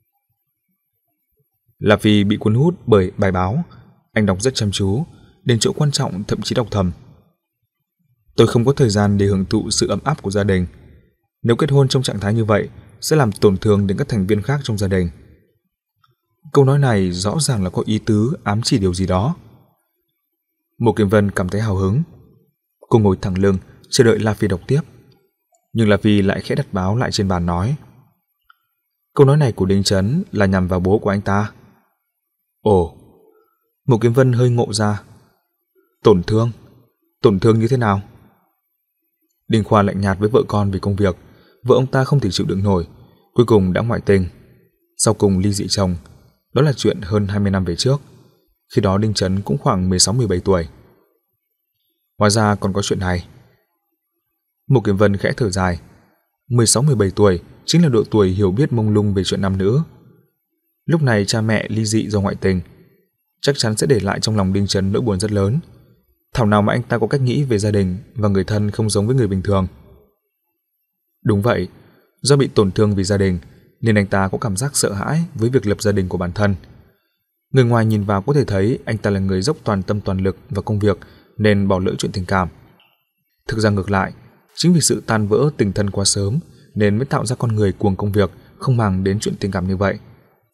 La Phi bị cuốn hút bởi bài báo, anh đọc rất chăm chú, đến chỗ quan trọng thậm chí đọc thầm. Tôi không có thời gian để hưởng thụ sự ấm áp của gia đình. Nếu kết hôn trong trạng thái như vậy sẽ làm tổn thương đến các thành viên khác trong gia đình. Câu nói này rõ ràng là có ý tứ ám chỉ điều gì đó. Mộ Kiếm Vân cảm thấy hào hứng. Cô ngồi thẳng lưng chờ đợi La Phi đọc tiếp. Nhưng La Phi lại khẽ đặt báo lại trên bàn nói. Câu nói này của Đinh Chấn là nhằm vào bố của anh ta. Ồ, Mộ Kiếm Vân hơi ngộ ra. Tổn thương? Tổn thương như thế nào? Đinh Khoa lạnh nhạt với vợ con vì công việc. Vợ ông ta không thể chịu đựng nổi, cuối cùng đã ngoại tình. Sau cùng ly dị chồng. Đó là chuyện hơn hai mươi năm về trước. Khi đó Đinh Chấn cũng khoảng mười sáu mười bảy tuổi. Hóa ra còn có chuyện này. Mộ Kiếm Vân khẽ thở dài. mười sáu mười bảy tuổi chính là độ tuổi hiểu biết mông lung về chuyện nam nữ. Lúc này cha mẹ ly dị do ngoại tình, chắc chắn sẽ để lại trong lòng Đinh Chấn nỗi buồn rất lớn. Thảo nào mà anh ta có cách nghĩ về gia đình và người thân không giống với người bình thường. Đúng vậy, do bị tổn thương vì gia đình nên anh ta có cảm giác sợ hãi với việc lập gia đình của bản thân. Người ngoài nhìn vào có thể thấy anh ta là người dốc toàn tâm toàn lực vào công việc nên bỏ lỡ chuyện tình cảm. Thực ra ngược lại, chính vì sự tan vỡ tình thân quá sớm nên mới tạo ra con người cuồng công việc, không màng đến chuyện tình cảm như vậy.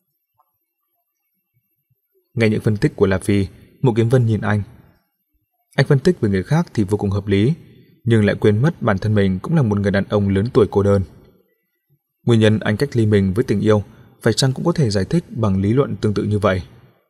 Nghe những phân tích của La Phi, Mộ Kiếm Vân nhìn anh. Anh phân tích về người khác thì vô cùng hợp lý, nhưng lại quên mất bản thân mình cũng là một người đàn ông lớn tuổi cô đơn. Nguyên nhân anh cách ly mình với tình yêu phải chăng cũng có thể giải thích bằng lý luận tương tự như vậy.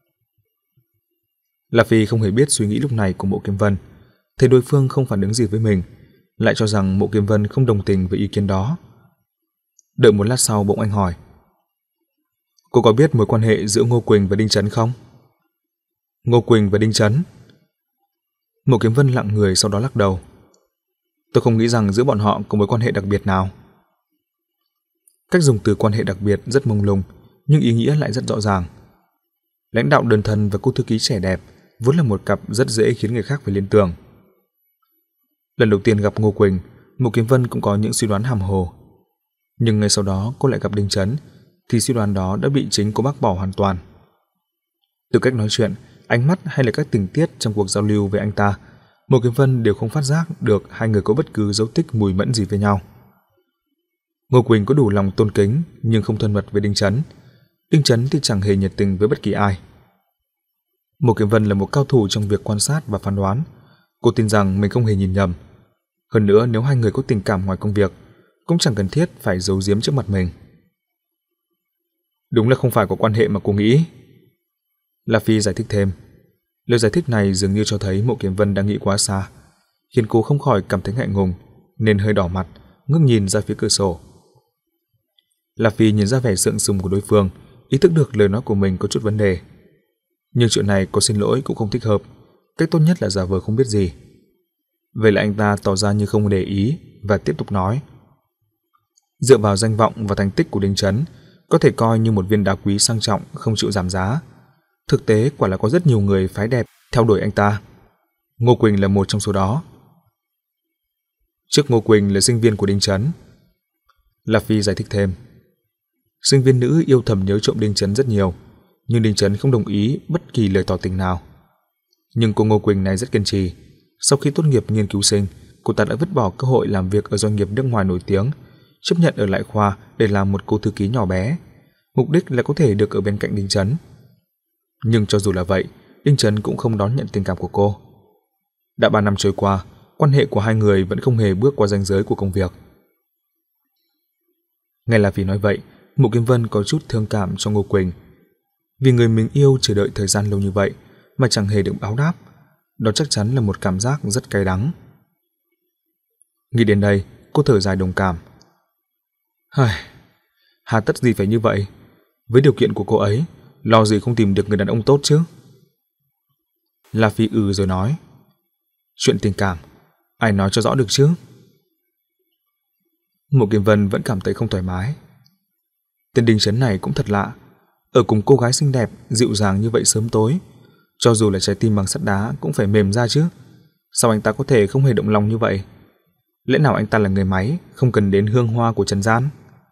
La Phi không hề biết suy nghĩ lúc này của Mộ Kiếm Vân, thấy đối phương không phản ứng gì với mình, lại cho rằng Mộ Kiếm Vân không đồng tình với ý kiến đó. Đợi một lát sau bỗng anh hỏi. Cô có biết mối quan hệ giữa Ngô Quỳnh và Đinh Chấn không? Ngô Quỳnh và Đinh Chấn? Mộ Kiếm Vân lặng người sau đó lắc đầu. Tôi không nghĩ rằng giữa bọn họ có mối quan hệ đặc biệt nào. Cách dùng từ quan hệ đặc biệt rất mông lung, nhưng ý nghĩa lại rất rõ ràng. Lãnh đạo đơn thân và cô thư ký trẻ đẹp vốn là một cặp rất dễ khiến người khác phải liên tưởng. Lần đầu tiên gặp Ngô Quỳnh, Mộ Kiếm Vân cũng có những suy đoán hàm hồ. Nhưng ngay sau đó cô lại gặp Đinh Chấn, thì suy đoán đó đã bị chính cô bác bỏ hoàn toàn. Từ cách nói chuyện, ánh mắt hay là các tình tiết trong cuộc giao lưu với anh ta, Mộ Kiếm Vân đều không phát giác được hai người có bất cứ dấu tích mùi mẫn gì với nhau. Ngô Quỳnh có đủ lòng tôn kính nhưng không thân mật với Đinh Chấn. Đinh Chấn thì chẳng hề nhiệt tình với bất kỳ ai. Mộ Kiếm Vân là một cao thủ trong việc quan sát và phán đoán. Cô tin rằng mình không hề nhìn nhầm. Hơn nữa, nếu hai người có tình cảm ngoài công việc, cũng chẳng cần thiết phải giấu giếm trước mặt mình. Đúng là không phải có quan hệ mà cô nghĩ. La Phi giải thích thêm. Lời giải thích này dường như cho thấy Mộ Kiếm Vân đang nghĩ quá xa, khiến cô không khỏi cảm thấy ngại ngùng, nên hơi đỏ mặt, ngước nhìn ra phía cửa sổ. La Phi nhìn ra vẻ sượng sùng của đối phương, ý thức được lời nói của mình có chút vấn đề. Nhưng chuyện này có xin lỗi cũng không thích hợp, cách tốt nhất là giả vờ không biết gì. Vậy là anh ta tỏ ra như không để ý và tiếp tục nói. Dựa vào danh vọng và thành tích của Đinh Chấn, có thể coi như một viên đá quý sang trọng không chịu giảm giá. Thực tế quả là có rất nhiều người phái đẹp theo đuổi anh ta. Ngô Quỳnh là một trong số đó. Trước Ngô Quỳnh là sinh viên của Đinh Chấn. La Phi giải thích thêm. Sinh viên nữ yêu thầm nhớ trộm Đinh Chấn rất nhiều, nhưng Đinh Chấn không đồng ý bất kỳ lời tỏ tình nào. Nhưng cô Ngô Quỳnh này rất kiên trì. Sau khi tốt nghiệp nghiên cứu sinh, cô ta đã vứt bỏ cơ hội làm việc ở doanh nghiệp nước ngoài nổi tiếng, chấp nhận ở lại khoa để làm một cô thư ký nhỏ bé. Mục đích là có thể được ở bên cạnh Đinh Chấn. Nhưng cho dù là vậy, Đinh Chấn cũng không đón nhận tình cảm của cô. Đã ba năm trôi qua, quan hệ của hai người vẫn không hề bước qua ranh giới của công việc. Ngay là vì nói vậy, Mộ Kiếm Vân có chút thương cảm cho Ngô Quỳnh. Vì người mình yêu chờ đợi thời gian lâu như vậy mà chẳng hề được báo đáp, đó chắc chắn là một cảm giác rất cay đắng. Nghĩ đến đây, cô thở dài đồng cảm. Hây, hà tất gì phải như vậy? Với điều kiện của cô ấy, lo gì không tìm được người đàn ông tốt chứ? La Phi ừ rồi nói. Chuyện tình cảm, ai nói cho rõ được chứ? Mộ Kiếm Vân vẫn cảm thấy không thoải mái. Tên Đinh Chấn này cũng thật lạ, ở cùng cô gái xinh đẹp, dịu dàng như vậy sớm tối, cho dù là trái tim bằng sắt đá cũng phải mềm ra chứ. Sao anh ta có thể không hề động lòng như vậy? Lẽ nào anh ta là người máy, không cần đến hương hoa của trần gian?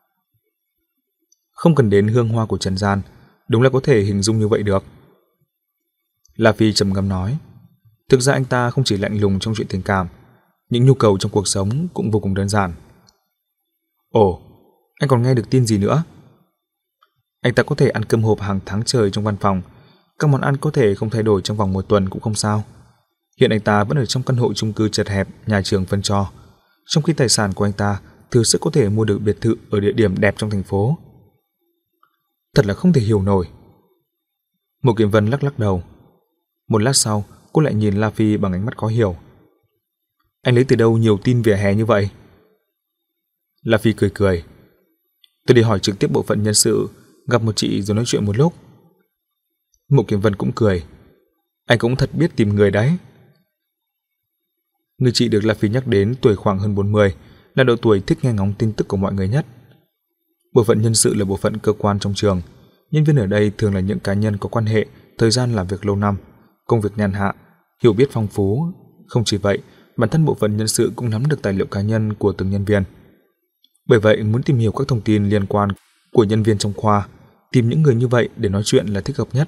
Không cần đến hương hoa của trần gian, đúng là có thể hình dung như vậy được. La Phi trầm ngâm nói. Thực ra anh ta không chỉ lạnh lùng trong chuyện tình cảm, những nhu cầu trong cuộc sống cũng vô cùng đơn giản. Ồ, anh còn nghe được tin gì nữa? Anh ta có thể ăn cơm hộp hàng tháng trời trong văn phòng, các món ăn có thể không thay đổi trong vòng một tuần cũng không sao. Hiện anh ta vẫn ở trong căn hộ chung cư chật hẹp nhà trường phân cho, trong khi tài sản của anh ta thừa sức có thể mua được biệt thự ở địa điểm đẹp trong thành phố. Thật là không thể hiểu nổi. Mộ Kiếm Vân lắc lắc đầu. Một lát sau, cô lại nhìn La Phi bằng ánh mắt khó hiểu. Anh lấy từ đâu nhiều tin vỉa hè như vậy? La Phi cười cười. Tôi đi hỏi trực tiếp bộ phận nhân sự, gặp một chị rồi nói chuyện một lúc. Mộ Kiếm Vân cũng cười. Anh cũng thật biết tìm người đấy. Người chị được La Phi nhắc đến tuổi khoảng hơn bốn mươi, là độ tuổi thích nghe ngóng tin tức của mọi người nhất. Bộ phận nhân sự là bộ phận cơ quan trong trường. Nhân viên ở đây thường là những cá nhân có quan hệ, thời gian làm việc lâu năm, công việc nhàn hạ, hiểu biết phong phú. Không chỉ vậy, bản thân bộ phận nhân sự cũng nắm được tài liệu cá nhân của từng nhân viên. Bởi vậy, muốn tìm hiểu các thông tin liên quan của nhân viên trong khoa, tìm những người như vậy để nói chuyện là thích hợp nhất.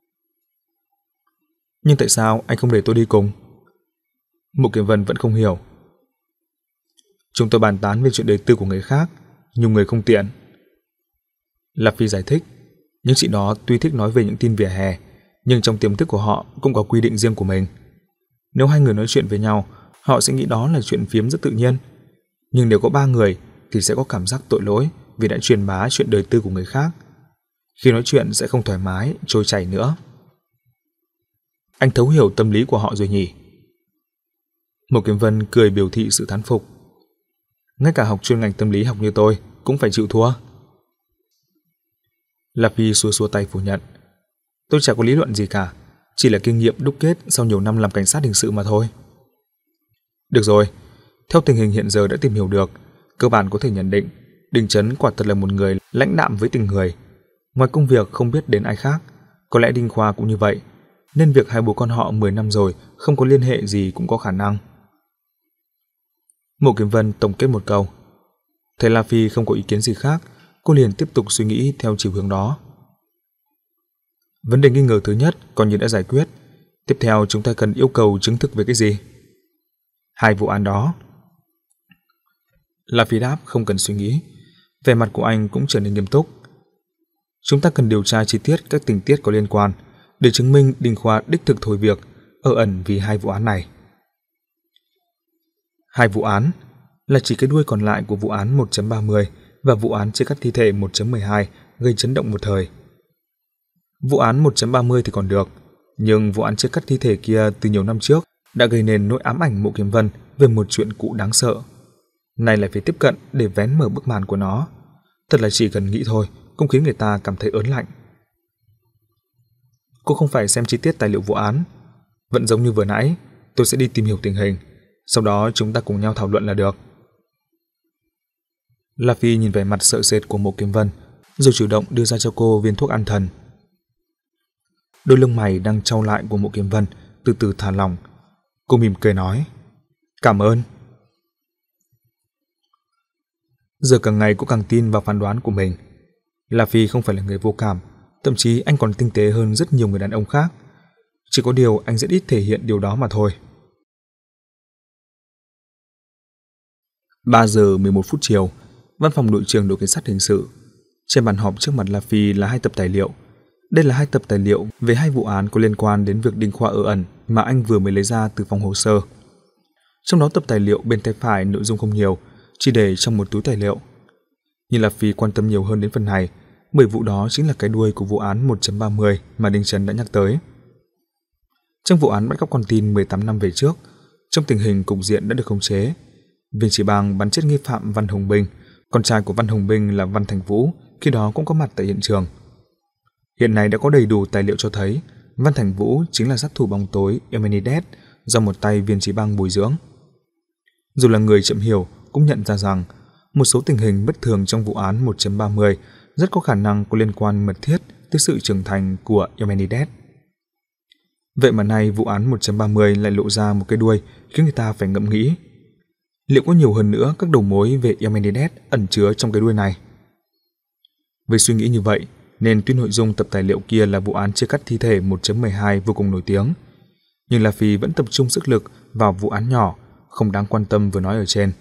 Nhưng tại sao anh không để tôi đi cùng? Mộ Kiếm Vân vẫn không hiểu. Chúng tôi bàn tán về chuyện đời tư của người khác, nhiều người không tiện. La Phi giải thích. Những chị đó tuy thích nói về những tin vỉa hè, nhưng trong tiềm thức của họ cũng có quy định riêng của mình. Nếu hai người nói chuyện với nhau, họ sẽ nghĩ đó là chuyện phiếm rất tự nhiên. Nhưng nếu có ba người thì sẽ có cảm giác tội lỗi vì đã truyền bá chuyện đời tư của người khác. Khi nói chuyện sẽ không thoải mái, trôi chảy nữa. Anh thấu hiểu tâm lý của họ rồi nhỉ? Mộ Kiếm Vân cười biểu thị sự thán phục. Ngay cả học chuyên ngành tâm lý học như tôi cũng phải chịu thua. La Phi xua xua tay phủ nhận. Tôi chẳng có lý luận gì cả, chỉ là kinh nghiệm đúc kết sau nhiều năm làm cảnh sát hình sự mà thôi. Được rồi, theo tình hình hiện giờ đã tìm hiểu được, cơ bản có thể nhận định Đinh Chấn quả thật là một người lãnh đạm với tình người. Ngoài công việc không biết đến ai khác, có lẽ Đinh Khoa cũng như vậy, nên việc hai bố con họ mười năm rồi không có liên hệ gì cũng có khả năng. Mộ Kiếm Vân tổng kết một câu. Thấy La Phi không có ý kiến gì khác, cô liền tiếp tục suy nghĩ theo chiều hướng đó. Vấn đề nghi ngờ thứ nhất coi như đã giải quyết. Tiếp theo chúng ta cần yêu cầu chứng thực về cái gì? Hai vụ án đó. La Phi đáp không cần suy nghĩ. Vẻ mặt của anh cũng trở nên nghiêm túc. Chúng ta cần điều tra chi tiết các tình tiết có liên quan để chứng minh Đinh Khoa đích thực thôi việc, ở ẩn vì hai vụ án này. Hai vụ án là chỉ cái đuôi còn lại của vụ án một chấm ba mươi và vụ án chia cắt thi thể một chấm mười hai gây chấn động một thời. Vụ án một chấm ba mươi thì còn được, nhưng vụ án chia cắt thi thể kia từ nhiều năm trước đã gây nên nỗi ám ảnh Mộ Kiếm Vân về một chuyện cũ đáng sợ. Này lại phải tiếp cận để vén mở bức màn của nó. Thật là chỉ cần nghĩ thôi cũng khiến người ta cảm thấy ớn lạnh. Cô không phải xem chi tiết tài liệu vụ án. Vẫn giống như vừa nãy, tôi sẽ đi tìm hiểu tình hình, sau đó chúng ta cùng nhau thảo luận là được. La Phi nhìn vẻ mặt sợ sệt của Mộ Kiếm Vân, rồi chủ động đưa ra cho cô viên thuốc an thần. Đôi lông mày đang chau lại của Mộ Kiếm Vân từ từ thả lỏng. Cô mỉm cười nói, cảm ơn. Giờ càng ngày cũng càng tin vào phán đoán của mình. La Phi không phải là người vô cảm, thậm chí anh còn tinh tế hơn rất nhiều người đàn ông khác. Chỉ có điều anh rất ít thể hiện điều đó mà thôi. ba giờ mười một phút chiều, văn phòng đội trưởng đội cảnh sát hình sự. Trên bàn họp trước mặt La Phi là hai tập tài liệu. Đây là hai tập tài liệu về hai vụ án có liên quan đến việc Đinh Khoa ở ẩn mà anh vừa mới lấy ra từ phòng hồ sơ. Trong đó tập tài liệu bên tay phải nội dung không nhiều, chỉ để trong một túi tài liệu. Nhưng La Phi quan tâm nhiều hơn đến phần này, bởi vụ đó chính là cái đuôi của vụ án một chấm ba mươi mà Đinh Trấn đã nhắc tới. Trong vụ án bắt cóc con tin mười tám năm về trước, trong tình hình cục diện đã được khống chế, Viên Chỉ Bang bắn chết nghi phạm Văn Hồng Binh, con trai của Văn Hồng Binh là Văn Thành Vũ khi đó cũng có mặt tại hiện trường. Hiện nay đã có đầy đủ tài liệu cho thấy Văn Thành Vũ chính là sát thủ bóng tối Emenides do một tay Viên Chỉ Bang bồi dưỡng. Dù là người chậm hiểu cũng nhận ra rằng một số tình hình bất thường trong vụ án một chấm ba mươi rất có khả năng có liên quan mật thiết tới sự trưởng thành của Emenides. Vậy mà nay vụ án một chấm ba mươi lại lộ ra một cái đuôi khiến người ta phải ngẫm nghĩ. Liệu có nhiều hơn nữa các đầu mối về Emenides ẩn chứa trong cái đuôi này? Với suy nghĩ như vậy, nên tuy nội dung tập tài liệu kia là vụ án chia cắt thi thể một chấm mười hai vô cùng nổi tiếng, nhưng La Phi vẫn tập trung sức lực vào vụ án nhỏ, không đáng quan tâm vừa nói ở trên.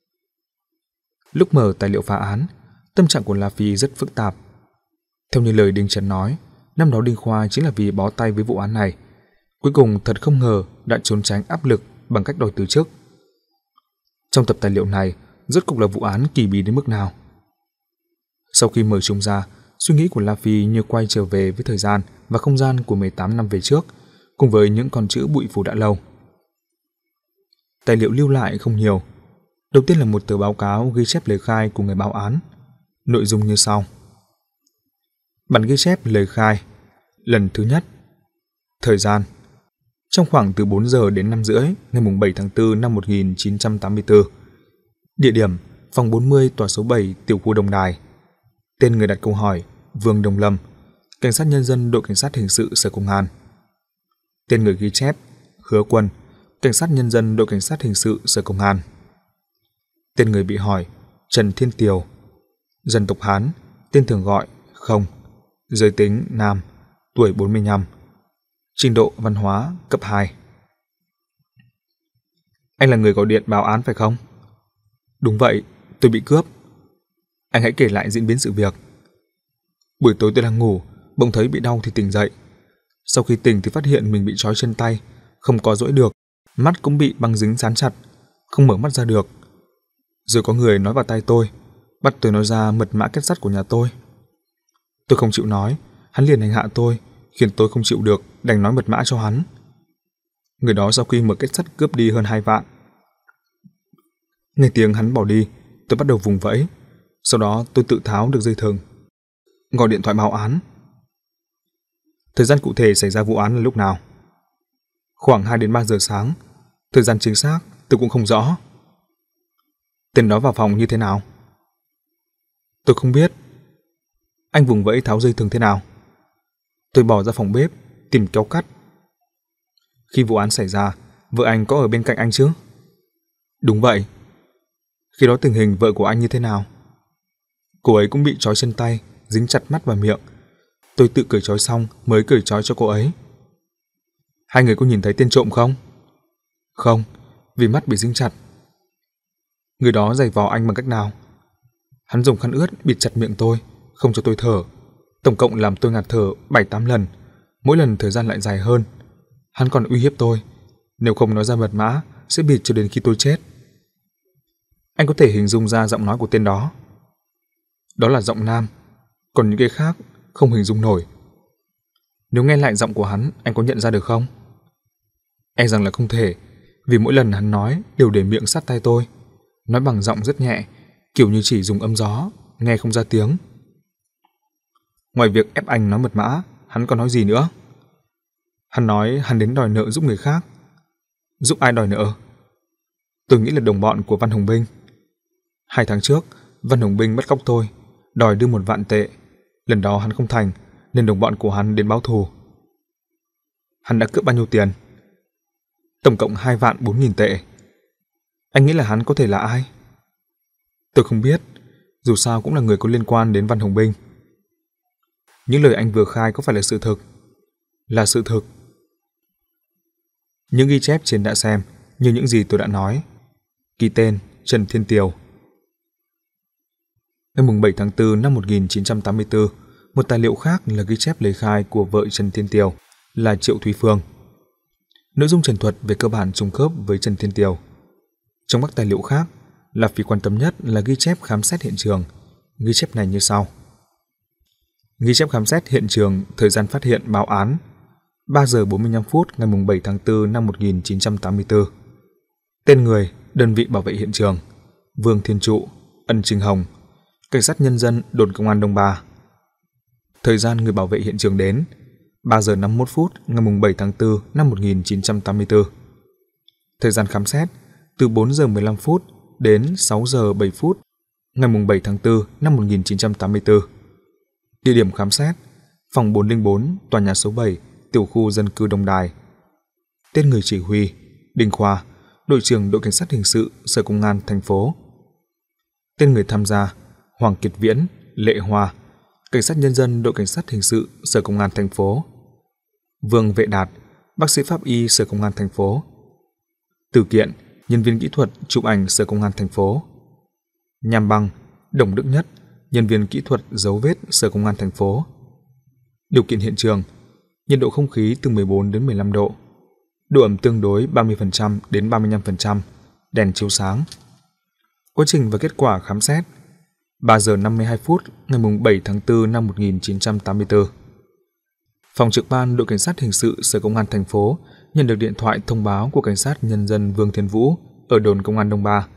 Lúc mở tài liệu phá án, tâm trạng của La Phi rất phức tạp. Theo như lời Đinh Trấn nói, năm đó Đinh Khoa chính là vì bó tay với vụ án này. Cuối cùng thật không ngờ đã trốn tránh áp lực bằng cách đòi từ chức. Trong tập tài liệu này, rốt cục là vụ án kỳ bí đến mức nào? Sau khi mở chúng ra, suy nghĩ của La Phi như quay trở về với thời gian và không gian của mười tám năm về trước, cùng với những con chữ bụi phủ đã lâu. Tài liệu lưu lại không nhiều. Đầu tiên là một tờ báo cáo ghi chép lời khai của người báo án. Nội dung như sau. Bản ghi chép lời khai. Lần thứ nhất. Thời gian. Trong khoảng từ bốn giờ đến năm rưỡi ngày bảy tháng tư năm một nghìn chín trăm tám mươi tư. Địa điểm phòng bốn mươi tòa số bảy tiểu khu Đồng Đài. Tên người đặt câu hỏi Vương Đồng Lâm, cảnh sát nhân dân đội cảnh sát hình sự Sở Công an. Tên người ghi chép Hứa Quân, cảnh sát nhân dân đội cảnh sát hình sự Sở Công an. Tên người bị hỏi Trần Thiên Tiều, dân tộc Hán, tên thường gọi Không, giới tính nam, tuổi bốn mươi lăm, trình độ văn hóa cấp hai. Anh là người gọi điện báo án phải không? Đúng vậy, tôi bị cướp. Anh hãy kể lại diễn biến sự việc. Buổi tối tôi đang ngủ, bỗng thấy bị đau thì tỉnh dậy. Sau khi tỉnh thì phát hiện mình bị trói chân tay, không có duỗi được, mắt cũng bị băng dính dán chặt, không mở mắt ra được. Rồi có người nói vào tai tôi, bắt tôi nói ra mật mã kết sắt của nhà tôi. Tôi không chịu nói, hắn liền hành hạ tôi, khiến tôi không chịu được, đành nói mật mã cho hắn. Người đó sau khi mở kết sắt cướp đi hơn hai vạn. Nghe tiếng hắn bỏ đi, tôi bắt đầu vùng vẫy. Sau đó tôi tự tháo được dây thừng, gọi điện thoại báo án. Thời gian cụ thể xảy ra vụ án là lúc nào? Khoảng hai đến ba giờ sáng. Thời gian chính xác tôi cũng không rõ. Tên đó vào phòng như thế nào? Tôi không biết. Anh vùng vẫy tháo dây thừng thế nào? Tôi bỏ ra phòng bếp tìm kéo cắt. Khi vụ án xảy ra, vợ anh có ở bên cạnh anh chứ? Đúng vậy. Khi đó tình hình vợ của anh như thế nào? Cô ấy cũng bị trói chân tay, dính chặt mắt và miệng. Tôi tự cởi trói xong mới cởi trói cho cô ấy. Hai người có nhìn thấy tên trộm không? Không, vì mắt bị dính chặt. Người đó giày vò anh bằng cách nào? Hắn dùng khăn ướt bịt chặt miệng tôi, không cho tôi thở. Tổng cộng làm tôi ngạt thở bảy tám lần, mỗi lần thời gian lại dài hơn. Hắn còn uy hiếp tôi, nếu không nói ra mật mã sẽ bịt cho đến khi tôi chết. Anh có thể hình dung ra giọng nói của tên đó. Đó là giọng nam, còn những cái khác không hình dung nổi. Nếu nghe lại giọng của hắn, anh có nhận ra được không? E rằng là không thể, vì mỗi lần hắn nói đều để miệng sát tai tôi, nói bằng giọng rất nhẹ, kiểu như chỉ dùng âm gió, nghe không ra tiếng. Ngoài việc ép anh nói mật mã, hắn còn nói gì nữa? Hắn nói hắn đến đòi nợ giúp người khác. Giúp ai đòi nợ? Tôi nghĩ là đồng bọn của Văn Hồng Binh. Hai tháng trước, Văn Hồng Binh bắt cóc tôi, đòi đưa một vạn tệ. Lần đó hắn không thành, nên đồng bọn của hắn đến báo thù. Hắn đã cướp bao nhiêu tiền? Tổng cộng hai vạn bốn nghìn tệ. Anh nghĩ là hắn có thể là ai? Tôi không biết, dù sao cũng là người có liên quan đến Văn Hồng Binh. Những lời anh vừa khai có phải là sự thực? Là sự thực. Những ghi chép trên đã xem, như những gì tôi đã nói. Ký tên Trần Thiên Tiều. Ngày bảy tháng tư năm một nghìn chín trăm tám mươi tư, một tài liệu khác là ghi chép lời khai của vợ Trần Thiên Tiều là Triệu Thúy Phương. Nội dung trần thuật về cơ bản trùng khớp với Trần Thiên Tiều. Trong các tài liệu khác, là phí quan tâm nhất là ghi chép khám xét hiện trường. Ghi chép này như sau. Ghi chép khám xét hiện trường, thời gian phát hiện báo án ba giờ bốn mươi lăm phút ngày bảy tháng tư năm một nghìn chín trăm tám mươi tư. Tên người, đơn vị bảo vệ hiện trường: Vương Thiên Trụ, Ân Trinh Hồng, Cảnh sát nhân dân đồn công an Đông Ba. Thời gian người bảo vệ hiện trường đến ba giờ năm mươi mốt phút ngày bảy tháng tư năm một nghìn chín trăm tám mươi tư. Thời gian khám xét từ bốn giờ mười lăm phút đến sáu giờ bảy phút ngày bảy tháng tư năm một nghìn chín trăm tám mươi tư. Địa điểm khám xét: phòng bốn không bốn, tòa nhà số bảy, tiểu khu dân cư Đông Đài. Tên người chỉ huy: Đinh Khoa, đội trưởng đội cảnh sát hình sự Sở Công an thành phố. Tên người tham gia: Hoàng Kiệt Viễn, Lệ Hoa, cảnh sát nhân dân đội cảnh sát hình sự Sở Công an thành phố. Vương Vệ Đạt, bác sĩ pháp y Sở Công an thành phố. Từ Kiện, nhân viên kỹ thuật chụp ảnh Sở Công an thành phố. Nham Băng, Đồng Đức Nhất, nhân viên kỹ thuật dấu vết Sở Công an thành phố. Điều kiện hiện trường: nhiệt độ không khí từ mười bốn đến mười lăm độ, độ ẩm tương đối ba mươi phần trăm đến ba mươi lăm phần trăm, đèn chiếu sáng. Quá trình và kết quả khám xét: ba giờ năm mươi hai phút ngày bảy tháng tư năm một nghìn chín trăm tám mươi tư. Phòng trực ban đội cảnh sát hình sự Sở Công an thành phố nhận được điện thoại thông báo của cảnh sát nhân dân Vương Thiên Vũ ở đồn công an Đông Ba.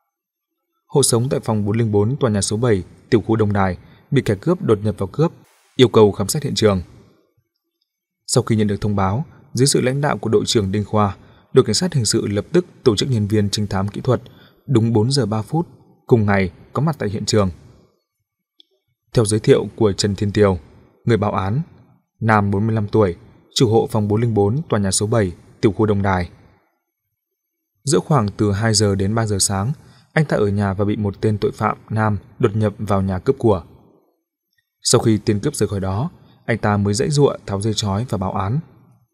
Hộ sống tại phòng bốn không bốn, tòa nhà số bảy, tiểu khu Đông Đài bị kẻ cướp đột nhập vào cướp, yêu cầu khám xét hiện trường. Sau khi nhận được thông báo, dưới sự lãnh đạo của đội trưởng Đinh Khoa, đội cảnh sát hình sự lập tức tổ chức nhân viên trinh thám kỹ thuật đúng bốn giờ ba phút cùng ngày có mặt tại hiện trường. Theo giới thiệu của Trần Thiên Tiều, người báo án: nam bốn mươi lăm tuổi, chủ hộ phòng bốn không bốn, tòa nhà số bảy, tiểu khu Đông Đài. Giữa khoảng từ hai giờ đến ba giờ sáng, anh ta ở nhà và bị một tên tội phạm nam đột nhập vào nhà cướp của. Sau khi tên cướp rời khỏi đó, anh ta mới giãy giụa tháo dây trói và báo án.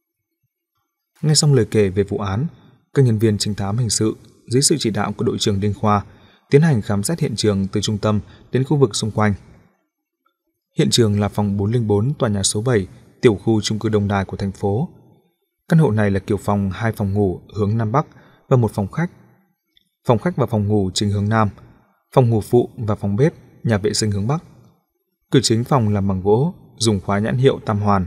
Nghe xong lời kể về vụ án, các nhân viên trinh thám hình sự dưới sự chỉ đạo của đội trưởng Đinh Khoa tiến hành khám xét hiện trường từ trung tâm đến khu vực xung quanh. Hiện trường là phòng bốn không bốn, tòa nhà số bảy, tiểu khu chung cư Đông Đài của thành phố. Căn hộ này là kiểu phòng hai phòng ngủ hướng Nam Bắc và một phòng khách. Phòng khách và phòng ngủ chính hướng Nam, phòng ngủ phụ và phòng bếp, nhà vệ sinh hướng Bắc. Cửa chính phòng làm bằng gỗ, dùng khóa nhãn hiệu Tam Hoàn.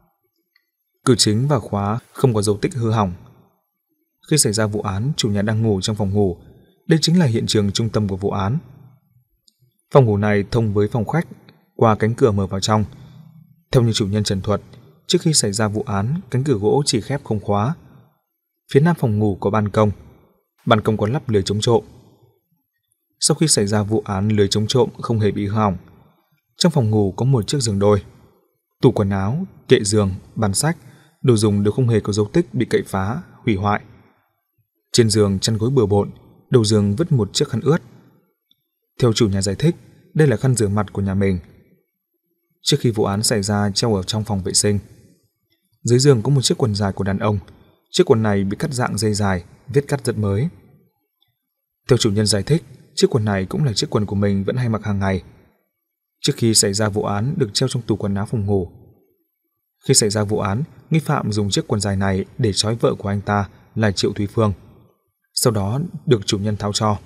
Cửa chính và khóa không có dấu tích hư hỏng. Khi xảy ra vụ án, chủ nhà đang ngủ trong phòng ngủ. Đây chính là hiện trường trung tâm của vụ án. Phòng ngủ này thông với phòng khách qua cánh cửa mở vào trong. Theo như chủ nhân trần thuật, trước khi xảy ra vụ án, cánh cửa gỗ chỉ khép không khóa. Phía nam phòng ngủ có ban công. Ban công có lắp lưới chống trộm. Sau khi xảy ra vụ án, lưới chống trộm không hề bị hư hỏng. Trong phòng ngủ có một chiếc giường đôi, tủ quần áo, kệ giường, bàn sách, đồ dùng đều không hề có dấu tích bị cậy phá, hủy hoại. Trên giường chăn gối bừa bộn, đầu giường vứt một chiếc khăn ướt. Theo chủ nhà giải thích, đây là khăn rửa mặt của nhà mình. Trước khi vụ án xảy ra treo ở trong phòng vệ sinh. Dưới giường có một chiếc quần dài của đàn ông. Chiếc quần này bị cắt dạng dây dài, vết cắt rất mới. Theo chủ nhân giải thích, chiếc quần này cũng là chiếc quần của mình vẫn hay mặc hàng ngày. Trước khi xảy ra vụ án được treo trong tủ quần áo phòng ngủ. Khi xảy ra vụ án, nghi phạm dùng chiếc quần dài này để trói vợ của anh ta là Triệu Thúy Phương. Sau đó được chủ nhân tháo cho.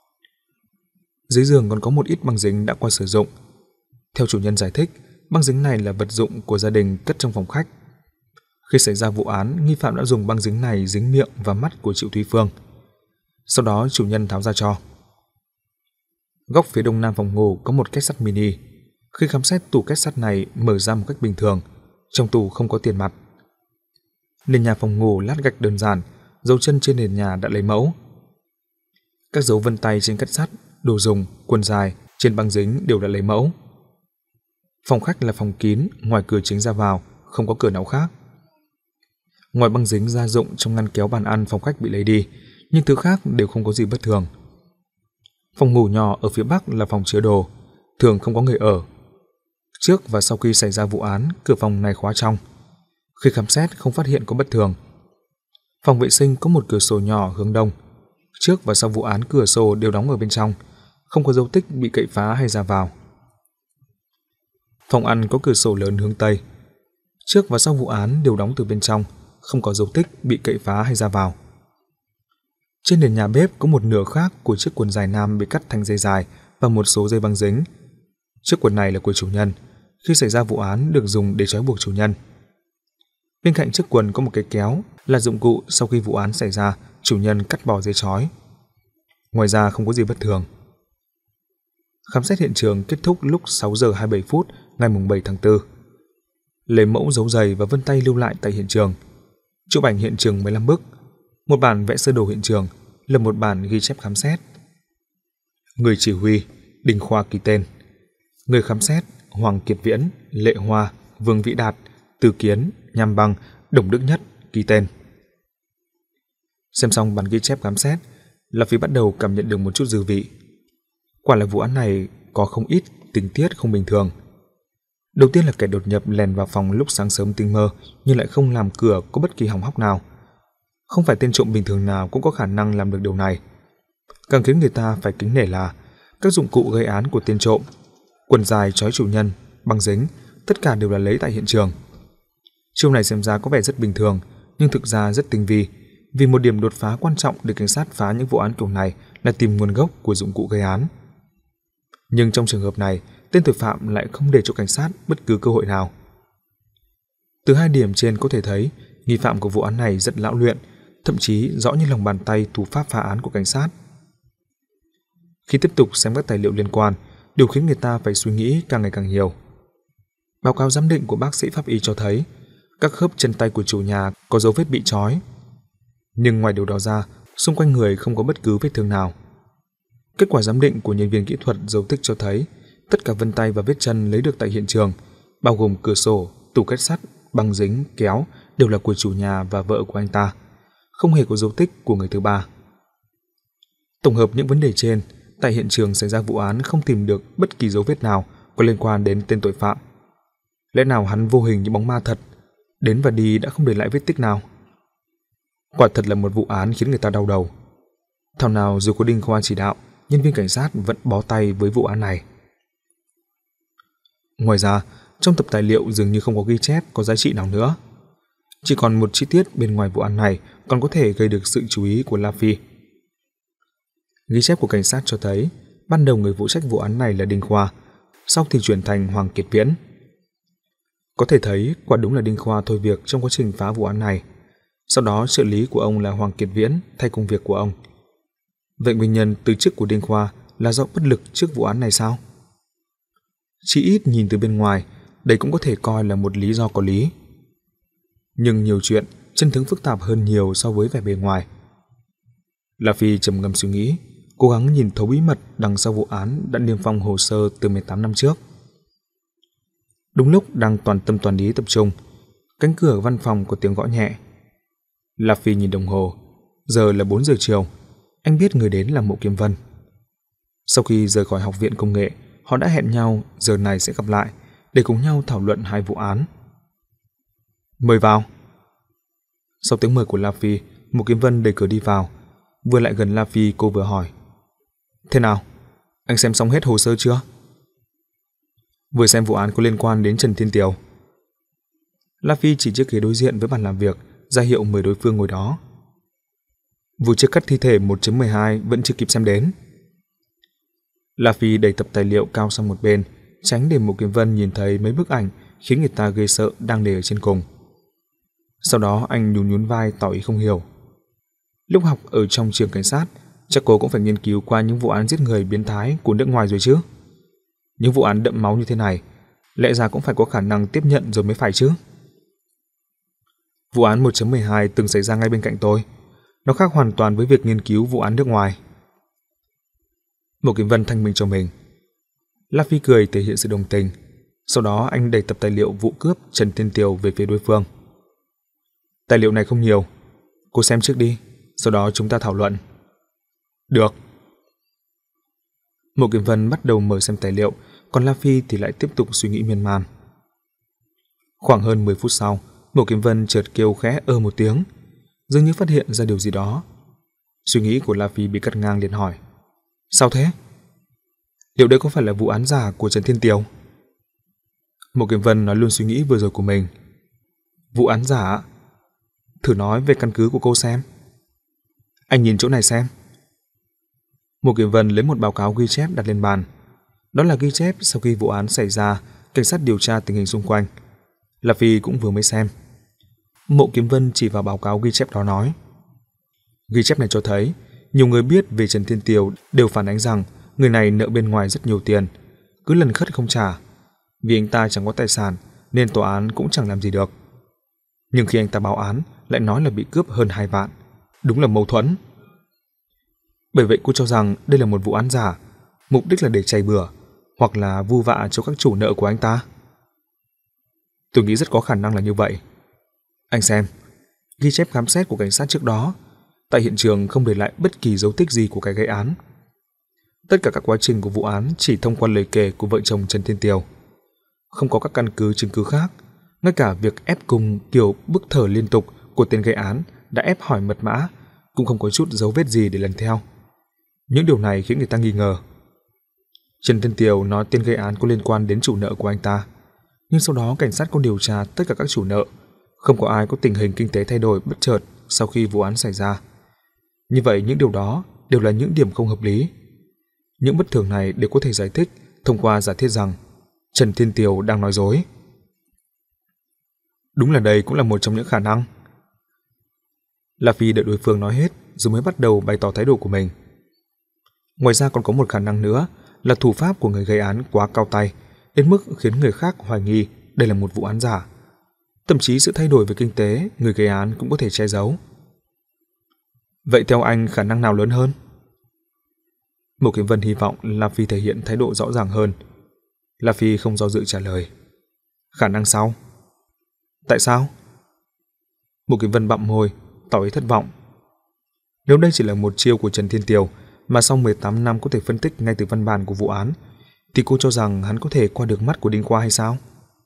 Dưới giường còn có một ít băng dính đã qua sử dụng. Theo chủ nhân giải thích, băng dính này là vật dụng của gia đình cất trong phòng khách. Khi xảy ra vụ án, nghi phạm đã dùng băng dính này dính miệng và mắt của Triệu Thúy Phương. Sau đó chủ nhân tháo ra cho. Góc phía đông nam phòng ngủ có một két sắt mini. Khi khám xét tủ két sắt này mở ra một cách bình thường, trong tủ không có tiền mặt. Nền nhà phòng ngủ lát gạch đơn giản, dấu chân trên nền nhà đã lấy mẫu. Các dấu vân tay trên kết sắt, đồ dùng, quần dài trên băng dính đều đã lấy mẫu. Phòng khách là phòng kín, ngoài cửa chính ra vào, không có cửa nào khác. Ngoài băng dính gia dụng trong ngăn kéo bàn ăn phòng khách bị lấy đi, nhưng thứ khác đều không có gì bất thường. Phòng ngủ nhỏ ở phía bắc là phòng chứa đồ, thường không có người ở. Trước và sau khi xảy ra vụ án, cửa phòng này khóa trong. Khi khám xét không phát hiện có bất thường. Phòng vệ sinh có một cửa sổ nhỏ hướng đông. Trước và sau vụ án cửa sổ đều đóng ở bên trong, không có dấu tích bị cậy phá hay ra vào. Phòng ăn có cửa sổ lớn hướng tây. Trước và sau vụ án đều đóng từ bên trong, không có dấu tích bị cậy phá hay ra vào. Trên nền nhà bếp có một nửa khác của chiếc quần dài nam bị cắt thành dây dài và một số dây băng dính. Chiếc quần này là của chủ nhân, khi xảy ra vụ án được dùng để trói buộc chủ nhân. Bên cạnh chiếc quần có một cái kéo là dụng cụ sau khi vụ án xảy ra chủ nhân cắt bỏ dây trói. Ngoài ra không có gì bất thường. Khám xét hiện trường kết thúc lúc sáu giờ hai mươi bảy phút ngày bảy tháng tư. Lấy mẫu dấu giày và vân tay lưu lại tại hiện trường. Chụp ảnh hiện trường mười lăm bức, một bản vẽ sơ đồ hiện trường, lập một bản ghi chép khám xét. Người chỉ huy Đinh Khoa ký tên. Người khám xét Hoàng Kiệt Viễn, Lệ Hoa, Vương Vĩ Đạt, Từ Kiến, Nham Băng, Đồng Đức Nhất ký tên. Xem xong bản ghi chép khám xét, là Phi bắt đầu cảm nhận được một chút dư vị. Quả là vụ án này có không ít tình tiết không bình thường. Đầu tiên là kẻ đột nhập lèn vào phòng lúc sáng sớm tinh mơ nhưng lại không làm cửa có bất kỳ hỏng hóc nào. Không phải tên trộm bình thường nào cũng có khả năng làm được điều này. Càng khiến người ta phải kính nể là các dụng cụ gây án của tên trộm, quần dài trói chủ nhân, băng dính, tất cả đều là lấy tại hiện trường. Chiêu này xem ra có vẻ rất bình thường, nhưng thực ra rất tinh vi, vì một điểm đột phá quan trọng để cảnh sát phá những vụ án kiểu này là tìm nguồn gốc của dụng cụ gây án. Nhưng trong trường hợp này, tên tội phạm lại không để cho cảnh sát bất cứ cơ hội nào. Từ hai điểm trên có thể thấy, nghi phạm của vụ án này rất lão luyện, thậm chí rõ như lòng bàn tay thủ pháp phá án của cảnh sát. Khi tiếp tục xem các tài liệu liên quan, điều khiến người ta phải suy nghĩ càng ngày càng nhiều. Báo cáo giám định của bác sĩ pháp y cho thấy, các khớp chân tay của chủ nhà có dấu vết bị trói. Nhưng ngoài điều đó ra, xung quanh người không có bất cứ vết thương nào. Kết quả giám định của nhân viên kỹ thuật dấu tích cho thấy, tất cả vân tay và vết chân lấy được tại hiện trường, bao gồm cửa sổ, tủ kết sắt, băng dính, kéo, đều là của chủ nhà và vợ của anh ta, không hề có dấu tích của người thứ ba. Tổng hợp những vấn đề trên, tại hiện trường xảy ra vụ án không tìm được bất kỳ dấu vết nào có liên quan đến tên tội phạm. Lẽ nào hắn vô hình như bóng ma thật, đến và đi đã không để lại vết tích nào? Quả thật là một vụ án khiến người ta đau đầu. Thảo nào dù có Đinh Khoa chỉ đạo, nhân viên cảnh sát vẫn bó tay với vụ án này. Ngoài ra, trong tập tài liệu dường như không có ghi chép có giá trị nào nữa. Chỉ còn một chi tiết bên ngoài vụ án này còn có thể gây được sự chú ý của La Phi. Ghi chép của cảnh sát cho thấy, ban đầu người phụ trách vụ án này là Đinh Khoa, sau thì chuyển thành Hoàng Kiệt Viễn. Có thể thấy quả đúng là Đinh Khoa thôi việc trong quá trình phá vụ án này. Sau đó trợ lý của ông là Hoàng Kiệt Viễn thay công việc của ông. Vậy nguyên nhân từ chức của Đinh Khoa là do bất lực trước vụ án này sao? Chỉ ít nhìn từ bên ngoài, đây cũng có thể coi là một lý do có lý. Nhưng nhiều chuyện, chân tướng phức tạp hơn nhiều so với vẻ bề ngoài. La Phi trầm ngâm suy nghĩ, cố gắng nhìn thấu bí mật đằng sau vụ án đã niêm phong hồ sơ từ mười tám năm trước. Đúng lúc đang toàn tâm toàn ý tập trung, cánh cửa văn phòng có tiếng gõ nhẹ. La Phi nhìn đồng hồ, giờ là bốn giờ chiều, anh biết người đến là Mộ Kiếm Vân. Sau khi rời khỏi học viện công nghệ, họ đã hẹn nhau giờ này sẽ gặp lại để cùng nhau thảo luận hai vụ án. Mời vào. Sau tiếng mời của La Phi, Mộ Kiếm Vân đẩy cửa đi vào. Vừa lại gần La Phi, cô vừa hỏi: Thế nào? Anh xem xong hết hồ sơ chưa? Vừa xem vụ án có liên quan đến Trần Thiên Tiều. La Phi chỉ chiếc ghế đối diện với bàn làm việc, ra hiệu mời đối phương ngồi đó. Vụ chia cắt thi thể một chấm mười hai vẫn chưa kịp xem đến. La Phi đẩy tập tài liệu cao sang một bên, tránh để Mộ Kiếm Vân nhìn thấy mấy bức ảnh khiến người ta ghê sợ đang để ở trên cùng. Sau đó anh nhún nhún vai tỏ ý không hiểu. Lúc học ở trong trường cảnh sát, chắc cô cũng phải nghiên cứu qua những vụ án giết người biến thái của nước ngoài rồi chứ. Những vụ án đẫm máu như thế này, lẽ ra cũng phải có khả năng tiếp nhận rồi mới phải chứ. Vụ án một chấm mười hai từng xảy ra ngay bên cạnh tôi. Nó khác hoàn toàn với việc nghiên cứu vụ án nước ngoài. Mộ Kiếm Vân thanh minh cho mình. La Phi cười thể hiện sự đồng tình. Sau đó anh đẩy tập tài liệu vụ cướp Trần Thiên Tiều về phía đối phương. Tài liệu này không nhiều, cô xem trước đi, sau đó chúng ta thảo luận. Được. Mộ Kiếm Vân bắt đầu mở xem tài liệu, còn La Phi thì lại tiếp tục suy nghĩ miên man. Khoảng hơn mười phút sau, Mộ Kiếm Vân chợt kêu khẽ ơ một tiếng, dường như phát hiện ra điều gì đó. Suy nghĩ của La Phi bị cắt ngang, liền hỏi: Sao thế? Liệu đây có phải là vụ án giả của Trần Thiên Tiều? Mộ Kiếm Vân nói luôn suy nghĩ vừa rồi của mình. Vụ án giả? Thử nói về căn cứ của cô xem. Anh nhìn chỗ này xem. Mộ Kiếm Vân lấy một báo cáo ghi chép đặt lên bàn. Đó là ghi chép sau khi vụ án xảy ra, cảnh sát điều tra tình hình xung quanh. La Phi cũng vừa mới xem. Mộ Kiếm Vân chỉ vào báo cáo ghi chép đó nói: Ghi chép này cho thấy nhiều người biết về Trần Thiên Tiều đều phản ánh rằng người này nợ bên ngoài rất nhiều tiền, cứ lần khất không trả. Vì anh ta chẳng có tài sản nên tòa án cũng chẳng làm gì được. Nhưng khi anh ta báo án lại nói là bị cướp hơn hai vạn. Đúng là mâu thuẫn. Bởi vậy cô cho rằng đây là một vụ án giả, mục đích là để chày bừa hoặc là vu vạ cho các chủ nợ của anh ta. Tôi nghĩ rất có khả năng là như vậy. Anh xem, ghi chép khám xét của cảnh sát trước đó, tại hiện trường không để lại bất kỳ dấu tích gì của cái gây án. Tất cả các quá trình của vụ án chỉ thông qua lời kể của vợ chồng Trần Thiên Tiều. Không có các căn cứ chứng cứ khác, ngay cả việc ép cùng kiểu bức thở liên tục của tên gây án đã ép hỏi mật mã cũng không có chút dấu vết gì để lần theo. Những điều này khiến người ta nghi ngờ. Trần Thiên Tiều nói tên gây án có liên quan đến chủ nợ của anh ta, nhưng sau đó cảnh sát có điều tra tất cả các chủ nợ, không có ai có tình hình kinh tế thay đổi bất chợt sau khi vụ án xảy ra. Như vậy những điều đó đều là những điểm không hợp lý. Những bất thường này đều có thể giải thích thông qua giả thiết rằng Trần Thiên Tiều đang nói dối. Đúng là đây cũng là một trong những khả năng. La Phi đợi đối phương nói hết rồi mới bắt đầu bày tỏ thái độ của mình. Ngoài ra còn có một khả năng nữa là thủ pháp của người gây án quá cao tay đến mức khiến người khác hoài nghi đây là một vụ án giả. Thậm chí sự thay đổi về kinh tế người gây án cũng có thể che giấu. Vậy theo anh khả năng nào lớn hơn? Mộ Kiếm Vân hy vọng La Phi thể hiện thái độ rõ ràng hơn. La Phi không do dự trả lời: Khả năng sau. Tại sao? Mộ Kiếm Vân bặm môi, tỏ ý thất vọng. Nếu đây chỉ là một chiêu của Trần Thiên Tiều mà sau mười tám năm có thể phân tích ngay từ văn bản của vụ án, thì cô cho rằng hắn có thể qua được mắt của Đinh Khoa hay sao?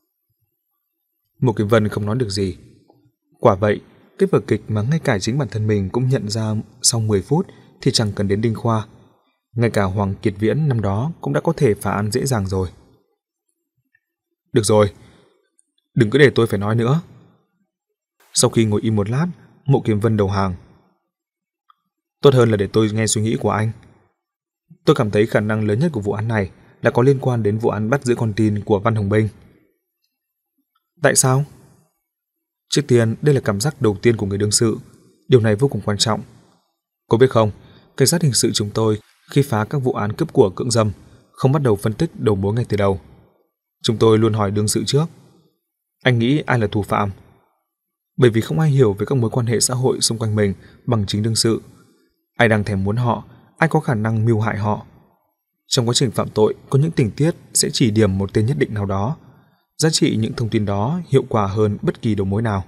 Mộ Kiếm Vân không nói được gì. Quả vậy, cái vở kịch mà ngay cả chính bản thân mình cũng nhận ra sau mười phút thì chẳng cần đến Đinh Khoa. Ngay cả Hoàng Kiệt Viễn năm đó cũng đã có thể phá án dễ dàng rồi. Được rồi, đừng cứ để tôi phải nói nữa. Sau khi ngồi im một lát, Mộ Kiếm Vân đầu hàng. Tốt hơn là để tôi nghe suy nghĩ của anh. Tôi cảm thấy khả năng lớn nhất của vụ án này là có liên quan đến vụ án bắt giữ con tin của Văn Hồng Binh. Tại sao? Trước tiên, đây là cảm giác đầu tiên của người đương sự. Điều này vô cùng quan trọng. Cô biết không, cảnh sát hình sự chúng tôi khi phá các vụ án cướp của cưỡng dâm không bắt đầu phân tích đầu mối ngay từ đầu. Chúng tôi luôn hỏi đương sự trước: Anh nghĩ ai là thủ phạm? Bởi vì không ai hiểu về các mối quan hệ xã hội xung quanh mình bằng chính đương sự. Ai đang thèm muốn họ, ai có khả năng mưu hại họ. Trong quá trình phạm tội có những tình tiết sẽ chỉ điểm một tên nhất định nào đó. Giá trị những thông tin đó hiệu quả hơn bất kỳ đầu mối nào.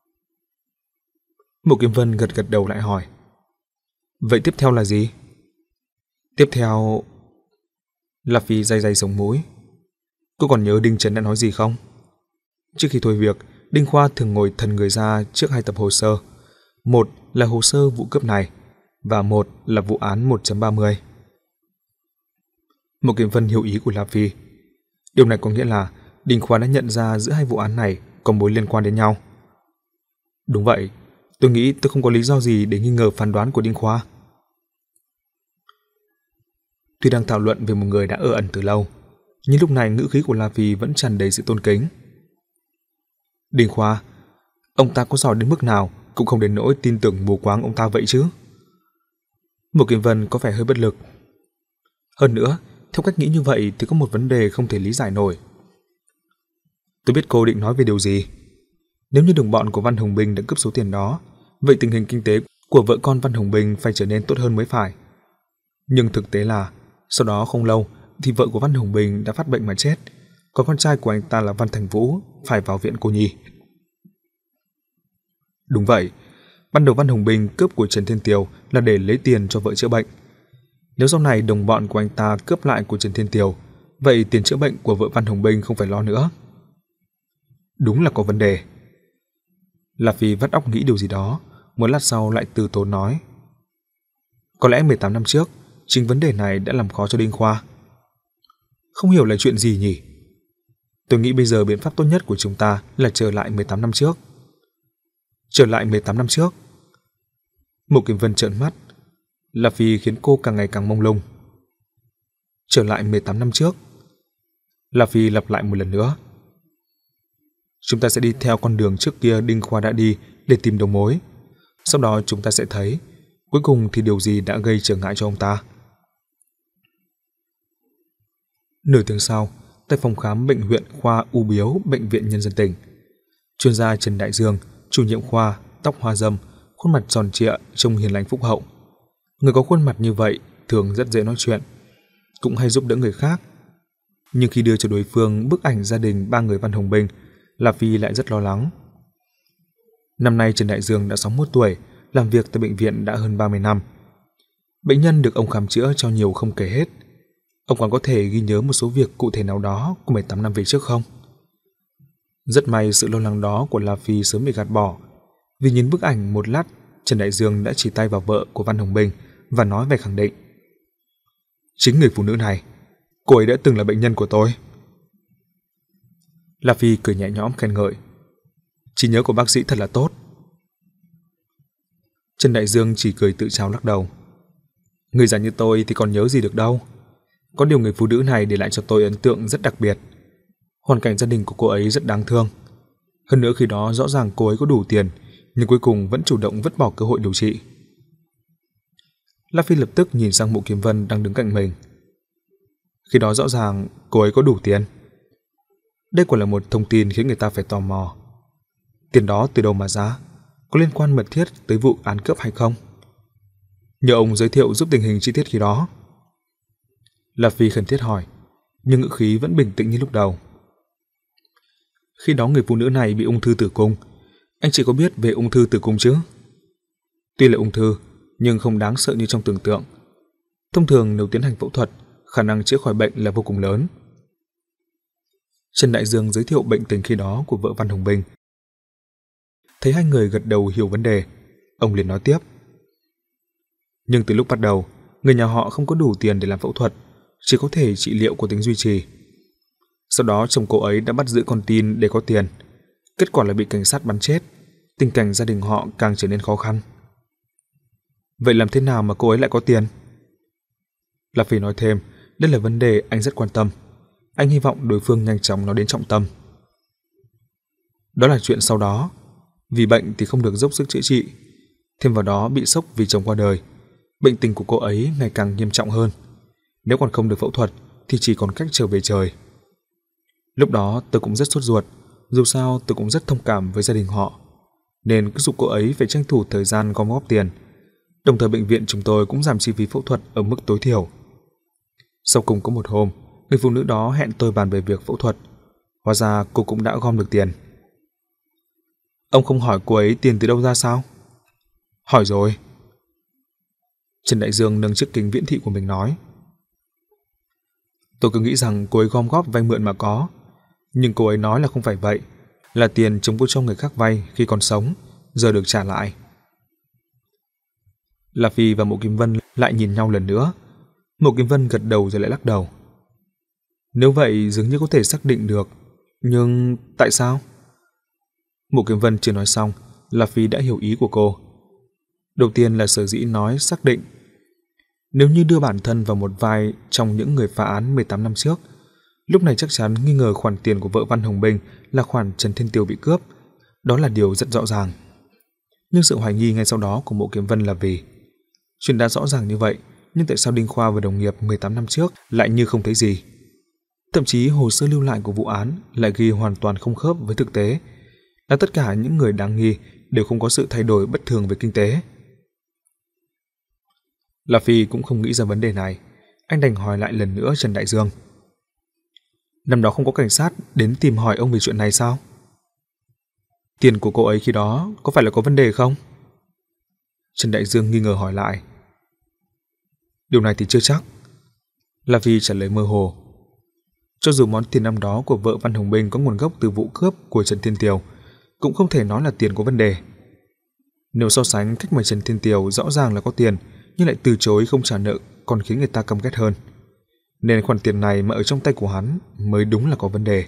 Mộ Kiếm Vân gật gật đầu lại hỏi: Vậy tiếp theo là gì? Tiếp theo... La Phi day day sống mũi. Cô còn nhớ Đinh Trấn đã nói gì không? Trước khi thôi việc, Đinh Khoa thường ngồi thần người ra trước hai tập hồ sơ. Một là hồ sơ vụ cướp này, và một là vụ án một chấm ba mươi. Mộ Kiếm Vân hiểu ý của La Phi. Điều này có nghĩa là Đinh Khoa đã nhận ra giữa hai vụ án này có mối liên quan đến nhau. Đúng vậy, tôi nghĩ tôi không có lý do gì để nghi ngờ phán đoán của Đinh Khoa. Tuy đang thảo luận về một người đã ở ẩn từ lâu, nhưng lúc này ngữ khí của La Phi vẫn tràn đầy sự tôn kính. Đinh Khoa, ông ta có giỏi đến mức nào cũng không đến nỗi tin tưởng mù quáng ông ta vậy chứ. Mộ Kiếm Vân có vẻ hơi bất lực. Hơn nữa, theo cách nghĩ như vậy thì có một vấn đề không thể lý giải nổi. Tôi biết cô định nói về điều gì. Nếu như đồng bọn của Văn Hồng Bình đã cướp số tiền đó, vậy tình hình kinh tế của vợ con Văn Hồng Bình phải trở nên tốt hơn mới phải. Nhưng thực tế là, sau đó không lâu thì vợ của Văn Hồng Bình đã phát bệnh mà chết, còn con trai của anh ta là Văn Thành Vũ phải vào viện cô nhi. Đúng vậy, ban đầu Văn Hồng Bình cướp của Trần Thiên Tiều là để lấy tiền cho vợ chữa bệnh. Nếu sau này đồng bọn của anh ta cướp lại của Trần Thiên Tiều, vậy tiền chữa bệnh của vợ Văn Hồng Bình không phải lo nữa. Đúng là có vấn đề. La Phi vắt óc nghĩ điều gì đó, một lát sau lại từ tốn nói. Có lẽ mười tám năm trước, chính vấn đề này đã làm khó cho Đinh Khoa. Không hiểu là chuyện gì nhỉ? Tôi nghĩ bây giờ biện pháp tốt nhất của chúng ta là trở lại mười tám năm trước. Trở lại mười tám năm trước? Mộ Kim Vân trợn mắt. La Phi khiến cô càng ngày càng mông lung. Trở lại mười tám năm trước? La Phi lặp lại một lần nữa. Chúng ta sẽ đi theo con đường trước kia Đinh Khoa đã đi để tìm đầu mối. Sau đó chúng ta sẽ thấy cuối cùng thì điều gì đã gây trở ngại cho ông ta. Nửa tiếng sau, tại phòng khám bệnh viện khoa u biếu Bệnh viện Nhân dân tỉnh, chuyên gia Trần Đại Dương, chủ nhiệm khoa, tóc hoa râm, khuôn mặt tròn trịa, trông hiền lành phúc hậu. Người có khuôn mặt như vậy thường rất dễ nói chuyện, cũng hay giúp đỡ người khác. Nhưng khi đưa cho đối phương bức ảnh gia đình ba người Văn Hồng Bình, La Phi lại rất lo lắng. Năm nay Trần Đại Dương đã sáu mươi mốt tuổi, làm việc tại bệnh viện đã hơn ba mươi năm. Bệnh nhân được ông khám chữa cho nhiều không kể hết. Ông còn có thể ghi nhớ một số việc cụ thể nào đó của mười tám năm về trước không? Rất may sự lo lắng đó của La Phi sớm bị gạt bỏ, vì nhìn bức ảnh một lát, Trần Đại Dương đã chỉ tay vào vợ của Văn Hồng Bình và nói vẻ khẳng định. Chính người phụ nữ này, cô ấy đã từng là bệnh nhân của tôi. La Phi cười nhẹ nhõm khen ngợi. Trí nhớ của bác sĩ thật là tốt. Trần Đại Dương chỉ cười tự trao lắc đầu. Người già như tôi thì còn nhớ gì được đâu. Có điều người phụ nữ này để lại cho tôi ấn tượng rất đặc biệt. Hoàn cảnh gia đình của cô ấy rất đáng thương. Hơn nữa khi đó rõ ràng cô ấy có đủ tiền, nhưng cuối cùng vẫn chủ động vứt bỏ cơ hội điều trị. La Phi lập tức nhìn sang Mộ Kiếm Vân đang đứng cạnh mình. Khi đó rõ ràng cô ấy có đủ tiền. Đây quả là một thông tin khiến người ta phải tò mò. Tiền đó từ đâu mà ra? Có liên quan mật thiết tới vụ án cướp hay không? Nhờ ông giới thiệu giúp tình hình chi tiết khi đó. La Phi khẩn thiết hỏi, nhưng ngữ khí vẫn bình tĩnh như lúc đầu. Khi đó người phụ nữ này bị ung thư tử cung. Anh chỉ có biết về ung thư tử cung chứ? Tuy là ung thư, nhưng không đáng sợ như trong tưởng tượng. Thông thường nếu tiến hành phẫu thuật, khả năng chữa khỏi bệnh là vô cùng lớn. Trần Đại Dương giới thiệu bệnh tình khi đó của vợ Văn Hồng Bình. Thấy hai người gật đầu hiểu vấn đề, ông liền nói tiếp. Nhưng từ lúc bắt đầu, người nhà họ không có đủ tiền để làm phẫu thuật, chỉ có thể trị liệu của tính duy trì. Sau đó chồng cô ấy đã bắt giữ con tin để có tiền. Kết quả là bị cảnh sát bắn chết. Tình cảnh gia đình họ càng trở nên khó khăn. Vậy làm thế nào mà cô ấy lại có tiền? La Phi nói thêm, đây là vấn đề anh rất quan tâm. Anh hy vọng đối phương nhanh chóng nói đến trọng tâm. Đó là chuyện sau đó. Vì bệnh thì không được dốc sức chữa trị. Thêm vào đó bị sốc vì chồng qua đời. Bệnh tình của cô ấy ngày càng nghiêm trọng hơn. Nếu còn không được phẫu thuật thì chỉ còn cách trở về trời. Lúc đó tôi cũng rất sốt ruột. Dù sao tôi cũng rất thông cảm với gia đình họ, nên cứ giúp cô ấy phải tranh thủ thời gian gom góp tiền. Đồng thời bệnh viện chúng tôi cũng giảm chi phí phẫu thuật ở mức tối thiểu. Sau cùng có một hôm, người phụ nữ đó hẹn tôi bàn về việc phẫu thuật. Hóa ra cô cũng đã gom được tiền. Ông không hỏi cô ấy tiền từ đâu ra sao? Hỏi rồi. Trần Đại Dương nâng chiếc kính viễn thị của mình nói. Tôi cứ nghĩ rằng cô ấy gom góp vay mượn mà có. Nhưng cô ấy nói là không phải vậy. Là tiền chúng cô cho người khác vay khi còn sống, giờ được trả lại. La Phi và Mộ Kim Vân lại nhìn nhau lần nữa. Mộ Kim Vân gật đầu rồi lại lắc đầu. Nếu vậy dường như có thể xác định được. Nhưng tại sao? Mộ Kim Vân chưa nói xong, La Phi đã hiểu ý của cô. Đầu tiên là sở dĩ nói xác định. Nếu như đưa bản thân vào một vai trong những người phá án mười tám năm trước, lúc này chắc chắn nghi ngờ khoản tiền của vợ Văn Hồng Bình là khoản Trần Thiên Tiều bị cướp. Đó là điều rất rõ ràng. Nhưng sự hoài nghi ngay sau đó của Mộ Kiếm Vân là vì chuyện đã rõ ràng như vậy, nhưng tại sao Đinh Khoa và đồng nghiệp mười tám năm trước lại như không thấy gì? Thậm chí hồ sơ lưu lại của vụ án lại ghi hoàn toàn không khớp với thực tế. là tất cả những người đáng nghi đều không có sự thay đổi bất thường về kinh tế. La Phi cũng không nghĩ ra vấn đề này, anh đành hỏi lại lần nữa Trần Đại Dương. Năm đó không có cảnh sát đến tìm hỏi ông về chuyện này sao? Tiền của cô ấy khi đó có phải là có vấn đề không? Trần Đại Dương nghi ngờ hỏi lại. Điều này thì chưa chắc. La Phi trả lời mơ hồ. Cho dù món tiền năm đó của vợ Văn Hồng Bình có nguồn gốc từ vụ cướp của Trần Thiên Tiều, cũng không thể nói là tiền có vấn đề. Nếu so sánh cách mà Trần Thiên Tiều rõ ràng là có tiền nhưng lại từ chối không trả nợ còn khiến người ta căm ghét hơn, nên khoản tiền này mà ở trong tay của hắn mới đúng là có vấn đề.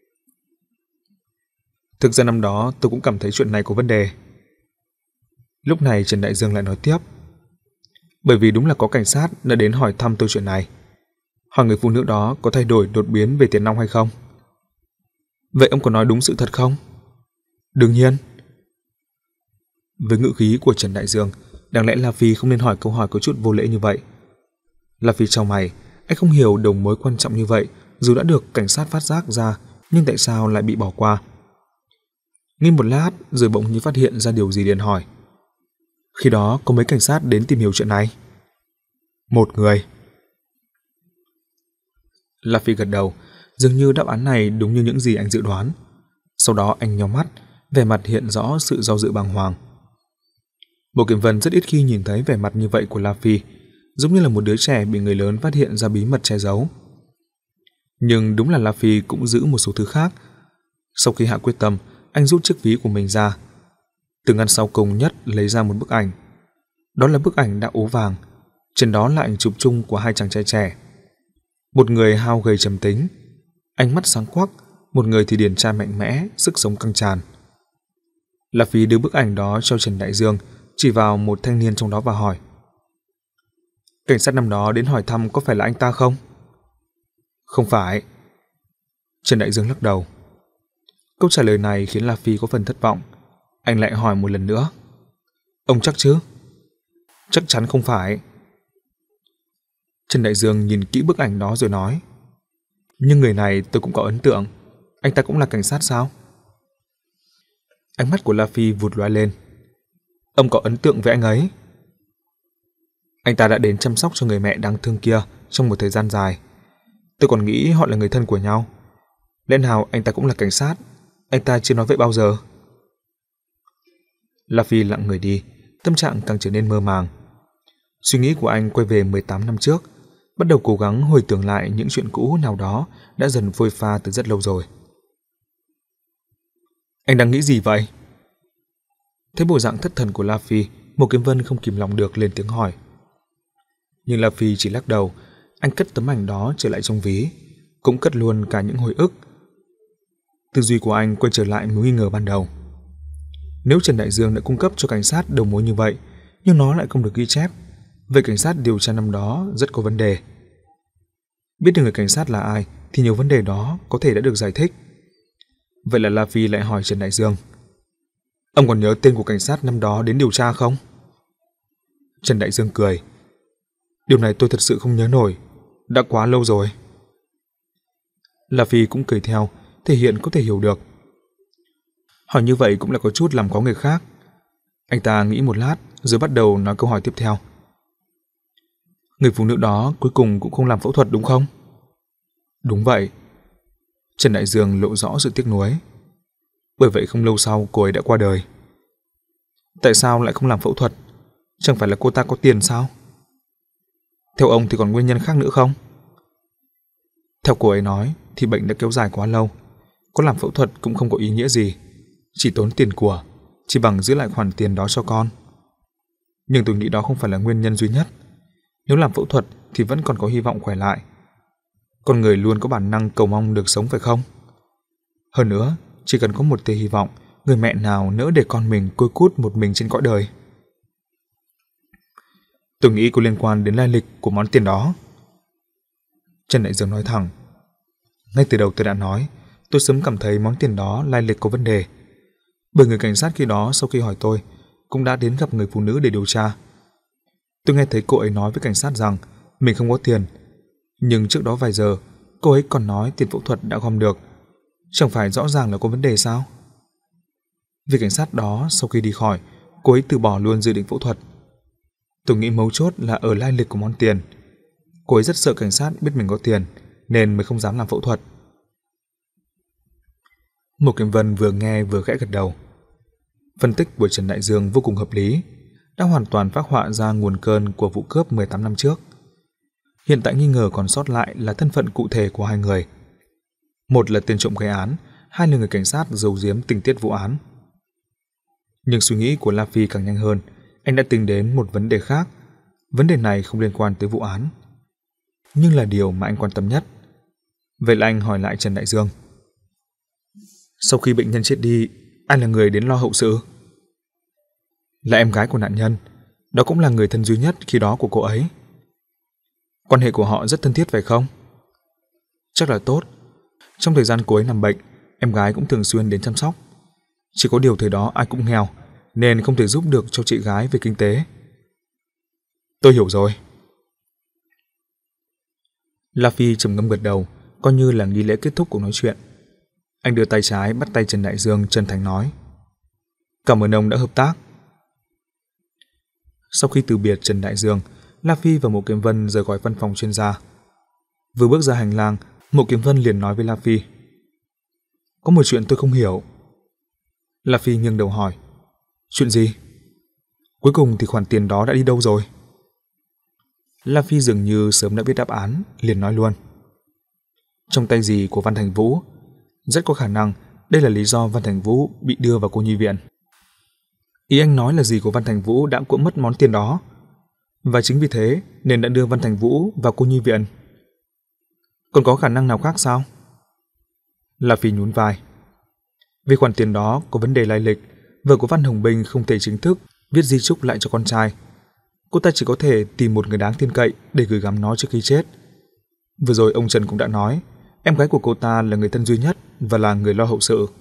Thực ra năm đó tôi cũng cảm thấy chuyện này có vấn đề. Lúc này Trần Đại Dương lại nói tiếp. Bởi vì đúng là có cảnh sát đã đến hỏi thăm tôi chuyện này, hỏi người phụ nữ đó có thay đổi đột biến về tiền nong hay không. Vậy ông có nói đúng sự thật không? Đương nhiên. Với ngữ khí của Trần Đại Dương, đáng lẽ La Phi không nên hỏi câu hỏi có chút vô lễ như vậy. La Phi chau mày, anh không hiểu đầu mối quan trọng như vậy, dù đã được cảnh sát phát giác ra, nhưng tại sao lại bị bỏ qua? Nghĩ một lát rồi bỗng như phát hiện ra điều gì liền hỏi. Khi đó có mấy cảnh sát đến tìm hiểu chuyện này? Một người. La Phi gật đầu, dường như đáp án này đúng như những gì anh dự đoán. Sau đó anh nhíu mắt, vẻ mặt hiện rõ sự do dự bàng hoàng. Bộ Kiểm Vân rất ít khi nhìn thấy vẻ mặt như vậy của La Phi, giống như là một đứa trẻ bị người lớn phát hiện ra bí mật che giấu. Nhưng đúng là La Phi cũng giữ một số thứ khác. Sau khi hạ quyết tâm, anh rút chiếc ví của mình ra, từ ngăn sau cùng nhất lấy ra một bức ảnh. Đó là bức ảnh đã ố vàng, trên đó là ảnh chụp chung của hai chàng trai trẻ. Một người hao gầy trầm tính, ánh mắt sáng quắc, một người thì điển trai mạnh mẽ, sức sống căng tràn. La Phi đưa bức ảnh đó cho Trần Đại Dương, chỉ vào một thanh niên trong đó và hỏi. Cảnh sát năm đó đến hỏi thăm có phải là anh ta không? Không phải. Trần Đại Dương lắc đầu. Câu trả lời này khiến La Phi có phần thất vọng. Anh lại hỏi một lần nữa. Ông chắc chứ? Chắc chắn không phải. Trần Đại Dương nhìn kỹ bức ảnh đó rồi nói. Nhưng người này tôi cũng có ấn tượng. Anh ta cũng là cảnh sát sao? Ánh mắt của La Phi vụt lóe lên. Ông có ấn tượng với anh ấy? Anh ta đã đến chăm sóc cho người mẹ đáng thương kia trong một thời gian dài. Tôi còn nghĩ họ là người thân của nhau. Lẽ nào anh ta cũng là cảnh sát? Anh ta chưa nói vậy bao giờ? La Phi lặng người đi, tâm trạng càng trở nên mơ màng. Suy nghĩ của anh quay về mười tám năm trước, bắt đầu cố gắng hồi tưởng lại những chuyện cũ nào đó đã dần phôi pha từ rất lâu rồi. Anh đang nghĩ gì vậy? Thấy bộ dạng thất thần của La Phi, Mộ Kiếm Vân không kìm lòng được lên tiếng hỏi. Nhưng La Phi chỉ lắc đầu, anh cất tấm ảnh đó trở lại trong ví, cũng cất luôn cả những hồi ức. Tư duy của anh quay trở lại mối nghi ngờ ban đầu. Nếu Trần Đại Dương đã cung cấp cho cảnh sát đầu mối như vậy, nhưng nó lại không được ghi chép, vậy cảnh sát điều tra năm đó rất có vấn đề. Biết được người cảnh sát là ai thì nhiều vấn đề đó có thể đã được giải thích. Vậy là La Phi lại hỏi Trần Đại Dương. Ông còn nhớ tên của cảnh sát năm đó đến điều tra không? Trần Đại Dương cười. Điều này tôi thật sự không nhớ nổi, đã quá lâu rồi. La Phi cũng cười theo, thể hiện có thể hiểu được. Hỏi như vậy cũng là có chút làm có người khác. Anh ta nghĩ một lát rồi bắt đầu nói câu hỏi tiếp theo. Người phụ nữ đó cuối cùng cũng không làm phẫu thuật đúng không? Đúng vậy. Trần Đại Dương lộ rõ sự tiếc nuối. Bởi vậy không lâu sau cô ấy đã qua đời. Tại sao lại không làm phẫu thuật? Chẳng phải là cô ta có tiền sao? Theo ông thì còn nguyên nhân khác nữa không? Theo cô ấy nói thì bệnh đã kéo dài quá lâu, có làm phẫu thuật cũng không có ý nghĩa gì, chỉ tốn tiền của, chỉ bằng giữ lại khoản tiền đó cho con. Nhưng tôi nghĩ đó không phải là nguyên nhân duy nhất. Nếu làm phẫu thuật thì vẫn còn có hy vọng khỏe lại. Con người luôn có bản năng cầu mong được sống phải không? Hơn nữa, chỉ cần có một tia hy vọng, người mẹ nào nỡ để con mình côi cút một mình trên cõi đời. Tôi nghĩ có liên quan đến lai lịch của món tiền đó. Trần Đại Dương nói thẳng. Ngay từ đầu tôi đã nói, tôi sớm cảm thấy món tiền đó lai lịch có vấn đề. Bởi người cảnh sát khi đó sau khi hỏi tôi, cũng đã đến gặp người phụ nữ để điều tra. Tôi nghe thấy cô ấy nói với cảnh sát rằng mình không có tiền. Nhưng trước đó vài giờ, cô ấy còn nói tiền phẫu thuật đã gom được. Chẳng phải rõ ràng là có vấn đề sao? Vị cảnh sát đó sau khi đi khỏi, cô ấy từ bỏ luôn dự định phẫu thuật. Tôi nghĩ mấu chốt là ở lai lịch của món tiền. Cô ấy rất sợ cảnh sát biết mình có tiền nên mới không dám làm phẫu thuật. Một Kiếm Vân vừa nghe vừa khẽ gật đầu. Phân tích của Trần Đại Dương vô cùng hợp lý, đã hoàn toàn phác họa ra nguồn cơn của vụ cướp mười tám năm trước. Hiện tại nghi ngờ còn sót lại là thân phận cụ thể của hai người. Một là tên trộm gây án, hai là người cảnh sát giấu giếm tình tiết vụ án. Nhưng suy nghĩ của La Phi càng nhanh hơn, anh đã tính đến một vấn đề khác. Vấn đề này không liên quan tới vụ án, nhưng là điều mà anh quan tâm nhất. Vậy là anh hỏi lại Trần Đại Dương. Sau khi bệnh nhân chết đi, ai là người đến lo hậu sự? Là em gái của nạn nhân, đó cũng là người thân duy nhất khi đó của cô ấy. Quan hệ của họ rất thân thiết phải không? Chắc là tốt. Trong thời gian cô ấy nằm bệnh, em gái cũng thường xuyên đến chăm sóc. Chỉ có điều thời đó ai cũng nghèo, nên không thể giúp được cho chị gái về kinh tế. Tôi hiểu rồi. La Phi trầm ngâm gật đầu, coi như là nghi lễ kết thúc cuộc nói chuyện. Anh đưa tay trái bắt tay Trần Đại Dương, chân thành nói: Cảm ơn ông đã hợp tác. Sau khi từ biệt Trần Đại Dương, La Phi và Mộ Kiếm Vân rời khỏi văn phòng chuyên gia. Vừa bước ra hành lang, Mộ Kiếm Vân liền nói với La Phi: Có một chuyện tôi không hiểu. La Phi nghiêng đầu hỏi: Chuyện gì? Cuối cùng thì khoản tiền đó đã đi đâu rồi? La Phi dường như sớm đã biết đáp án, liền nói luôn: Trong tay dì của Văn Thành Vũ. Rất có khả năng đây là lý do Văn Thành Vũ bị đưa vào cô nhi viện. Ý anh nói là dì của Văn Thành Vũ đã cuỗm mất món tiền đó, và chính vì thế nên đã đưa Văn Thành Vũ vào cô nhi viện. Còn có khả năng nào khác sao? La Phi nhún vai. Vì khoản tiền đó có vấn đề lai lịch, vợ của Văn Hồng Bình không thể chính thức viết di chúc lại cho con trai. Cô ta chỉ có thể tìm một người đáng tin cậy để gửi gắm nó trước khi chết. Vừa rồi ông Trần cũng đã nói, em gái của cô ta là người thân duy nhất và là người lo hậu sự.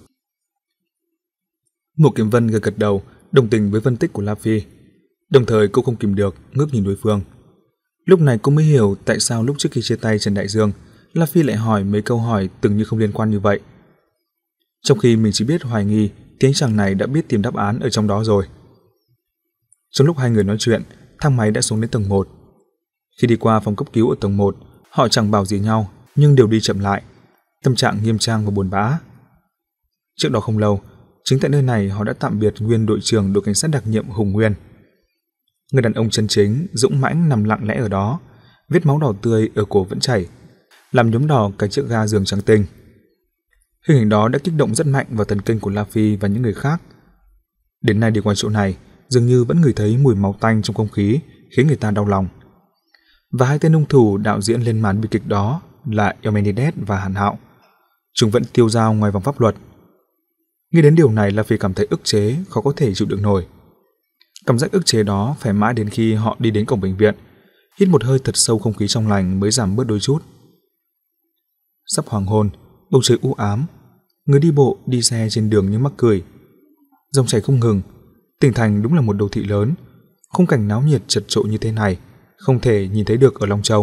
Mộ Kiếm Vân gật gật đầu, đồng tình với phân tích của La Phi. Đồng thời cô không kìm được ngước nhìn đối phương. Lúc này cô mới hiểu tại sao lúc trước khi chia tay Trần Đại Dương, La Phi lại hỏi mấy câu hỏi tưởng như không liên quan như vậy. Trong khi mình chỉ biết hoài nghi, thì anh chàng này đã biết tìm đáp án ở trong đó rồi. Trong lúc hai người nói chuyện, thang máy đã xuống đến tầng một. Khi đi qua phòng cấp cứu ở tầng một, họ chẳng bảo gì nhau, nhưng đều đi chậm lại, tâm trạng nghiêm trang và buồn bã. Trước đó không lâu, chính tại nơi này họ đã tạm biệt nguyên đội trưởng đội cảnh sát đặc nhiệm Hùng Nguyên. Người đàn ông chân chính, dũng mãnh nằm lặng lẽ ở đó, vết máu đỏ tươi ở cổ vẫn chảy, làm nhuốm đỏ cái chiếc ga giường trắng tinh. Hình ảnh đó đã kích động rất mạnh vào thần kinh của La Phi và những người khác. Đến nay đi qua chỗ này, dường như vẫn ngửi thấy mùi máu tanh trong không khí, khiến người ta đau lòng. Và hai tên hung thủ đạo diễn lên màn bi kịch đó là Eumenides và Hàn Hạo. Chúng vẫn tiêu dao ngoài vòng pháp luật. Nghĩ đến điều này, La Phi cảm thấy ức chế, khó có thể chịu đựng nổi. Cảm giác ức chế đó phải mãi đến khi họ đi đến cổng bệnh viện, hít một hơi thật sâu không khí trong lành mới giảm bớt đôi chút. Sắp hoàng hôn, bầu trời u ám, người đi bộ đi xe trên đường như mắc cười. Dòng chảy không ngừng. Tỉnh thành đúng là một đô thị lớn, khung cảnh náo nhiệt chật chội như thế này không thể nhìn thấy được ở Long Châu.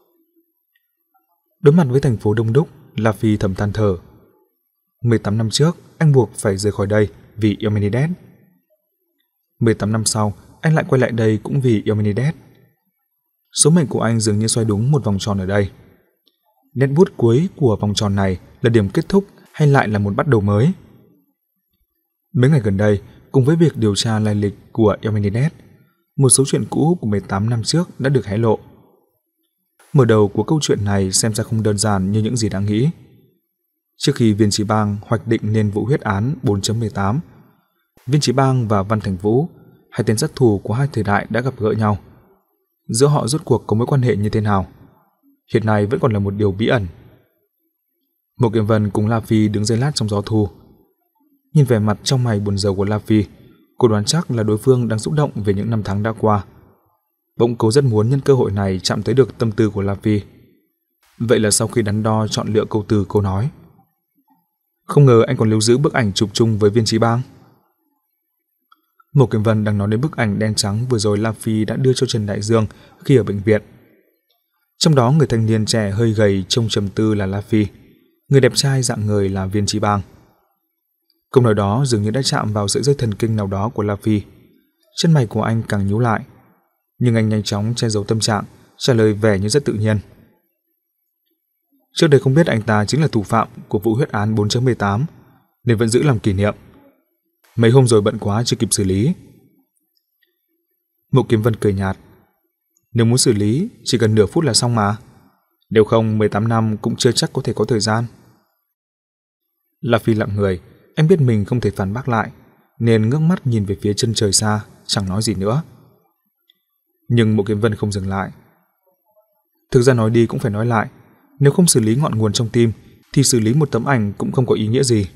Đối mặt với thành phố đông đúc, La Phi thầm than thở. mười tám năm trước, anh buộc phải rời khỏi đây vì Eumenides. mười tám năm sau, anh lại quay lại đây cũng vì Eumenides. Số mệnh của anh dường như xoay đúng một vòng tròn ở đây. Nét bút cuối của vòng tròn này là điểm kết thúc hay lại là một bắt đầu mới? Mấy ngày gần đây, cùng với việc điều tra lai lịch của Eumenides, một số chuyện cũ của mười tám năm trước đã được hé lộ. Mở đầu của câu chuyện này xem ra không đơn giản như những gì đã nghĩ. Trước khi Viên Chí Bang hoạch định nên vụ huyết án bốn chấm mười tám, Viên Chí Bang và Văn Thành Vũ, hai tên sát thủ của hai thời đại đã gặp gỡ nhau. Giữa họ rốt cuộc có mối quan hệ như thế nào? Hiện nay vẫn còn là một điều bí ẩn. Mộ Kiếm Vân cùng La Phi đứng dây lát trong gió thu. Nhìn vẻ mặt trong mày buồn rầu của La Phi, cô đoán chắc là đối phương đang xúc động về những năm tháng đã qua. Bỗng cô rất muốn nhân cơ hội này chạm tới được tâm tư của La Phi. Vậy là sau khi đắn đo chọn lựa câu từ, cô nói: Không ngờ anh còn lưu giữ bức ảnh chụp chung với Viên Chí Bang. Mộ Kiếm Vân đang nói đến bức ảnh đen trắng vừa rồi La Phi đã đưa cho Trần Đại Dương khi ở bệnh viện. Trong đó người thanh niên trẻ hơi gầy trông trầm tư là La Phi, người đẹp trai dạng người là Viên Chí Bang. Câu nói đó dường như đã chạm vào sợi dây thần kinh nào đó của La Phi. Chân mày của anh càng nhíu lại, nhưng anh nhanh chóng che giấu tâm trạng, trả lời vẻ như rất tự nhiên. Trước đây không biết anh ta chính là thủ phạm của vụ huyết án bốn chấm mười tám, nên vẫn giữ làm kỷ niệm. Mấy hôm rồi bận quá chưa kịp xử lý. Mộ Kiếm Vân cười nhạt. Nếu muốn xử lý, chỉ cần nửa phút là xong mà. Nếu không, mười tám năm cũng chưa chắc có thể có thời gian. La Phi lặng người, anh biết mình không thể phản bác lại, nên ngước mắt nhìn về phía chân trời xa, chẳng nói gì nữa. Nhưng Mộ Kiếm Vân không dừng lại. Thực ra nói đi cũng phải nói lại, nếu không xử lý ngọn nguồn trong tim, thì xử lý một tấm ảnh cũng không có ý nghĩa gì.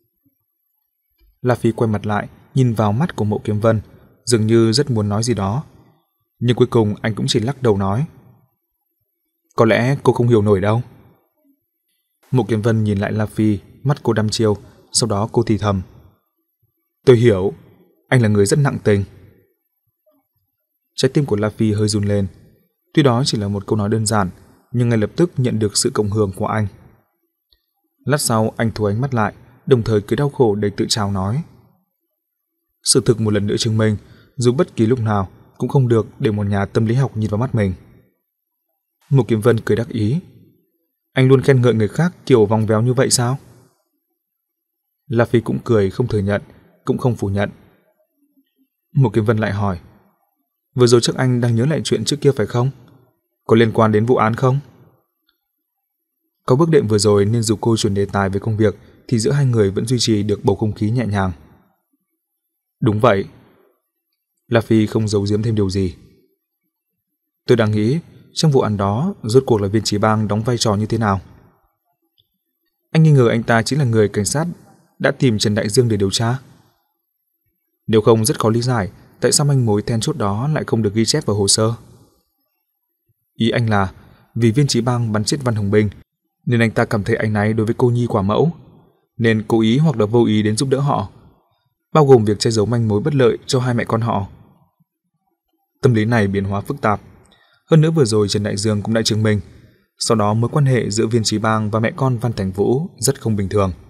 La Phi quay mặt lại, nhìn vào mắt của Mộ Kiếm Vân, dường như rất muốn nói gì đó. Nhưng cuối cùng anh cũng chỉ lắc đầu nói. Có lẽ cô không hiểu nổi đâu. Mộ Kiếm Vân nhìn lại La Phi, mắt cô đăm chiêu, sau đó cô thì thầm. Tôi hiểu, anh là người rất nặng tình. Trái tim của La Phi hơi run lên. Tuy đó chỉ là một câu nói đơn giản, nhưng ngay lập tức nhận được sự cộng hưởng của anh. Lát sau anh thu ánh mắt lại, đồng thời cười đau khổ đầy tự trào nói. Sự thực một lần nữa chứng minh, dù bất kỳ lúc nào cũng không được để một nhà tâm lý học nhìn vào mắt mình. Mộ Kiếm Vân cười đắc ý. Anh luôn khen ngợi người khác kiểu vòng véo như vậy sao? La Phi cũng cười, không thừa nhận, cũng không phủ nhận. Mộ Kiếm Vân lại hỏi. Vừa rồi chắc anh đang nhớ lại chuyện trước kia phải không? Có liên quan đến vụ án không? Có bước đệm vừa rồi nên dù cô chuyển đề tài về công việc thì giữa hai người vẫn duy trì được bầu không khí nhẹ nhàng. Đúng vậy. La Phi không giấu giếm thêm điều gì. Tôi đang nghĩ trong vụ án đó rốt cuộc là Viên Chí Bang đóng vai trò như thế nào? Anh nghi ngờ anh ta chính là người cảnh sát đã tìm Trần Đại Dương để điều tra. Nếu không rất khó lý giải tại sao manh mối then chốt đó lại không được ghi chép vào hồ sơ. Ý anh là vì Viên Chí Bang bắn chết Văn Hồng Bình nên anh ta cảm thấy áy náy đối với cô nhi quả mẫu, nên cố ý hoặc là vô ý đến giúp đỡ họ, bao gồm việc che giấu manh mối bất lợi cho hai mẹ con họ. Tâm lý này biến hóa phức tạp. Hơn nữa vừa rồi Trần Đại Dương cũng đã chứng minh, sau đó mối quan hệ giữa Viên Chí Bang và mẹ con Văn Thành Vũ rất không bình thường.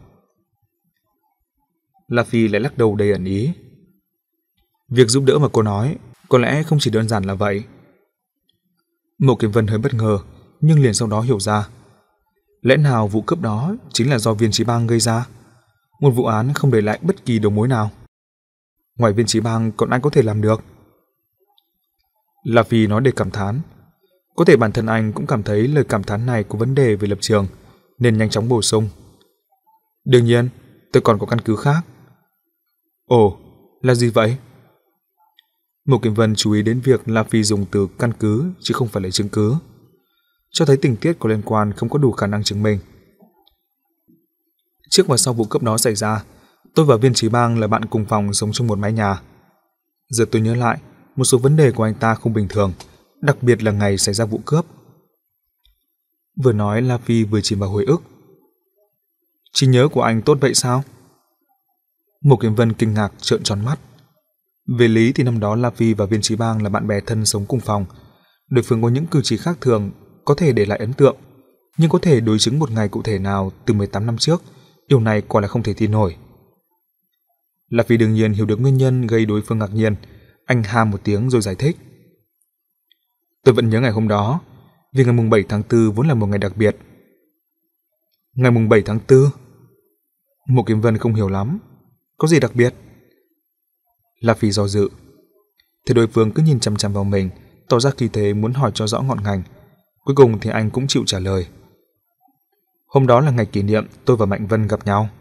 La Phi lại lắc đầu đầy ẩn ý. Việc giúp đỡ mà cô nói có lẽ không chỉ đơn giản là vậy. Mộ Kiếm Vân hơi bất ngờ, nhưng liền sau đó hiểu ra. Lẽ nào vụ cướp đó chính là do Viên Chí Bang gây ra? Một vụ án không để lại bất kỳ đầu mối nào. Ngoài Viên Chí Bang còn ai có thể làm được? La Phi nói để cảm thán. Có thể bản thân anh cũng cảm thấy lời cảm thán này có vấn đề về lập trường, nên nhanh chóng bổ sung. Đương nhiên, tôi còn có căn cứ khác. Ồ, là gì vậy? Mộ Kiếm Vân chú ý đến việc La Phi dùng từ căn cứ chứ không phải là chứng cứ, cho thấy tình tiết có liên quan không có đủ khả năng chứng minh. Trước và sau vụ cướp đó xảy ra, tôi và Viên Chí Bang là bạn cùng phòng sống trong một mái nhà. Giờ tôi nhớ lại, một số vấn đề của anh ta không bình thường, đặc biệt là ngày xảy ra vụ cướp. Vừa nói La Phi vừa chìm vào hồi ức. Trí nhớ của anh tốt vậy sao? Mộ Kiếm Vân kinh ngạc trợn tròn mắt. Về lý thì năm đó La Phi và Viên Chí Bang là bạn bè thân sống cùng phòng. Đối phương có những cử chỉ khác thường có thể để lại ấn tượng, nhưng có thể đối chứng một ngày cụ thể nào từ mười tám năm trước, điều này quả là không thể tin nổi. La Phi đương nhiên hiểu được nguyên nhân gây đối phương ngạc nhiên, anh ha một tiếng rồi giải thích. Tôi vẫn nhớ ngày hôm đó, vì ngày mùng bảy tháng tư vốn là một ngày đặc biệt. Ngày mùng bảy tháng tư? Mộ Kiếm Vân không hiểu lắm. Có gì đặc biệt? La Phi do dự. Thì đối phương cứ nhìn chằm chằm vào mình, tỏ ra khí thế muốn hỏi cho rõ ngọn ngành. Cuối cùng thì anh cũng chịu trả lời. Hôm đó là ngày kỷ niệm tôi và Mạnh Vân gặp nhau.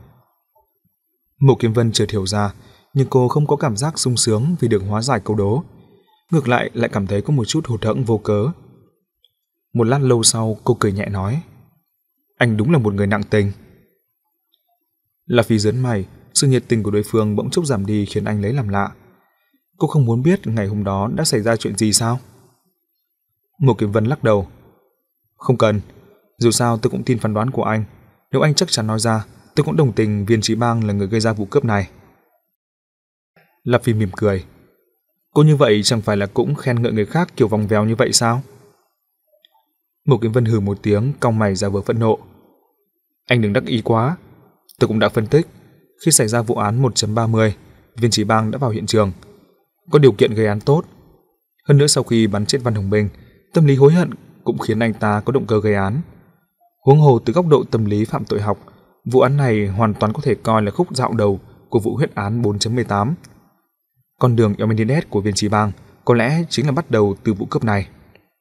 Mộ Kiếm Vân chợt hiểu ra, nhưng cô không có cảm giác sung sướng vì được hóa giải câu đố. Ngược lại lại cảm thấy có một chút hụt hẫng vô cớ. Một lát lâu sau cô cười nhẹ nói. Anh đúng là một người nặng tình. La Phi giớn mày, sự nhiệt tình của đối phương bỗng chốc giảm đi khiến anh lấy làm lạ. Cô không muốn biết ngày hôm đó đã xảy ra chuyện gì sao? Mộ Kiếm Vân lắc đầu. Không cần, dù sao tôi cũng tin phán đoán của anh. Nếu anh chắc chắn nói ra, tôi cũng đồng tình Viên Chí Bang là người gây ra vụ cướp này. La Phi mỉm cười. Cô như vậy chẳng phải là cũng khen ngợi người khác kiểu vòng vèo như vậy sao? Mộ Kiếm Vân hừ một tiếng, cong mày ra vừa phẫn nộ. Anh đừng đắc ý quá. Tôi cũng đã phân tích, Khi xảy ra vụ án một chấm ba mươi, Viên Chí Bang đã vào hiện trường, có điều kiện gây án tốt. Hơn nữa sau khi bắn chết Văn Hồng Binh, tâm lý hối hận cũng khiến anh ta có động cơ gây án. Huống hồ từ góc độ tâm lý phạm tội học, vụ án này hoàn toàn có thể coi là khúc dạo đầu của vụ huyết án bốn chấm mười tám. Con đường Eumenes của Viên Chí Bang có lẽ chính là bắt đầu từ vụ cướp này.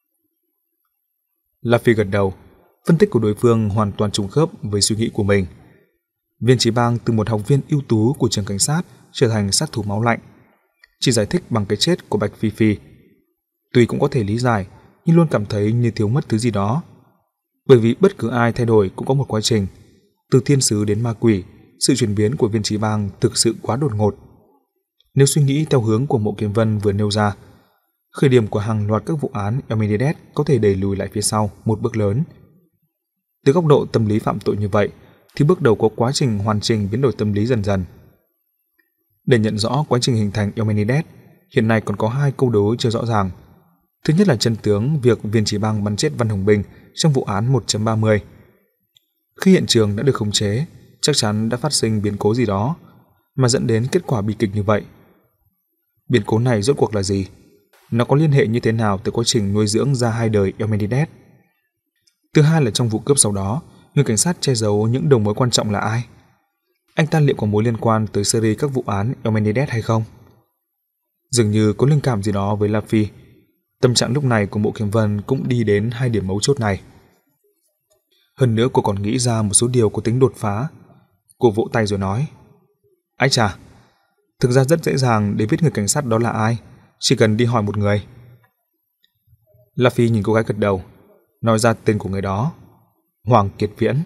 Laffy gật đầu, phân tích của đối phương hoàn toàn trùng khớp với suy nghĩ của mình. Viên Chí Bang từ một học viên ưu tú của trường cảnh sát trở thành sát thủ máu lạnh, chỉ giải thích bằng cái chết của Bạch Phi Phi. Tuy cũng có thể lý giải, nhưng luôn cảm thấy như thiếu mất thứ gì đó. Bởi vì bất cứ ai thay đổi cũng có một quá trình, từ thiên sứ đến ma quỷ, sự chuyển biến của Viên Chí Bang thực sự quá đột ngột. Nếu suy nghĩ theo hướng của Mộ Kiếm Vân vừa nêu ra, khởi điểm của hàng loạt các vụ án Eumenes có thể đẩy lùi lại phía sau một bước lớn. Từ góc độ tâm lý phạm tội như vậy, thì bước đầu có quá trình hoàn chỉnh biến đổi tâm lý dần dần. Để nhận rõ quá trình hình thành Eumenes, hiện nay còn có hai câu đố chưa rõ ràng. Thứ nhất là chân tướng việc Viên Chí Bang bắn chết Văn Hồng Binh trong vụ án một chấm ba mươi. Khi hiện trường đã được khống chế, chắc chắn đã phát sinh biến cố gì đó mà dẫn đến kết quả bi kịch như vậy. Biến cố này rốt cuộc là gì? Nó có liên hệ như thế nào tới quá trình nuôi dưỡng ra hai đời Eumenes? Thứ hai là trong vụ cướp sau đó, người cảnh sát che giấu những đầu mối quan trọng là ai? Anh ta liệu có mối liên quan tới series các vụ án Eumenes hay không? Dường như có linh cảm gì đó với Laffy. Tâm trạng lúc này của Mộ Kiếm Vân cũng đi đến hai điểm mấu chốt này. Hơn nữa cô còn nghĩ ra một số điều có tính đột phá. Cô vỗ tay rồi nói: "Ái chà, thực ra rất dễ dàng để biết người cảnh sát đó là ai, chỉ cần đi hỏi một người." Laffy nhìn cô gái gật đầu, nói ra tên của người đó: Hoàng Kiệt Viễn.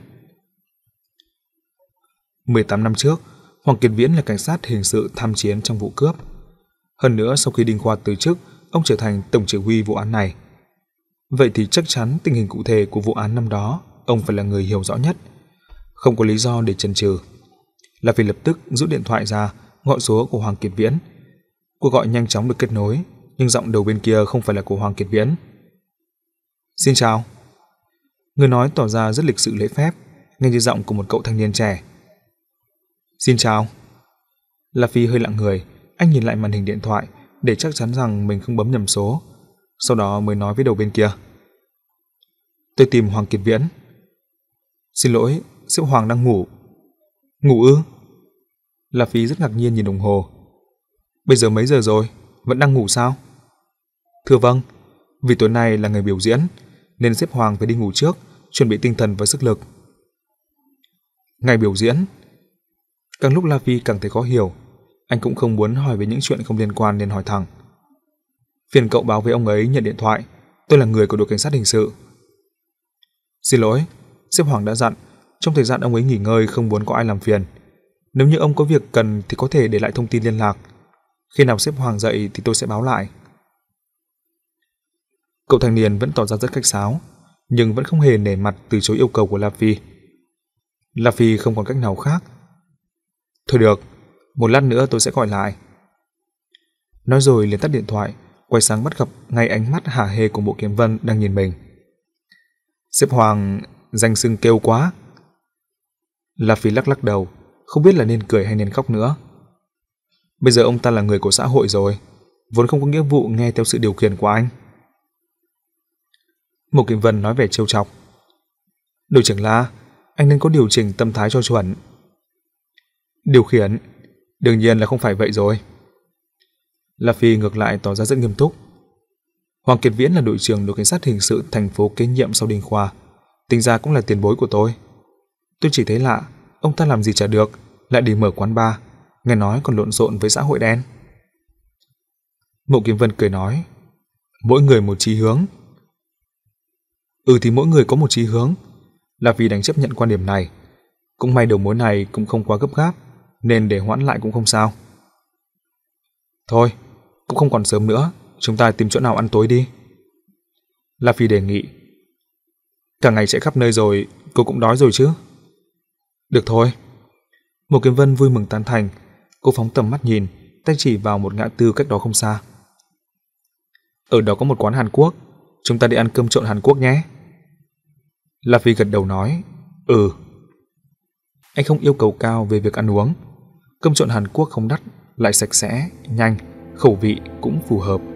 mười tám năm trước, Hoàng Kiệt Viễn là cảnh sát hình sự tham chiến trong vụ cướp. Hơn nữa sau khi Đinh Khoa từ chức, ông trở thành tổng chỉ huy vụ án này. Vậy thì chắc chắn tình hình cụ thể của vụ án năm đó, ông phải là người hiểu rõ nhất. Không có lý do để chần chừ. Là vì lập tức rút điện thoại ra, gọi số của Hoàng Kiệt Viễn. Cuộc gọi nhanh chóng được kết nối, nhưng giọng đầu bên kia không phải là của Hoàng Kiệt Viễn. "Xin chào." Người nói tỏ ra rất lịch sự lễ phép, nghe như giọng của một cậu thanh niên trẻ. "Xin chào." La Phi hơi lặng người, anh nhìn lại màn hình điện thoại để chắc chắn rằng mình không bấm nhầm số, sau đó mới nói với đầu bên kia: "Tôi tìm Hoàng Kiệt Viễn." "Xin lỗi, sếp Hoàng đang ngủ." "Ngủ ư?" La Phi rất ngạc nhiên nhìn đồng hồ. "Bây giờ mấy giờ rồi, vẫn đang ngủ sao?" "Thưa vâng, vì tối nay là ngày biểu diễn nên sếp Hoàng phải đi ngủ trước, chuẩn bị tinh thần và sức lực." Ngày biểu diễn? Càng lúc La Phi càng thấy khó hiểu. Anh cũng không muốn hỏi về những chuyện không liên quan nên hỏi thẳng: "Phiền cậu báo với ông ấy nhận điện thoại, tôi là người của đội cảnh sát hình sự." "Xin lỗi, sếp Hoàng đã dặn trong thời gian ông ấy nghỉ ngơi không muốn có ai làm phiền. Nếu như ông có việc cần thì có thể để lại thông tin liên lạc. Khi nào sếp Hoàng dậy thì tôi sẽ báo lại." Cậu thanh niên vẫn tỏ ra rất khách sáo, nhưng vẫn không hề nể mặt từ chối yêu cầu của La Phi. La Phi không còn cách nào khác. "Thôi được, một lát nữa tôi sẽ gọi lại." Nói rồi liền tắt điện thoại, quay sang bắt gặp ngay ánh mắt hả hê của Mộ Kiếm Vân đang nhìn mình. "Sếp Hoàng danh xưng kêu quá." La Phi lắc lắc đầu, không biết là nên cười hay nên khóc nữa. Bây giờ ông ta là người của xã hội rồi, vốn không có nghĩa vụ nghe theo sự điều khiển của anh. Mộ Kiếm Vân nói vẻ trêu chọc: "Đội trưởng La, anh nên có điều chỉnh tâm thái cho chuẩn." "Điều khiển? Đương nhiên là không phải vậy rồi." La Phi ngược lại tỏ ra rất nghiêm túc. "Hoàng Kiệt Viễn là đội trưởng đội cảnh sát hình sự thành phố kế nhiệm sau Đinh Khoa, tính ra cũng là tiền bối của tôi. Tôi chỉ thấy lạ, ông ta làm gì chả được, lại đi mở quán bar, nghe nói còn lộn xộn với xã hội đen." Mộ Kiếm Vân cười nói: "Mỗi người một chí hướng." "Ừ thì mỗi người có một chí hướng." La Phi đành chấp nhận quan điểm này. Cũng may đầu mối này cũng không quá gấp gáp, nên để hoãn lại cũng không sao. "Thôi, cũng không còn sớm nữa, chúng ta tìm chỗ nào ăn tối đi." La Phi đề nghị. "Cả ngày chạy khắp nơi rồi, cô cũng đói rồi chứ?" "Được thôi." Mộ Kiếm Vân vui mừng tán thành. Cô phóng tầm mắt nhìn, tay chỉ vào một ngã tư cách đó không xa. "Ở đó có một quán Hàn Quốc, chúng ta đi ăn cơm trộn Hàn Quốc nhé." La Phi gật đầu nói: "Ừ." Anh không yêu cầu cao về việc ăn uống, Cơm trộn Hàn Quốc không đắt, lại sạch sẽ, nhanh, khẩu vị cũng phù hợp.